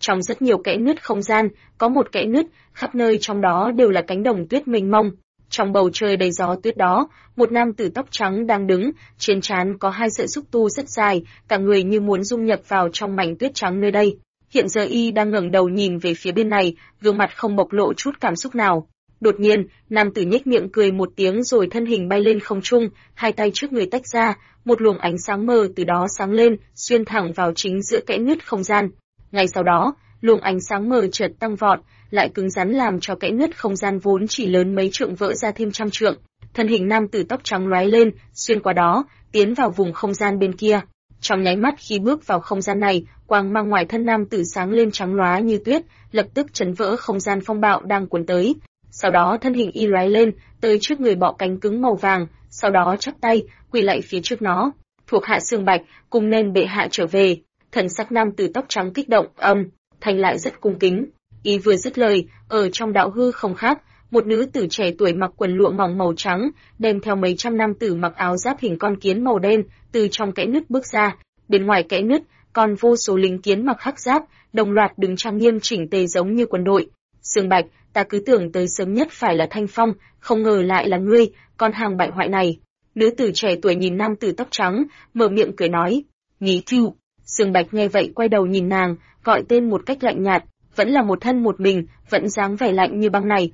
Trong rất nhiều kẽ nứt không gian, có một kẽ nứt, khắp nơi trong đó đều là cánh đồng tuyết mênh mông. Trong bầu trời đầy gió tuyết đó, một nam tử tóc trắng đang đứng, trên trán có hai sợi xúc tu rất dài, cả người như muốn dung nhập vào trong mảnh tuyết trắng nơi đây. Hiện giờ y đang ngẩng đầu nhìn về phía bên này, gương mặt không bộc lộ chút cảm xúc nào. Đột nhiên, nam tử nhếch miệng cười một tiếng rồi thân hình bay lên không trung, hai tay trước người tách ra, một luồng ánh sáng mờ từ đó sáng lên, xuyên thẳng vào chính giữa kẽ nứt không gian. Ngay sau đó, luồng ánh sáng mờ chợt tăng vọt, lại cứng rắn làm cho kẽ nứt không gian vốn chỉ lớn mấy trượng vỡ ra thêm trăm trượng. Thân hình nam tử tóc trắng lóe lên, xuyên qua đó, tiến vào vùng không gian bên kia. Trong nháy mắt khi bước vào không gian này, quang mang ngoài thân nam tử sáng lên trắng lóa như tuyết, lập tức chấn vỡ không gian phong bạo đang cuốn tới. Sau đó thân hình y lóe lên, tới trước người bọ cánh cứng màu vàng, sau đó chắp tay, quỳ lạy phía trước nó. Thuộc hạ Sương Bạch, cùng nên bệ hạ trở về. Thần sắc nam tử tóc trắng kích động, thanh lại rất cung kính. Y vừa dứt lời, ở trong đạo hư không khác, một nữ tử trẻ tuổi mặc quần lụa mỏng màu trắng, đem theo mấy trăm nam tử mặc áo giáp hình con kiến màu đen, từ trong kẽ nứt bước ra. Bên ngoài kẽ nứt, còn vô số lính kiến mặc hắc giáp, đồng loạt đứng trang nghiêm chỉnh tề giống như quân đội. Sương Bạch, ta cứ tưởng tới sớm nhất phải là Thanh Phong, không ngờ lại là ngươi, con hàng bại hoại này. Nữ tử trẻ tuổi nhìn nam tử tóc trắng, mở miệng cười nói, Nhí Thiu. Sương Bạch nghe vậy quay đầu nhìn nàng, gọi tên một cách lạnh nhạt, vẫn là một thân một mình, vẫn dáng vẻ lạnh như băng này,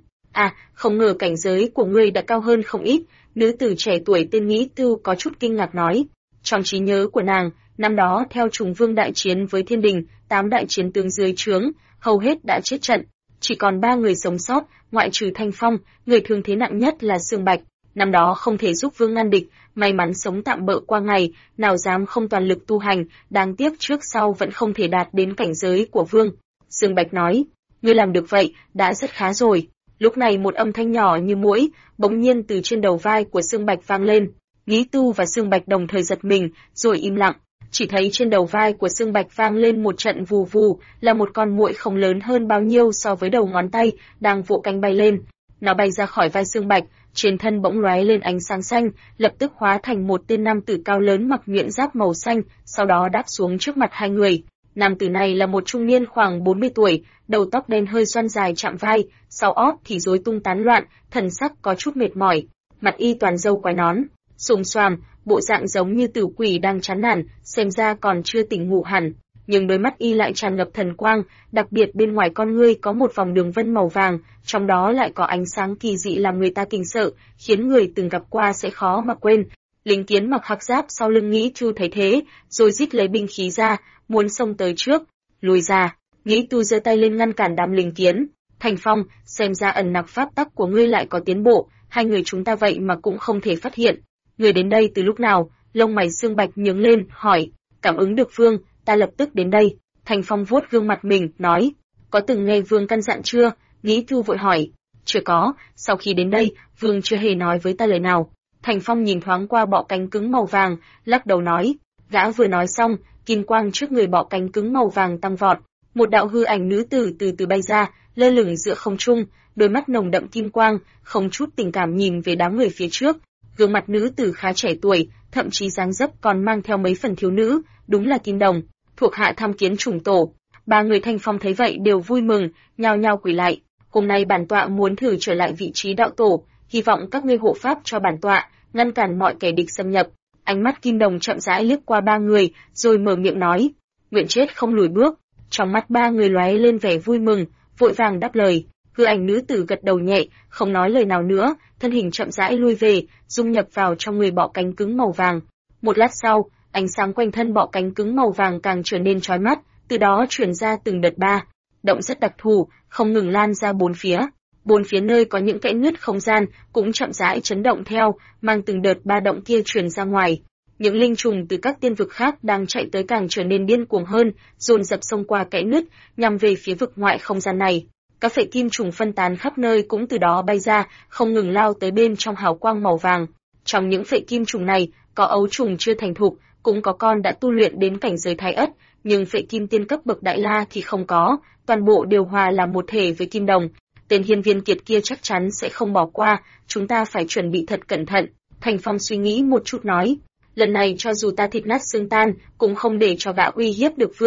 không ngờ cảnh giới của ngươi đã cao hơn không ít. Nữ tử trẻ tuổi tên Nhĩ Thiu có chút kinh ngạc nói. Trong trí nhớ của nàng, năm đó theo Trùng Vương đại chiến với Thiên Đình, 8 đại chiến tướng dưới trướng, hầu hết đã chết trận, chỉ còn 3 người sống sót, ngoại trừ Thanh Phong, người thương thế nặng nhất là Sương Bạch. Năm đó không thể giúp Vương ngăn địch, may mắn sống tạm bợ qua ngày, nào dám không toàn lực tu hành, đáng tiếc trước sau vẫn không thể đạt đến cảnh giới của Vương. Sương Bạch nói, ngươi làm được vậy, đã rất khá rồi. Lúc này một âm thanh nhỏ như muỗi, bỗng nhiên từ trên đầu vai của Sương Bạch vang lên. Nhĩ Tu và Sương Bạch đồng thời giật mình, rồi im lặng. Chỉ thấy trên đầu vai của Sương Bạch vang lên một trận vù vù, là một con muỗi không lớn hơn bao nhiêu so với đầu ngón tay, đang vỗ cánh bay lên. Nó bay ra khỏi vai Sương Bạch, trên thân bỗng lóe lên ánh sáng xanh, lập tức hóa thành một tên nam tử cao lớn mặc nhuyễn giáp màu xanh, sau đó đáp xuống trước mặt hai người. Nam tử này là một trung niên khoảng 40 tuổi, đầu tóc đen hơi xoăn dài chạm vai, sau ót thì rối tung tán loạn, thần sắc có chút mệt mỏi, mặt y toàn râu quai nón, xồm xoàm, bộ dạng giống như tử quỷ đang chán nản, xem ra còn chưa tỉnh ngủ hẳn, nhưng đôi mắt y lại tràn ngập thần quang, đặc biệt bên ngoài con ngươi có một vòng đường vân màu vàng, trong đó lại có ánh sáng kỳ dị làm người ta kinh sợ, khiến người từng gặp qua sẽ khó mà quên. Lính kiến mặc hắc giáp sau lưng Nhĩ Tu thấy thế, rồi rít lấy binh khí ra, muốn xông tới trước. Lùi ra, Nhĩ Tu giơ tay lên ngăn cản đám lính kiến. Thành Phong, xem ra ẩn nặc pháp tắc của ngươi lại có tiến bộ, hai người chúng ta vậy mà cũng không thể phát hiện. Ngươi đến đây từ lúc nào? Lông mày Sương Bạch nhướng lên, hỏi. Cảm ứng được Vương, ta lập tức đến đây. Thành Phong vuốt gương mặt mình, nói. Có từng nghe Vương căn dặn chưa? Nhĩ Tu vội hỏi. Chưa có, sau khi đến đây, Vương chưa hề nói với ta lời nào. Thành Phong nhìn thoáng qua bọ cánh cứng màu vàng, lắc đầu nói. Gã vừa nói xong, kim quang trước người bọ cánh cứng màu vàng tăng vọt. Một đạo hư ảnh nữ tử từ từ bay ra, lơ lửng giữa không trung, đôi mắt nồng đậm kim quang, không chút tình cảm nhìn về đám người phía trước. Gương mặt nữ tử khá trẻ tuổi, thậm chí dáng dấp còn mang theo mấy phần thiếu nữ, đúng là Kim Đồng, thuộc hạ tham kiến chủng tổ. Ba người Thanh Phong thấy vậy đều vui mừng, nhao nhao quỳ lại. Hôm nay bản tọa muốn thử trở lại vị trí đạo tổ, hy vọng các ngươi hộ pháp cho bản tọa, ngăn cản mọi kẻ địch xâm nhập. Ánh mắt Kim Đồng chậm rãi liếc qua ba người, rồi mở miệng nói, nguyện chết không lùi bước. Trong mắt ba người lóe lên vẻ vui mừng, vội vàng đáp lời. Hư ảnh nữ tử gật đầu nhẹ, không nói lời nào nữa, thân hình chậm rãi lui về, dung nhập vào trong người bọ cánh cứng màu vàng. Một lát sau, ánh sáng quanh thân bọ cánh cứng màu vàng càng trở nên chói mắt, từ đó truyền ra từng đợt ba động rất đặc thù, không ngừng lan ra bốn phía. Bốn phía nơi có những kẽ nứt không gian cũng chậm rãi chấn động theo, mang từng đợt ba động kia truyền ra ngoài. Những linh trùng từ các tiên vực khác đang chạy tới càng trở nên điên cuồng hơn, dồn dập xông qua kẽ nứt, nhằm về phía vực ngoại không gian này. Các phệ kim trùng phân tán khắp nơi cũng từ đó bay ra, không ngừng lao tới bên trong hào quang màu vàng. Trong những phệ kim trùng này, có ấu trùng chưa thành thục, cũng có con đã tu luyện đến cảnh giới thái ất, nhưng phệ kim tiên cấp bậc đại la thì không có, toàn bộ đều hòa làm một thể với Kim Đồng. Tên hiên viên kiệt kia chắc chắn sẽ không bỏ qua, chúng ta phải chuẩn bị thật cẩn thận. Thành Phong suy nghĩ một chút nói, lần này cho dù ta thịt nát xương tan, cũng không để cho gã uy hiếp được Vương.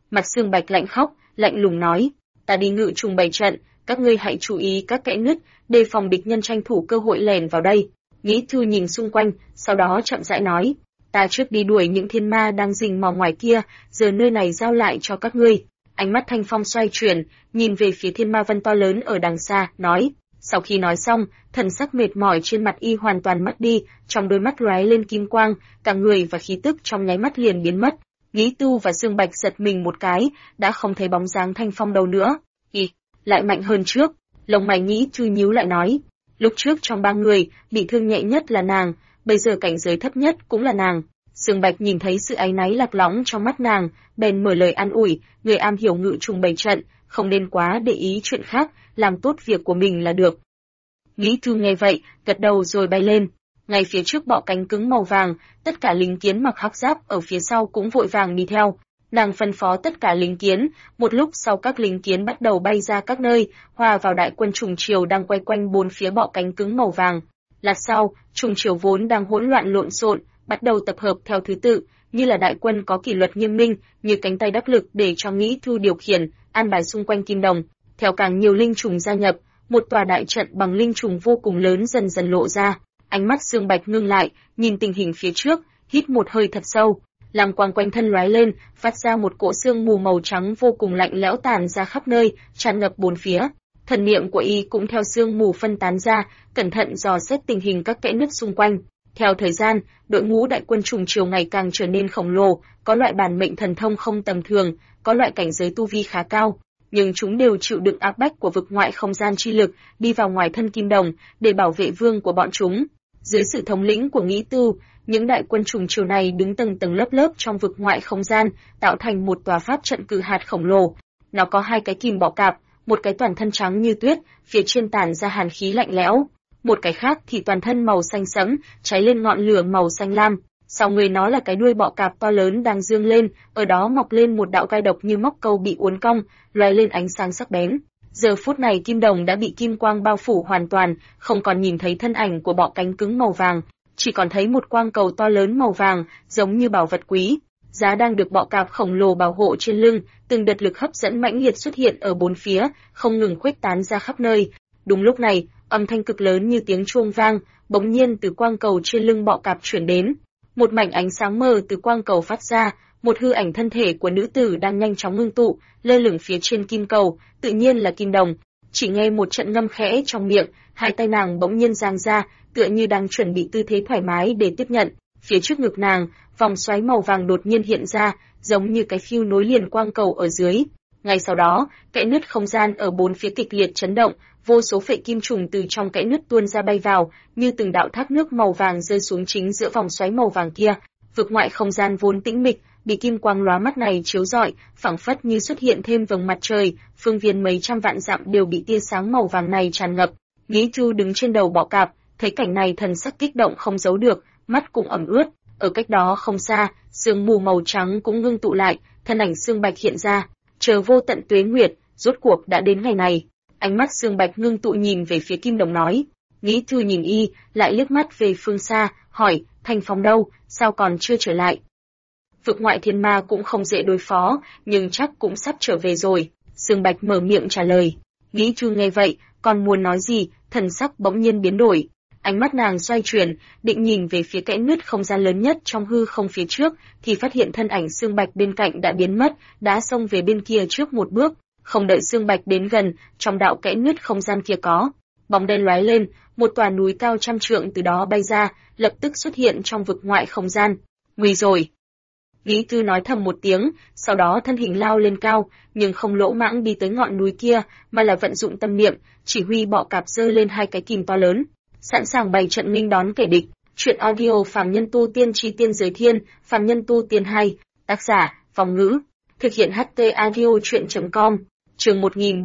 Mặt Sương Bạch lạnh khóc, lạnh lùng nói, ta đi ngự trùng bày trận, các ngươi hãy chú ý các kẽ nứt, đề phòng địch nhân tranh thủ cơ hội lèn vào đây. Nghĩ Thư nhìn xung quanh, sau đó chậm rãi nói, ta trước đi đuổi những thiên ma đang rình mò ngoài kia, giờ nơi này giao lại cho các ngươi. Ánh mắt Thanh Phong xoay chuyển, nhìn về phía thiên ma vân to lớn ở đằng xa, nói. Sau khi nói xong, thần sắc mệt mỏi trên mặt y hoàn toàn mất đi, trong đôi mắt lóe lên kim quang, cả người và khí tức trong nháy mắt liền biến mất. Nghĩ Tu và Dương Bạch giật mình một cái, đã không thấy bóng dáng Thanh Phong đâu nữa. Y lại mạnh hơn trước. Lông mày Nghĩ Tu nhíu lại nói, lúc trước trong 3 người, bị thương nhẹ nhất là nàng, bây giờ cảnh giới thấp nhất cũng là nàng. Dương Bạch nhìn thấy sự áy náy lạc lõng trong mắt nàng, bèn mở lời an ủi, người am hiểu ngự trùng bày trận, không nên quá để ý chuyện khác, làm tốt việc của mình là được. Nghĩ Thư nghe vậy, gật đầu rồi bay lên. Ngay phía trước bọ cánh cứng màu vàng, tất cả lính kiến mặc hắc giáp ở phía sau cũng vội vàng đi theo. Nàng phân phó tất cả lính kiến, một lúc sau các lính kiến bắt đầu bay ra các nơi, hòa vào đại quân trùng triều đang quay quanh bốn phía bọ cánh cứng màu vàng. Lát sau, trùng triều vốn đang hỗn loạn lộn xộn, bắt đầu tập hợp theo thứ tự, như là đại quân có kỷ luật nghiêm minh, như cánh tay đắc lực để cho Nghĩ Thư điều khiển, an bài xung quanh kim đồng. Theo càng nhiều linh trùng gia nhập, một tòa đại trận bằng linh trùng vô cùng lớn dần dần lộ ra. Ánh mắt Dương Bạch ngưng lại, nhìn tình hình phía trước, hít một hơi thật sâu, làm quang quanh thân lóe lên, phát ra một cỗ sương mù màu trắng vô cùng lạnh lẽo tản ra khắp nơi, tràn ngập bốn phía. Thần niệm của y cũng theo sương mù phân tán ra, cẩn thận dò xét tình hình các kẽ nứt xung quanh. Theo thời gian, đội ngũ đại quân trùng triều ngày càng trở nên khổng lồ, có loại bản mệnh thần thông không tầm thường, có loại cảnh giới tu vi khá cao, nhưng chúng đều chịu đựng áp bách của vực ngoại không gian chi lực, đi vào ngoài thân kim đồng để bảo vệ vương của bọn chúng. Dưới sự thống lĩnh của Nghĩ Tu, những đại quân trùng triều này đứng tầng tầng lớp lớp trong vực ngoại không gian, tạo thành một tòa pháp trận cự hạt khổng lồ. Nó có 2 cái kìm bọ cạp, một cái toàn thân trắng như tuyết, phía trên tản ra hàn khí lạnh lẽo, một cái khác thì toàn thân màu xanh sẫm, cháy lên ngọn lửa màu xanh lam. Sau người nó là cái đuôi bọ cạp to lớn đang dương lên, ở đó mọc lên một đạo gai độc như móc câu bị uốn cong, lóe lên ánh sáng sắc bén. Giờ phút này kim đồng đã bị kim quang bao phủ hoàn toàn, không còn nhìn thấy thân ảnh của bọ cánh cứng màu vàng, chỉ còn thấy một quang cầu to lớn màu vàng, giống như bảo vật quý. Giá đang được bọ cạp khổng lồ bảo hộ trên lưng, từng đợt lực hấp dẫn mãnh liệt xuất hiện ở bốn phía, không ngừng khuếch tán ra khắp nơi. Đúng lúc này, âm thanh cực lớn như tiếng chuông vang, bỗng nhiên từ quang cầu trên lưng bọ cạp chuyển đến. Một mảnh ánh sáng mờ từ quang cầu phát ra, một hư ảnh thân thể của nữ tử đang nhanh chóng ngưng tụ, lơ lửng phía trên kim cầu, tự nhiên là kim đồng. Chỉ nghe một trận ngâm khẽ trong miệng, hai tay nàng bỗng nhiên giang ra, tựa như đang chuẩn bị tư thế thoải mái để tiếp nhận. Phía trước ngực nàng, vòng xoáy màu vàng đột nhiên hiện ra, giống như cái phiêu nối liền quang cầu ở dưới. Ngay sau đó, kẽ nứt không gian ở bốn phía kịch liệt chấn động, vô số phệ kim trùng từ trong kẽ nứt tuôn ra bay vào, như từng đạo thác nước màu vàng rơi xuống chính giữa vòng xoáy màu vàng kia. Vực ngoại không gian vốn tĩnh mịch, bị kim quang lóa mắt này chiếu rọi, phảng phất như xuất hiện thêm vầng mặt trời, phương viên mấy trăm vạn dặm đều bị tia sáng màu vàng này tràn ngập. Nghĩ Chu đứng trên đầu bọ cạp, thấy cảnh này thần sắc kích động không giấu được, mắt cũng ẩm ướt. Ở cách đó không xa, sương mù màu trắng cũng ngưng tụ lại, thân ảnh Sương Bạch hiện ra. Chờ vô tận tuế nguyệt, rốt cuộc đã đến ngày này. Ánh mắt Sương Bạch ngưng tụ nhìn về phía kim đồng nói. Nghĩ Thư nhìn y, lại liếc mắt về phương xa, hỏi, Thanh Phong đâu, sao còn chưa trở lại? Vực ngoại thiên ma cũng không dễ đối phó, nhưng chắc cũng sắp trở về rồi. Sương Bạch mở miệng trả lời. Nghĩ Thư nghe vậy, còn muốn nói gì, thần sắc bỗng nhiên biến đổi. Ánh mắt nàng xoay chuyển, định nhìn về phía kẽ nứt không gian lớn nhất trong hư không phía trước, thì phát hiện thân ảnh Sương Bạch bên cạnh đã biến mất, đã xông về bên kia trước một bước. Không đợi Sương Bạch đến gần, trong đạo kẽ nứt không gian kia có bóng đen lóe lên, một tòa núi cao trăm trượng từ đó bay ra, lập tức xuất hiện trong vực ngoại không gian. Nguy rồi! Lý Tư nói thầm một tiếng, sau đó thân hình lao lên cao, nhưng không lỗ mãng đi tới ngọn núi kia, mà là vận dụng tâm niệm, chỉ huy bọ cạp giơ lên 2 cái kìm to lớn, sẵn sàng bày trận nghênh đón kẻ địch. Truyện audio Phàm Nhân Tu Tiên Chi Tiên Giới Thiên, Phàm Nhân Tu Tiên 2, tác giả, Phong Ngữ, thực hiện HT audio truyện.com, chương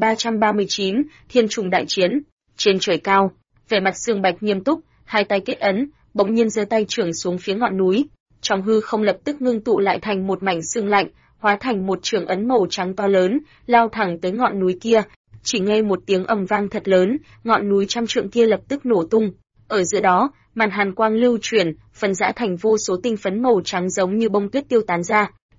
1339, Thiên trùng đại chiến. Trên trời cao, vẻ mặt Sương Bạch nghiêm túc, 2 tay kết ấn, bỗng nhiên giơ tay chưởng xuống phía ngọn núi. Trong hư không lập tức ngưng tụ lại thành một mảnh sương lạnh, hóa thành một trường ấn màu trắng to lớn, lao thẳng tới ngọn núi kia. Chỉ nghe một tiếng ầm vang thật lớn, ngọn núi trăm trượng kia lập tức nổ tung. Ở giữa đó, màn hàn quang lưu chuyển, phân rã thành vô số tinh phấn màu trắng giống như bông tuyết tiêu tán ra.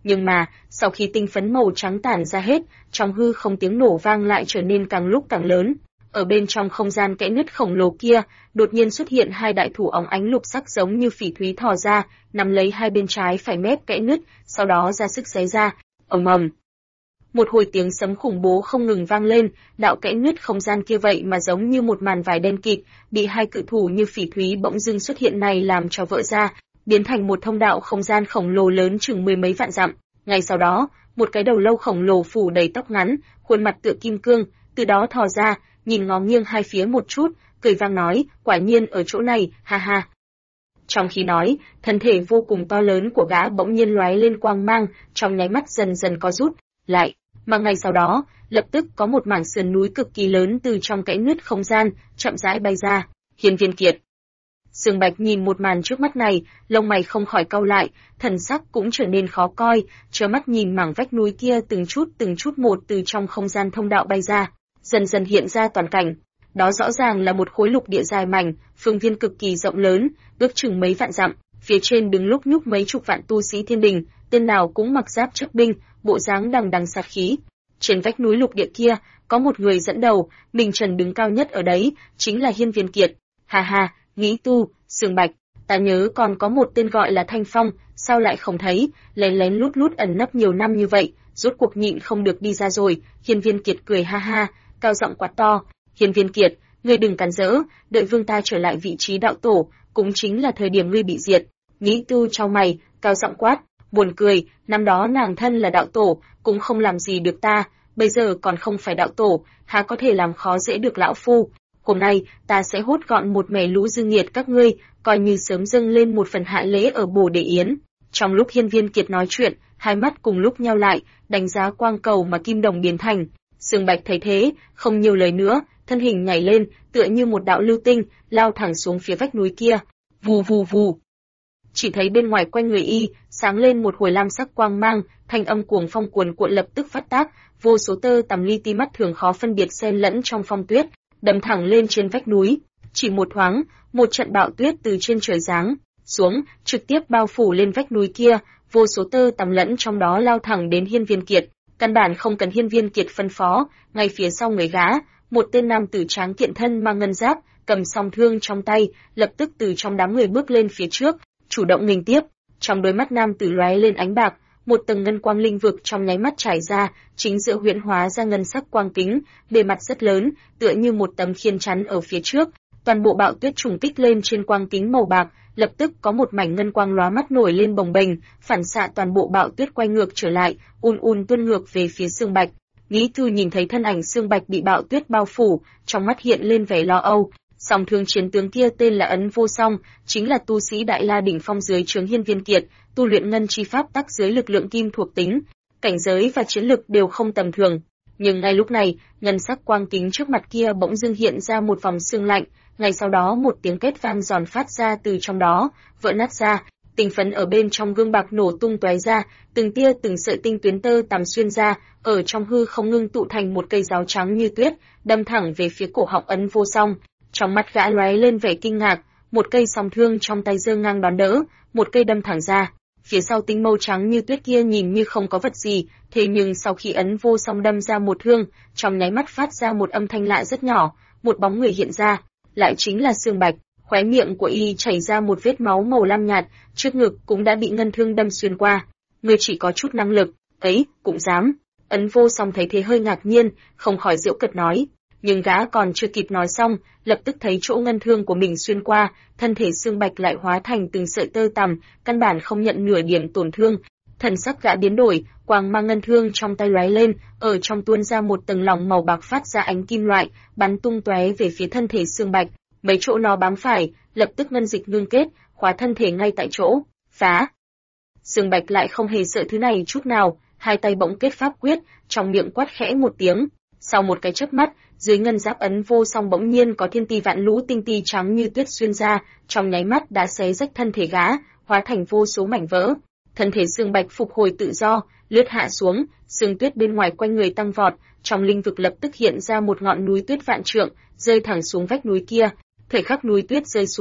Nhưng mà, sau khi tinh phấn màu trắng tản ra hết, trong hư không tiếng nổ vang lại trở nên càng lúc càng lớn. Ở bên trong không gian kẽ nứt khổng lồ kia, đột nhiên xuất hiện hai đại thủ óng ánh lục sắc giống như phỉ thúy thò ra, nắm lấy hai bên trái phải mép kẽ nứt, sau đó ra sức xé ra. Ầm ầm. Một hồi tiếng sấm khủng bố không ngừng vang lên, đạo kẽ nứt không gian kia vậy mà giống như một màn vải đen kịt, bị hai cự thủ như phỉ thúy bỗng dưng xuất hiện này làm cho vỡ ra, biến thành một thông đạo không gian khổng lồ lớn chừng mười mấy vạn dặm. Ngay sau đó, một cái đầu lâu khổng lồ phủ đầy tóc ngắn, khuôn mặt tựa kim cương, từ đó thò ra, nhìn ngó nghiêng hai phía một chút, cười vang nói, quả nhiên ở chỗ này, ha ha. Trong khi nói, thân thể vô cùng to lớn của gã bỗng nhiên lóe lên quang mang, trong nháy mắt dần dần co rút lại, mà ngay sau đó, lập tức có một mảng sườn núi cực kỳ lớn từ trong kẽ nứt không gian, chậm rãi bay ra. Hiên Viên Kiệt. Sương Bạch nhìn một màn trước mắt này, lông mày không khỏi cau lại, thần sắc cũng trở nên khó coi, trơ mắt nhìn mảng vách núi kia từng chút một từ trong không gian thông đạo bay ra, dần dần hiện ra toàn cảnh. Đó rõ ràng là một khối lục địa dài mảnh, phương viên cực kỳ rộng lớn, ước chừng mấy vạn dặm, phía trên đứng lúc nhúc mấy chục vạn tu sĩ thiên đình, tên nào cũng mặc giáp chức binh, bộ dáng đằng đằng sát khí. Trên vách núi lục địa kia, có một người dẫn đầu, mình trần đứng cao nhất ở đấy, chính là Hiên Viên Kiệt. Ha ha, nghĩ tu, Sương Bạch, ta nhớ còn có một tên gọi là Thanh Phong, sao lại không thấy, lén lén lút lút ẩn nấp nhiều năm như vậy, rốt cuộc nhịn không được đi ra rồi. Hiên Viên Kiệt cười ha ha, cao giọng quát to, Hiên Viên Kiệt, ngươi đừng cản rỡ, đợi vương ta trở lại vị trí đạo tổ, cũng chính là thời điểm ngươi bị diệt. Nghĩ tu chau mày, cao giọng quát, buồn cười, năm đó nàng thân là đạo tổ, cũng không làm gì được ta, bây giờ còn không phải đạo tổ, há có thể làm khó dễ được lão phu. Hôm nay, ta sẽ hốt gọn một mẻ lũ dư nghiệt các ngươi, coi như sớm dâng lên một phần hạ lễ ở Bồ Đề Yến. Trong lúc Hiên Viên Kiệt nói chuyện, hai mắt cùng lúc nheo lại, đánh giá quang cầu mà kim đồng biến thành. Sương Bạch thấy thế, không nhiều lời nữa, thân hình nhảy lên, tựa như một đạo lưu tinh, lao thẳng xuống phía vách núi kia. Vù vù vù. Chỉ thấy bên ngoài quanh người y, sáng lên một hồi lam sắc quang mang, thanh âm cuồng phong cuồn cuộn lập tức phát tác, vô số tơ tằm li ti mắt thường khó phân biệt xen lẫn trong phong tuyết, đâm thẳng lên trên vách núi. Chỉ một thoáng, một trận bão tuyết từ trên trời giáng xuống, trực tiếp bao phủ lên vách núi kia, vô số tơ tằm lẫn trong đó lao thẳng đến Hiên Viên Kiệt. Căn bản không cần Hiên Viên Kiệt phân phó, ngay phía sau người gã, một tên nam tử tráng kiện thân mang ngân giáp, cầm song thương trong tay, lập tức từ trong đám người bước lên phía trước, chủ động nghênh tiếp. Trong đôi mắt nam tử lóe lên ánh bạc, một tầng ngân quang linh vực trong nháy mắt trải ra, chính giữa huyễn hóa ra ngân sắc quang kính, bề mặt rất lớn, tựa như một tấm khiên chắn ở phía trước. Toàn bộ bạo tuyết trùng kích lên trên quang kính màu bạc, lập tức có một mảnh ngân quang lóa mắt nổi lên bồng bềnh, phản xạ toàn bộ bạo tuyết quay ngược trở lại, tuôn ngược về phía Sương Bạch. Nghĩ Thư nhìn thấy thân ảnh Sương Bạch bị bạo tuyết bao phủ, trong mắt hiện lên vẻ lo âu. Song thương chiến tướng kia tên là Ấn Vô Song, chính là tu sĩ Đại La đỉnh phong dưới trướng Hiên Viên Kiệt, tu luyện ngân chi pháp tắc dưới lực lượng kim thuộc tính, cảnh giới và chiến lực đều không tầm thường. Nhưng ngay lúc này, ngân sắc quang kính trước mặt kia bỗng dưng hiện ra một vòng sương lạnh, ngay sau đó một tiếng két vang giòn phát ra từ trong đó, vỡ nát ra, tinh phấn ở bên trong gương bạc nổ tung tóe ra, từng tia từng sợi tinh tuyến tơ tằm xuyên ra, ở trong hư không ngưng tụ thành một cây giáo trắng như tuyết, đâm thẳng về phía cổ họng Ấn Vô Song. Trong mắt gã lóe lên vẻ kinh ngạc, một cây song thương trong tay giơ ngang đón đỡ, một cây đâm thẳng ra. Phía sau tinh mâu trắng như tuyết kia nhìn như không có vật gì, thế nhưng sau khi Ấn Vô Song đâm ra một thương, trong nháy mắt phát ra một âm thanh lạ rất nhỏ, một bóng người hiện ra, lại chính là Sương Bạch. Khóe miệng của y chảy ra một vết máu màu lam nhạt, trước ngực cũng đã bị ngân thương đâm xuyên qua. Ngươi chỉ có chút năng lực, ấy, cũng dám. Ấn Vô Song thấy thế hơi ngạc nhiên, không khỏi giễu cợt nói. Nhưng gã còn chưa kịp nói xong, lập tức thấy chỗ ngân thương của mình xuyên qua, thân thể Sương Bạch lại hóa thành từng sợi tơ tằm, căn bản không nhận nửa điểm tổn thương. Thần sắc gã biến đổi, quang mang ngân thương trong tay lóe lên, ở trong tuôn ra một tầng lỏng màu bạc phát ra ánh kim loại, bắn tung tóe về phía thân thể Sương Bạch. Mấy chỗ nó bám phải, lập tức ngân dịch ngưng kết, khóa thân thể ngay tại chỗ. Phá! Sương Bạch lại không hề sợ thứ này chút nào, hai tay bỗng kết pháp quyết, trong miệng quát khẽ một tiếng. Sau một cái chớp mắt, dưới ngân giáp Ấn Vô Song bỗng nhiên có thiên ti vạn lũ tinh ti trắng như tuyết xuyên ra, trong nháy mắt đã xé rách thân thể gã, hóa thành vô số mảnh vỡ. Thân thể Sương Bạch phục hồi tự do, lướt hạ xuống, sương tuyết bên ngoài quanh người tăng vọt, trong linh vực lập tức hiện ra một ngọn núi tuyết vạn trượng, rơi thẳng xuống vách núi kia. Thời khắc núi tuyết rơi xuống,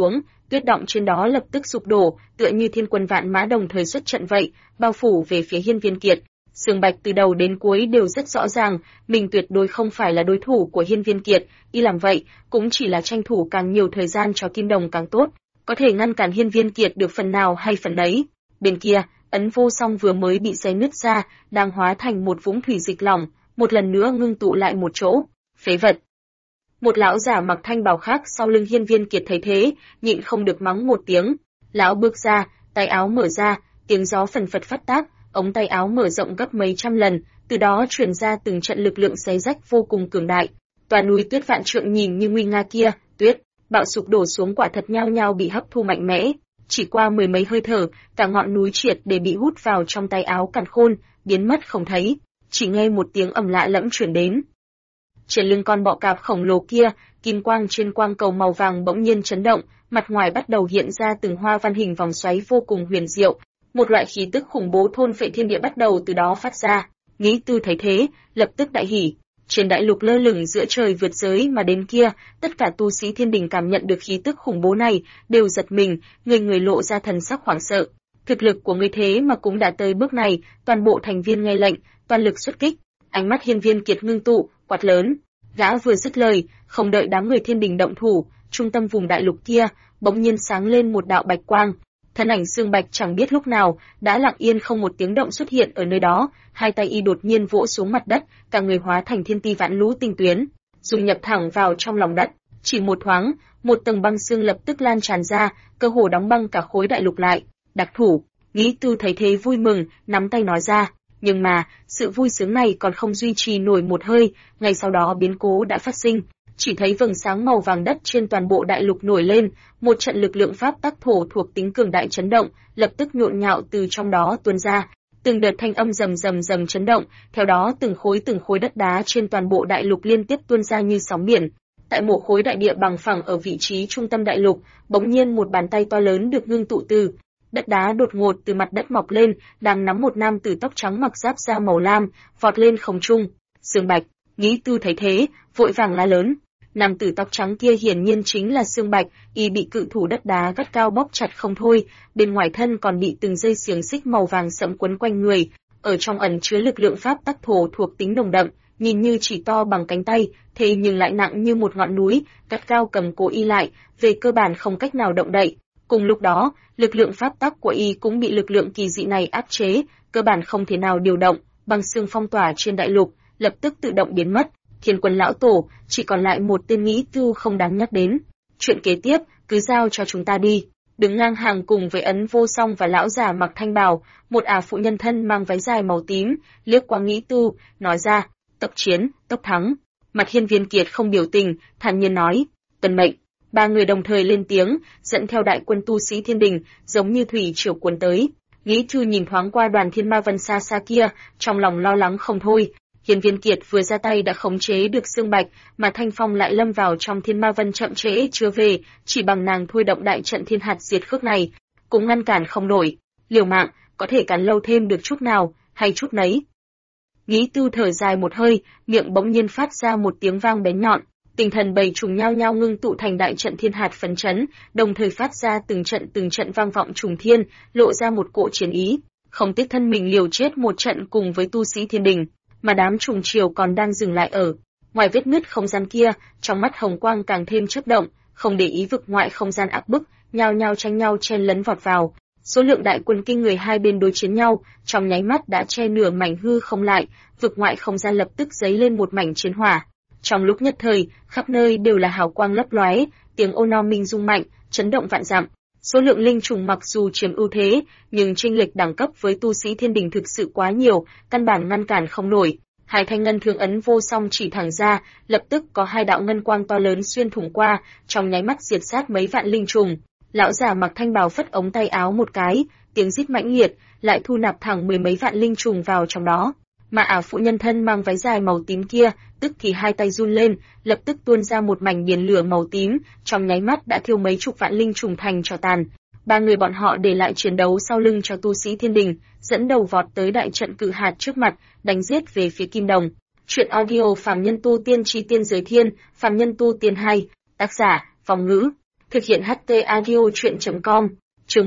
tuyết đọng trên đó lập tức sụp đổ, tựa như thiên quân vạn mã đồng thời xuất trận vậy, bao phủ về phía Hiên Viên Kiệt. Sương Bạch từ đầu đến cuối đều rất rõ ràng, mình tuyệt đối không phải là đối thủ của Hiên Viên Kiệt, y làm vậy cũng chỉ là tranh thủ càng nhiều thời gian cho Kim Đồng càng tốt, có thể ngăn cản Hiên Viên Kiệt được phần nào hay phần đấy. Bên kia, ấn vô song vừa mới bị xé nứt ra, đang hóa thành một vũng thủy dịch lỏng, một lần nữa ngưng tụ lại một chỗ. Phế vật! Một lão giả mặc thanh bào khác sau lưng Hiên Viên Kiệt thấy thế, nhịn không được mắng một tiếng. Lão bước ra, tay áo mở ra, tiếng gió phần phật phát tác, ống tay áo mở rộng gấp mấy trăm lần, từ đó truyền ra từng trận lực lượng xé rách vô cùng cường đại. Tòa núi tuyết vạn trượng nhìn như nguy nga kia, tuyết bạo sụp đổ xuống quả thật nhao nhao bị hấp thu mạnh mẽ. Chỉ qua mười mấy hơi thở, cả ngọn núi triệt để bị hút vào trong tay áo càn khôn, biến mất không thấy. Chỉ nghe một tiếng ầm lạ lẫm truyền đến. Trên lưng con bọ cạp khổng lồ kia, kim quang trên quang cầu màu vàng bỗng nhiên chấn động, mặt ngoài bắt đầu hiện ra từng hoa văn hình vòng xoáy vô cùng huyền diệu. Một loại khí tức khủng bố thôn phệ thiên địa bắt đầu từ đó phát ra. Nghĩ Tư thấy thế, lập tức đại hỉ. Trên đại lục lơ lửng giữa trời vượt giới mà đến kia, tất cả tu sĩ thiên đình cảm nhận được khí tức khủng bố này, đều giật mình, người lộ ra thần sắc hoảng sợ. Thực lực của người thế mà cũng đã tới bước này, toàn bộ thành viên nghe lệnh, toàn lực xuất kích. Ánh mắt Hiên Viên Kiệt ngưng tụ, quát lớn. Gã vừa dứt lời, không đợi đám người thiên đình động thủ, trung tâm vùng đại lục kia bỗng nhiên sáng lên một đạo bạch quang. Thân ảnh Sương Bạch chẳng biết lúc nào đã lặng yên không một tiếng động xuất hiện ở nơi đó, hai tay y đột nhiên vỗ xuống mặt đất, cả người hóa thành thiên ti vạn lũ tinh tuyến, dung nhập thẳng vào trong lòng đất. Chỉ một thoáng, một tầng băng xương lập tức lan tràn ra, cơ hồ đóng băng cả khối đại lục lại. Đặc thủ, Nghĩ Tư thấy thế vui mừng, nắm tay nói ra. Nhưng mà, sự vui sướng này còn không duy trì nổi một hơi, ngay sau đó biến cố đã phát sinh. Chỉ thấy vầng sáng màu vàng đất trên toàn bộ đại lục nổi lên, một trận lực lượng pháp tắc thổ thuộc tính cường đại chấn động, lập tức nhộn nhạo từ trong đó tuôn ra. Từng đợt thanh âm rầm rầm rầm chấn động, theo đó từng khối đất đá trên toàn bộ đại lục liên tiếp tuôn ra như sóng biển. Tại một khối đại địa bằng phẳng ở vị trí trung tâm đại lục, bỗng nhiên một bàn tay to lớn được ngưng tụ từ đất đá đột ngột từ mặt đất mọc lên, đang nắm một nam tử tóc trắng mặc giáp da màu lam, vọt lên không trung. Sương Bạch, Nghĩ Tư thấy thế, vội vàng la lớn. Nam tử tóc trắng kia hiển nhiên chính là Sương Bạch, y bị cự thủ đất đá gắt cao bóp chặt không thôi, bên ngoài thân còn bị từng dây xiềng xích màu vàng sẫm quấn quanh người, ở trong ẩn chứa lực lượng pháp tắc thổ thuộc tính nồng đậm, nhìn như chỉ to bằng cánh tay, thế nhưng lại nặng như một ngọn núi, gắt cao cầm cố y lại, về cơ bản không cách nào động đậy. Cùng lúc đó, lực lượng pháp tắc của y cũng bị lực lượng kỳ dị này áp chế, cơ bản không thể nào điều động, băng xương phong tỏa trên đại lục lập tức tự động biến mất. Thiên Quân lão tổ, chỉ còn lại một tên Nghĩ Tư không đáng nhắc đến. Chuyện kế tiếp, cứ giao cho chúng ta đi. Đứng ngang hàng cùng với ấn vô song và lão già mặc thanh bào, một phụ nhân thân mang váy dài màu tím, liếc qua Nghĩ Tư, nói ra, tốc chiến, tốc thắng. Mặt Hiên Viên Kiệt không biểu tình, thản nhiên nói, tuân mệnh. Ba người đồng thời lên tiếng, dẫn theo đại quân tu sĩ thiên đình, giống như thủy triều cuốn tới. Nghĩ Tư nhìn thoáng qua đoàn thiên ma vân xa xa kia, trong lòng lo lắng không thôi. Hiên Viên Kiệt vừa ra tay đã khống chế được Sương Bạch, mà Thanh Phong lại lâm vào trong thiên ma vân chậm trễ chưa về, chỉ bằng nàng thôi động đại trận thiên hạt diệt khước này, cũng ngăn cản không nổi. Liều mạng, có thể cản lâu thêm được chút nào, hay chút nấy. Nghĩ Tư thở dài một hơi, miệng bỗng nhiên phát ra một tiếng vang bén nhọn. Tinh thần bầy trùng nhao nhao ngưng tụ thành đại trận thiên hạt phấn chấn, đồng thời phát ra từng trận vang vọng trùng thiên, lộ ra một cỗ chiến ý, không tiếc thân mình liều chết một trận cùng với tu sĩ thiên đình, mà đám trùng triều còn đang dừng lại ở ngoài vết nứt không gian kia, trong mắt hồng quang càng thêm chớp động, không để ý vực ngoại không gian áp bức, nhao nhao tranh nhau chen lấn vọt vào. Số lượng đại quân kinh người hai bên đối chiến nhau, trong nháy mắt đã che nửa mảnh hư không lại, vực ngoại không gian lập tức dấy lên một mảnh chiến hỏa. Trong lúc nhất thời, khắp nơi đều là hào quang lấp lóe, tiếng ồn ào minh rung mạnh, chấn động vạn dặm. Số lượng linh trùng mặc dù chiếm ưu thế, nhưng chênh lệch đẳng cấp với tu sĩ thiên đình thực sự quá nhiều, căn bản ngăn cản không nổi. Hai thanh ngân thương ấn vô song chỉ thẳng ra, lập tức có hai đạo ngân quang to lớn xuyên thủng qua, trong nháy mắt diệt sát mấy vạn linh trùng. Lão già mặc thanh bào phất ống tay áo một cái, tiếng rít mãnh liệt, lại thu nạp thẳng mười mấy vạn linh trùng vào trong đó. Mà phụ nhân thân mang váy dài màu tím kia, tức thì hai tay run lên, lập tức tuôn ra một mảnh biển lửa màu tím, trong nháy mắt đã thiêu mấy chục vạn linh trùng thành tro tàn. Ba người bọn họ để lại chiến đấu sau lưng cho tu sĩ thiên đình, dẫn đầu vọt tới đại trận cự hạt trước mặt, đánh giết về phía Kim Đồng. Chuyện audio Phàm Nhân Tu Tiên Chi Tiên Giới Thiên, Phàm Nhân Tu Tiên 2, tác giả, Phong Ngữ. Thực hiện HT Audio truyện.com. Chương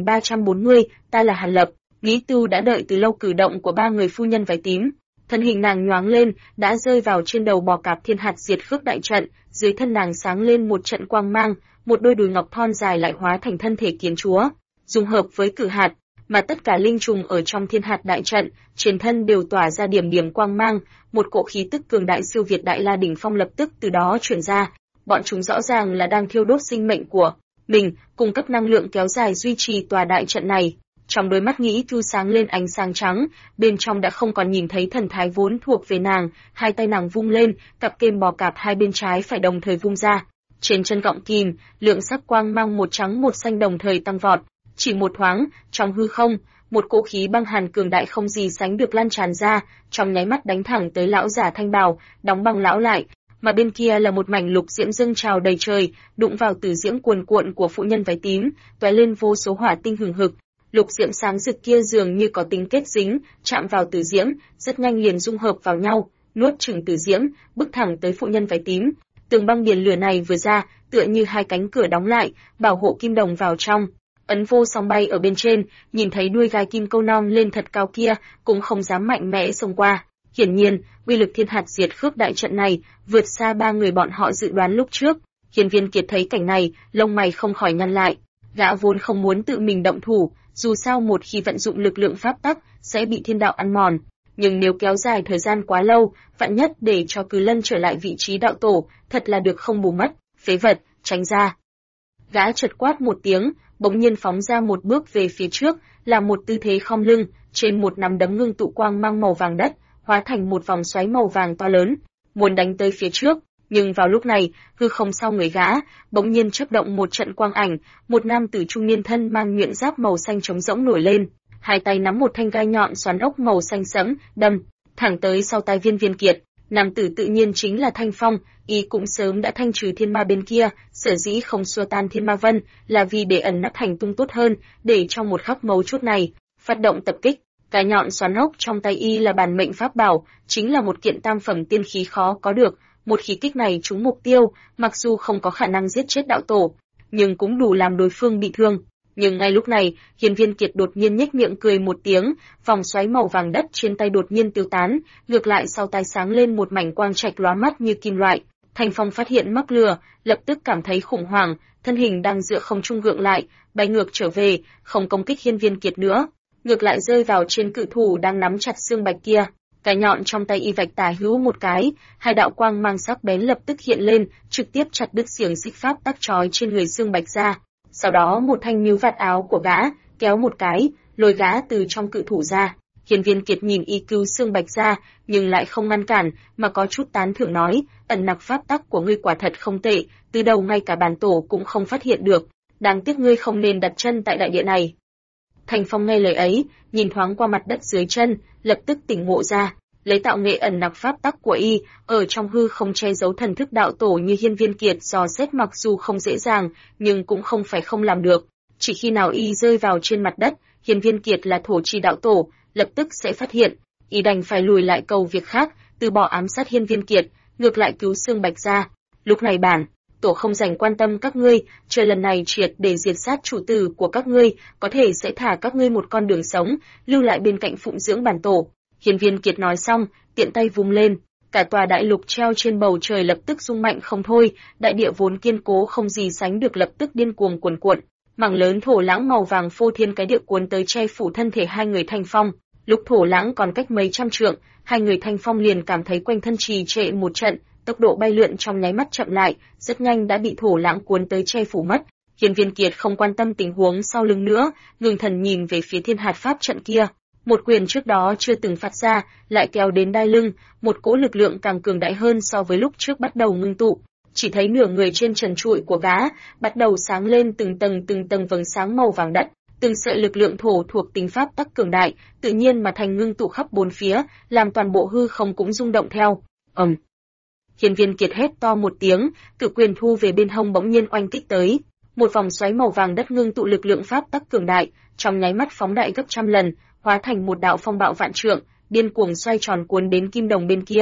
1340, ta là Hàn Lập. Lý Tu đã đợi từ lâu cử động của ba người phu nhân váy tím. Thân hình nàng nhoáng lên, đã rơi vào trên đầu bò cạp thiên hạt diệt khước đại trận, dưới thân nàng sáng lên một trận quang mang, một đôi đùi ngọc thon dài lại hóa thành thân thể kiến chúa, dung hợp với cử hạt, mà tất cả linh trùng ở trong thiên hạt đại trận, trên thân đều tỏa ra điểm điểm quang mang, một cỗ khí tức cường đại siêu việt đại la đỉnh phong lập tức từ đó truyền ra. Bọn chúng rõ ràng là đang thiêu đốt sinh mệnh của mình, cung cấp năng lượng kéo dài duy trì tòa đại trận này. Trong đôi mắt Nghĩ Thu sáng lên ánh sáng trắng, bên trong đã không còn nhìn thấy thần thái vốn thuộc về nàng, hai tay nàng vung lên, cặp kềm bò cạp hai bên trái phải đồng thời vung ra. Trên chân gọng kìm, lượng sắc quang mang một trắng một xanh đồng thời tăng vọt, chỉ một thoáng, trong hư không, một cỗ khí băng hàn cường đại không gì sánh được lan tràn ra, trong nháy mắt đánh thẳng tới lão giả thanh bào, đóng băng lão lại, mà bên kia là một mảnh lục diễm dâng trào đầy trời, đụng vào tử diễm cuồn cuộn của phụ nhân váy tím, tóe lên vô số hỏa tinh hừng hực. Lục diễm sáng rực kia dường như có tính kết dính, chạm vào tử diễm, rất nhanh liền dung hợp vào nhau, nuốt chửng tử diễm, bước thẳng tới phụ nhân váy tím. Tường băng biển lửa này vừa ra, tựa như hai cánh cửa đóng lại, bảo hộ kim đồng vào trong. Ấn Vô Song bay ở bên trên, nhìn thấy đuôi gai kim câu non lên thật cao kia, cũng không dám mạnh mẽ xông qua. Hiển nhiên, uy lực thiên hạt diệt khước đại trận này vượt xa ba người bọn họ dự đoán lúc trước. Hiên Viên Kiệt thấy cảnh này, lông mày không khỏi nhăn lại. Gã vốn không muốn tự mình động thủ, dù sao một khi vận dụng lực lượng pháp tắc sẽ bị thiên đạo ăn mòn. Nhưng nếu kéo dài thời gian quá lâu, vạn nhất để cho Cừ Lân trở lại vị trí đạo tổ, thật là được không bù mất. Phế vật, tránh ra. Gã chợt quát một tiếng, bỗng nhiên phóng ra một bước về phía trước, là một tư thế khom lưng, trên một nắm đấm ngưng tụ quang mang màu vàng đất, hóa thành một vòng xoáy màu vàng to lớn, muốn đánh tới phía trước. Nhưng vào lúc này, hư không sau người gã, bỗng nhiên chớp động một trận quang ảnh, một nam tử trung niên thân mang nhuyễn giáp màu xanh trống rỗng nổi lên, hai tay nắm một thanh gai nhọn xoắn ốc màu xanh sẫm, đâm thẳng tới sau tai Viên Kiệt. Nam tử tự nhiên chính là Thanh Phong, y cũng sớm đã thanh trừ thiên ma bên kia, sở dĩ không xua tan thiên ma vân, là vì để ẩn nấp hành tung tốt hơn, để trong một khắc mấu chốt này, phát động tập kích. Cái nhọn xoắn ốc trong tay y là bản mệnh pháp bảo, chính là một kiện tam phẩm tiên khí khó có được. Một khí kích này trúng mục tiêu, mặc dù không có khả năng giết chết đạo tổ, nhưng cũng đủ làm đối phương bị thương. Nhưng ngay lúc này, Hiên Viên Kiệt đột nhiên nhếch miệng cười một tiếng, vòng xoáy màu vàng đất trên tay đột nhiên tiêu tán, ngược lại sau tay sáng lên một mảnh quang trạch lóa mắt như kim loại. Thanh Phong phát hiện mắc lừa, lập tức cảm thấy khủng hoảng, thân hình đang dựa không trung gượng lại, bay ngược trở về, không công kích Hiên Viên Kiệt nữa, ngược lại rơi vào trên cự thủ đang nắm chặt xương bạch kia. Cái nhọn trong tay y vạch tả hữu một cái, hai đạo quang mang sắc bén lập tức hiện lên, trực tiếp chặt đứt xiềng xích pháp tắc trói trên người xương bạch ra. Sau đó một thanh níu vạt áo của gã, kéo một cái, lôi gã từ trong cự thủ ra. Hiên Viên Kiệt nhìn y cứu xương bạch ra, nhưng lại không ngăn cản, mà có chút tán thưởng nói, ẩn nặc pháp tắc của ngươi quả thật không tệ, từ đầu ngay cả bản tổ cũng không phát hiện được, đáng tiếc ngươi không nên đặt chân tại đại địa này. Thanh Phong nghe lời ấy, nhìn thoáng qua mặt đất dưới chân, lập tức tỉnh ngộ ra, lấy tạo nghệ ẩn nặc pháp tắc của y, ở trong hư không che giấu thần thức đạo tổ như Hiên Viên Kiệt dò xét mặc dù không dễ dàng, nhưng cũng không phải không làm được. Chỉ khi nào y rơi vào trên mặt đất, Hiên Viên Kiệt là thổ chi đạo tổ, lập tức sẽ phát hiện, y đành phải lùi lại cầu việc khác, từ bỏ ám sát Hiên Viên Kiệt, ngược lại cứu xương bạch ra. Lúc này bản tổ không dành quan tâm các ngươi, chờ lần này triệt để diệt sát chủ tử của các ngươi, có thể sẽ thả các ngươi một con đường sống, lưu lại bên cạnh phụng dưỡng bản tổ. Hiên Viên Kiệt nói xong, tiện tay vung lên, cả tòa đại lục treo trên bầu trời lập tức rung mạnh không thôi, đại địa vốn kiên cố không gì sánh được lập tức điên cuồng cuồn cuộn, mảng lớn thổ lãng màu vàng phô thiên cái địa cuốn tới che phủ thân thể hai người Thanh Phong. Lúc thổ lãng còn cách mấy trăm trượng, hai người Thanh Phong liền cảm thấy quanh thân trì trệ một trận, tốc độ bay lượn trong nháy mắt chậm lại, rất nhanh đã bị thổ lãng cuốn tới che phủ mất. Hiên Viên Kiệt không quan tâm tình huống sau lưng nữa, ngừng thần nhìn về phía thiên hạt pháp trận kia. Một quyền trước đó chưa từng phát ra, lại kéo đến đai lưng, một cỗ lực lượng càng cường đại hơn so với lúc trước bắt đầu ngưng tụ. Chỉ thấy nửa người trên trần trụi của gã bắt đầu sáng lên từng tầng vầng sáng màu vàng đất, từng sợi lực lượng thổ thuộc tính pháp tắc cường đại, tự nhiên mà thành ngưng tụ khắp bốn phía, làm toàn bộ hư không cũng rung động theo. Hiên Viên Kiệt hét to một tiếng, cự quyền thu về bên hông bỗng nhiên oanh kích tới. Một vòng xoáy màu vàng đất ngưng tụ lực lượng pháp tắc cường đại, trong nháy mắt phóng đại gấp trăm lần, hóa thành một đạo phong bạo vạn trượng, điên cuồng xoay tròn cuốn đến kim đồng bên kia.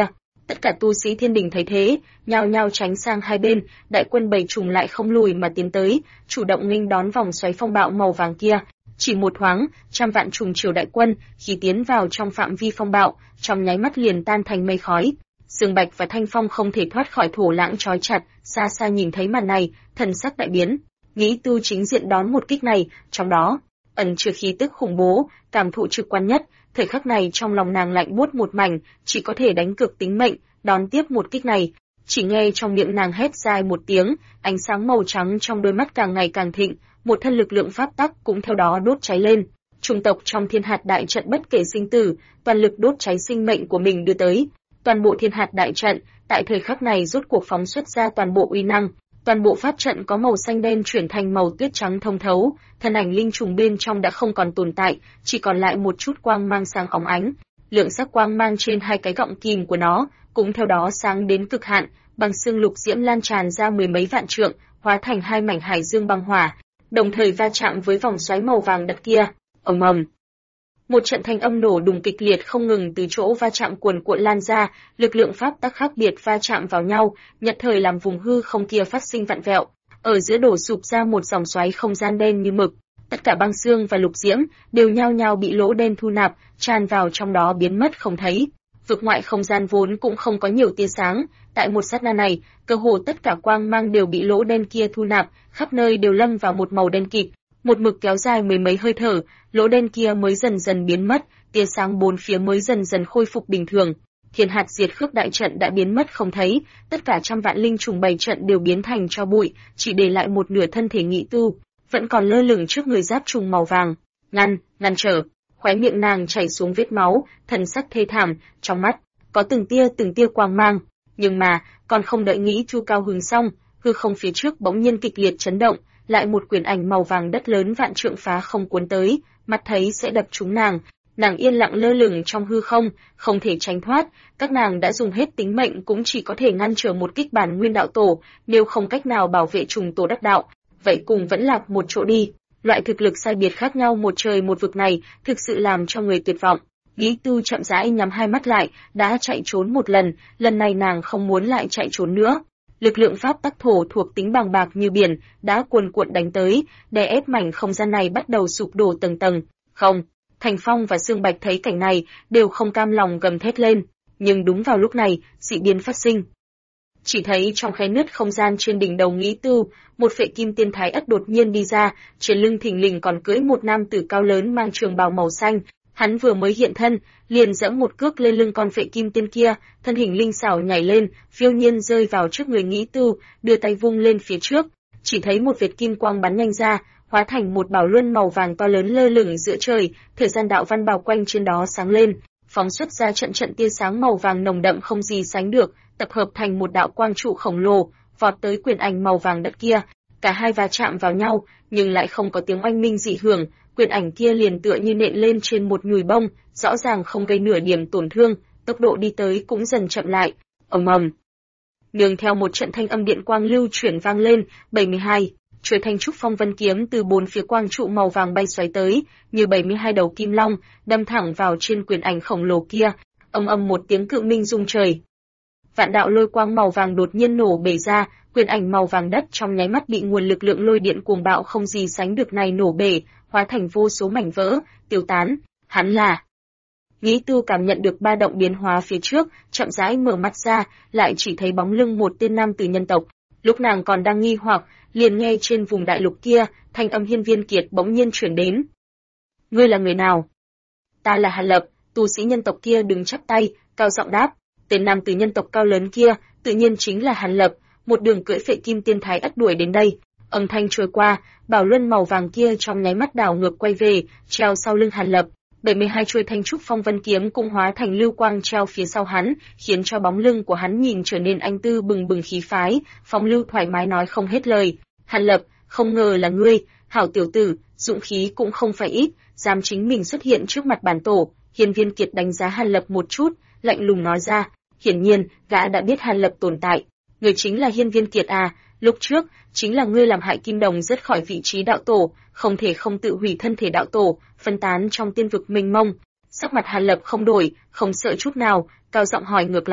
Tất cả tu sĩ thiên đình thấy thế, nhao nhao tránh sang hai bên, đại quân bầy trùng lại không lùi mà tiến tới, chủ động nghênh đón vòng xoáy phong bạo màu vàng kia. Chỉ một thoáng, trăm vạn trùng triều đại quân, khi tiến vào trong phạm vi phong bạo, trong nháy mắt liền tan thành mây khói. Dương Bạch và Thanh Phong không thể thoát khỏi thổ lãng trói chặt, xa xa nhìn thấy màn này, thần sắc đại biến. Nghĩ tu chính diện đón một kích này, trong đó ẩn chứa khí tức khủng bố, cảm thụ trực quan nhất. Thời khắc này trong lòng nàng lạnh buốt một mảnh, chỉ có thể đánh cược tính mệnh, đón tiếp một kích này. Chỉ nghe trong miệng nàng hét dài một tiếng, ánh sáng màu trắng trong đôi mắt càng ngày càng thịnh, một thân lực lượng pháp tắc cũng theo đó đốt cháy lên. Chủng tộc trong Thiên Hạt đại trận bất kể sinh tử, toàn lực đốt cháy sinh mệnh của mình đưa tới. Toàn bộ Thiên Hạt đại trận, tại thời khắc này rốt cuộc phóng xuất ra toàn bộ uy năng. Toàn bộ pháp trận có màu xanh đen chuyển thành màu tuyết trắng thông thấu, thân ảnh linh trùng bên trong đã không còn tồn tại, chỉ còn lại một chút quang mang sáng óng ánh. Lượng sắc quang mang trên hai cái gọng kìm của nó cũng theo đó sáng đến cực hạn, bằng xương lục diễm lan tràn ra mười mấy vạn trượng, hóa thành hai mảnh hải dương băng hỏa, đồng thời va chạm với vòng xoáy màu vàng đất kia. Ầm ầm. Một trận thanh âm nổ đùng kịch liệt không ngừng từ chỗ va chạm cuồn cuộn lan ra, lực lượng pháp tắc khác biệt va chạm vào nhau, nhất thời làm vùng hư không kia phát sinh vặn vẹo, ở giữa đổ sụp ra một dòng xoáy không gian đen như mực. Tất cả băng xương và lục diễm đều nhao nhao bị lỗ đen thu nạp, tràn vào trong đó biến mất không thấy. Vực ngoại không gian vốn cũng không có nhiều tia sáng, tại một sát na này, cơ hồ tất cả quang mang đều bị lỗ đen kia thu nạp, khắp nơi đều lâm vào một màu đen kịt. Một mực kéo dài mười mấy hơi thở, lỗ đen kia mới dần dần biến mất, tia sáng bốn phía mới dần dần khôi phục bình thường. Thiên Hạt diệt khước đại trận đã biến mất không thấy, tất cả trăm vạn linh trùng bày trận đều biến thành tro bụi, chỉ để lại một nửa thân thể Nghị Tu, vẫn còn lơ lửng trước người giáp trùng màu vàng. Ngăn trở. Khóe miệng nàng chảy xuống vết máu, thần sắc thê thảm, trong mắt có từng tia quang mang. Nhưng mà, còn không đợi Nghĩ Tu cao hứng xong, hư không phía trước bỗng nhiên kịch liệt chấn động, lại một quyển ảnh màu vàng đất lớn vạn trượng phá không cuốn tới, mắt thấy sẽ đập trúng nàng. Nàng yên lặng lơ lửng trong hư không, không thể tránh thoát, các nàng đã dùng hết tính mệnh cũng chỉ có thể ngăn trở một kích bản nguyên đạo tổ, nếu không cách nào bảo vệ trùng tổ đắc đạo, vậy cùng vẫn lạc một chỗ đi. Loại thực lực sai biệt khác nhau một trời một vực này, thực sự làm cho người tuyệt vọng. Lý Tu chậm rãi nhắm hai mắt lại, đã chạy trốn một lần này nàng không muốn lại chạy trốn nữa. Lực lượng pháp tắc thổ thuộc tính bàng bạc như biển, đã cuồn cuộn đánh tới, đè ép mảnh không gian này bắt đầu sụp đổ tầng tầng. Không, Thành Phong và Dương Bạch thấy cảnh này, đều không cam lòng gầm thét lên, nhưng đúng vào lúc này, dị biến phát sinh. Chỉ thấy trong khe nứt không gian trên đỉnh đầu Nghĩ Tu, một phệ kim tiên thái ất đột nhiên đi ra, trên lưng thình lình còn cưỡi một nam tử cao lớn mang trường bào màu xanh. Hắn vừa mới hiện thân, liền giẫm một cước lên lưng con phệ kim tiên kia, thân hình linh xảo nhảy lên, phiêu nhiên rơi vào trước người Nghĩ Tu, đưa tay vung lên phía trước, chỉ thấy một vệt kim quang bắn nhanh ra, hóa thành một bảo luân màu vàng to lớn lơ lửng giữa trời, thời gian đạo văn bao quanh trên đó sáng lên, phóng xuất ra trận tia sáng màu vàng nồng đậm không gì sánh được, tập hợp thành một đạo quang trụ khổng lồ, vọt tới quyển ảnh màu vàng đất kia. Cả hai va chạm vào nhau, nhưng lại không có tiếng oanh minh dị hưởng, quyển ảnh kia liền tựa như nện lên trên một nhùi bông, rõ ràng không gây nửa điểm tổn thương, tốc độ đi tới cũng dần chậm lại. Ầm ầm. Nương theo một trận thanh âm điện quang lưu chuyển vang lên, 72, chuôi thanh trúc phong vân kiếm từ bốn phía quang trụ màu vàng bay xoáy tới, như 72 đầu kim long, đâm thẳng vào trên quyển ảnh khổng lồ kia. Ầm ầm một tiếng cự minh rung trời. Vạn đạo lôi quang màu vàng đột nhiên nổ bể ra, quyển ảnh màu vàng đất trong nháy mắt bị nguồn lực lượng lôi điện cuồng bạo không gì sánh được này nổ bể, hóa thành vô số mảnh vỡ, tiêu tán. Hắn là... Nghĩ Tu cảm nhận được ba động biến hóa phía trước, chậm rãi mở mắt ra, lại chỉ thấy bóng lưng một tên nam tử nhân tộc. Lúc nàng còn đang nghi hoặc, liền nghe trên vùng đại lục kia, thanh âm Hiên Viên Kiệt bỗng nhiên truyền đến. Ngươi là người nào? Ta là Hàn Lập, tu sĩ nhân tộc kia đứng chắp tay, cao giọng đáp. Tên nam tử nhân tộc cao lớn kia, tự nhiên chính là Hàn Lập, một đường cưỡi phệ kim tiên thái ất đuổi đến đây. Âm thanh trôi qua, bảo luân màu vàng kia trong nháy mắt đảo ngược quay về, treo sau lưng Hàn Lập. 72 chuôi thanh trúc phong vân kiếm cũng hóa thành lưu quang treo phía sau hắn, khiến cho bóng lưng của hắn nhìn trở nên anh tư bừng bừng khí phái, phong lưu thoải mái nói không hết lời. Hàn Lập, không ngờ là ngươi, hảo tiểu tử, dũng khí cũng không phải ít, dám chính mình xuất hiện trước mặt bản tổ. Hiên Viên Kiệt đánh giá Hàn Lập một chút, lạnh lùng nói ra. Hiển nhiên, gã đã biết Hàn Lập tồn tại. Người chính là Hiên Viên Kiệt à? Lúc trước chính là ngươi làm hại Kim Đồng rớt khỏi vị trí đạo tổ, không thể không tự hủy thân thể đạo tổ, phân tán trong tiên vực mênh mông. Sắc mặt Hàn Lập không đổi, không sợ chút nào, cao giọng hỏi ngược lại.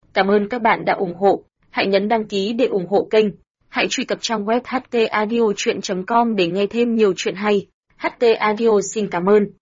Cảm ơn các bạn đã ủng hộ. Hãy nhấn đăng ký để ủng hộ kênh. Hãy truy cập trang web htaudio.com để nghe thêm nhiều chuyện hay. HT Audio xin cảm ơn.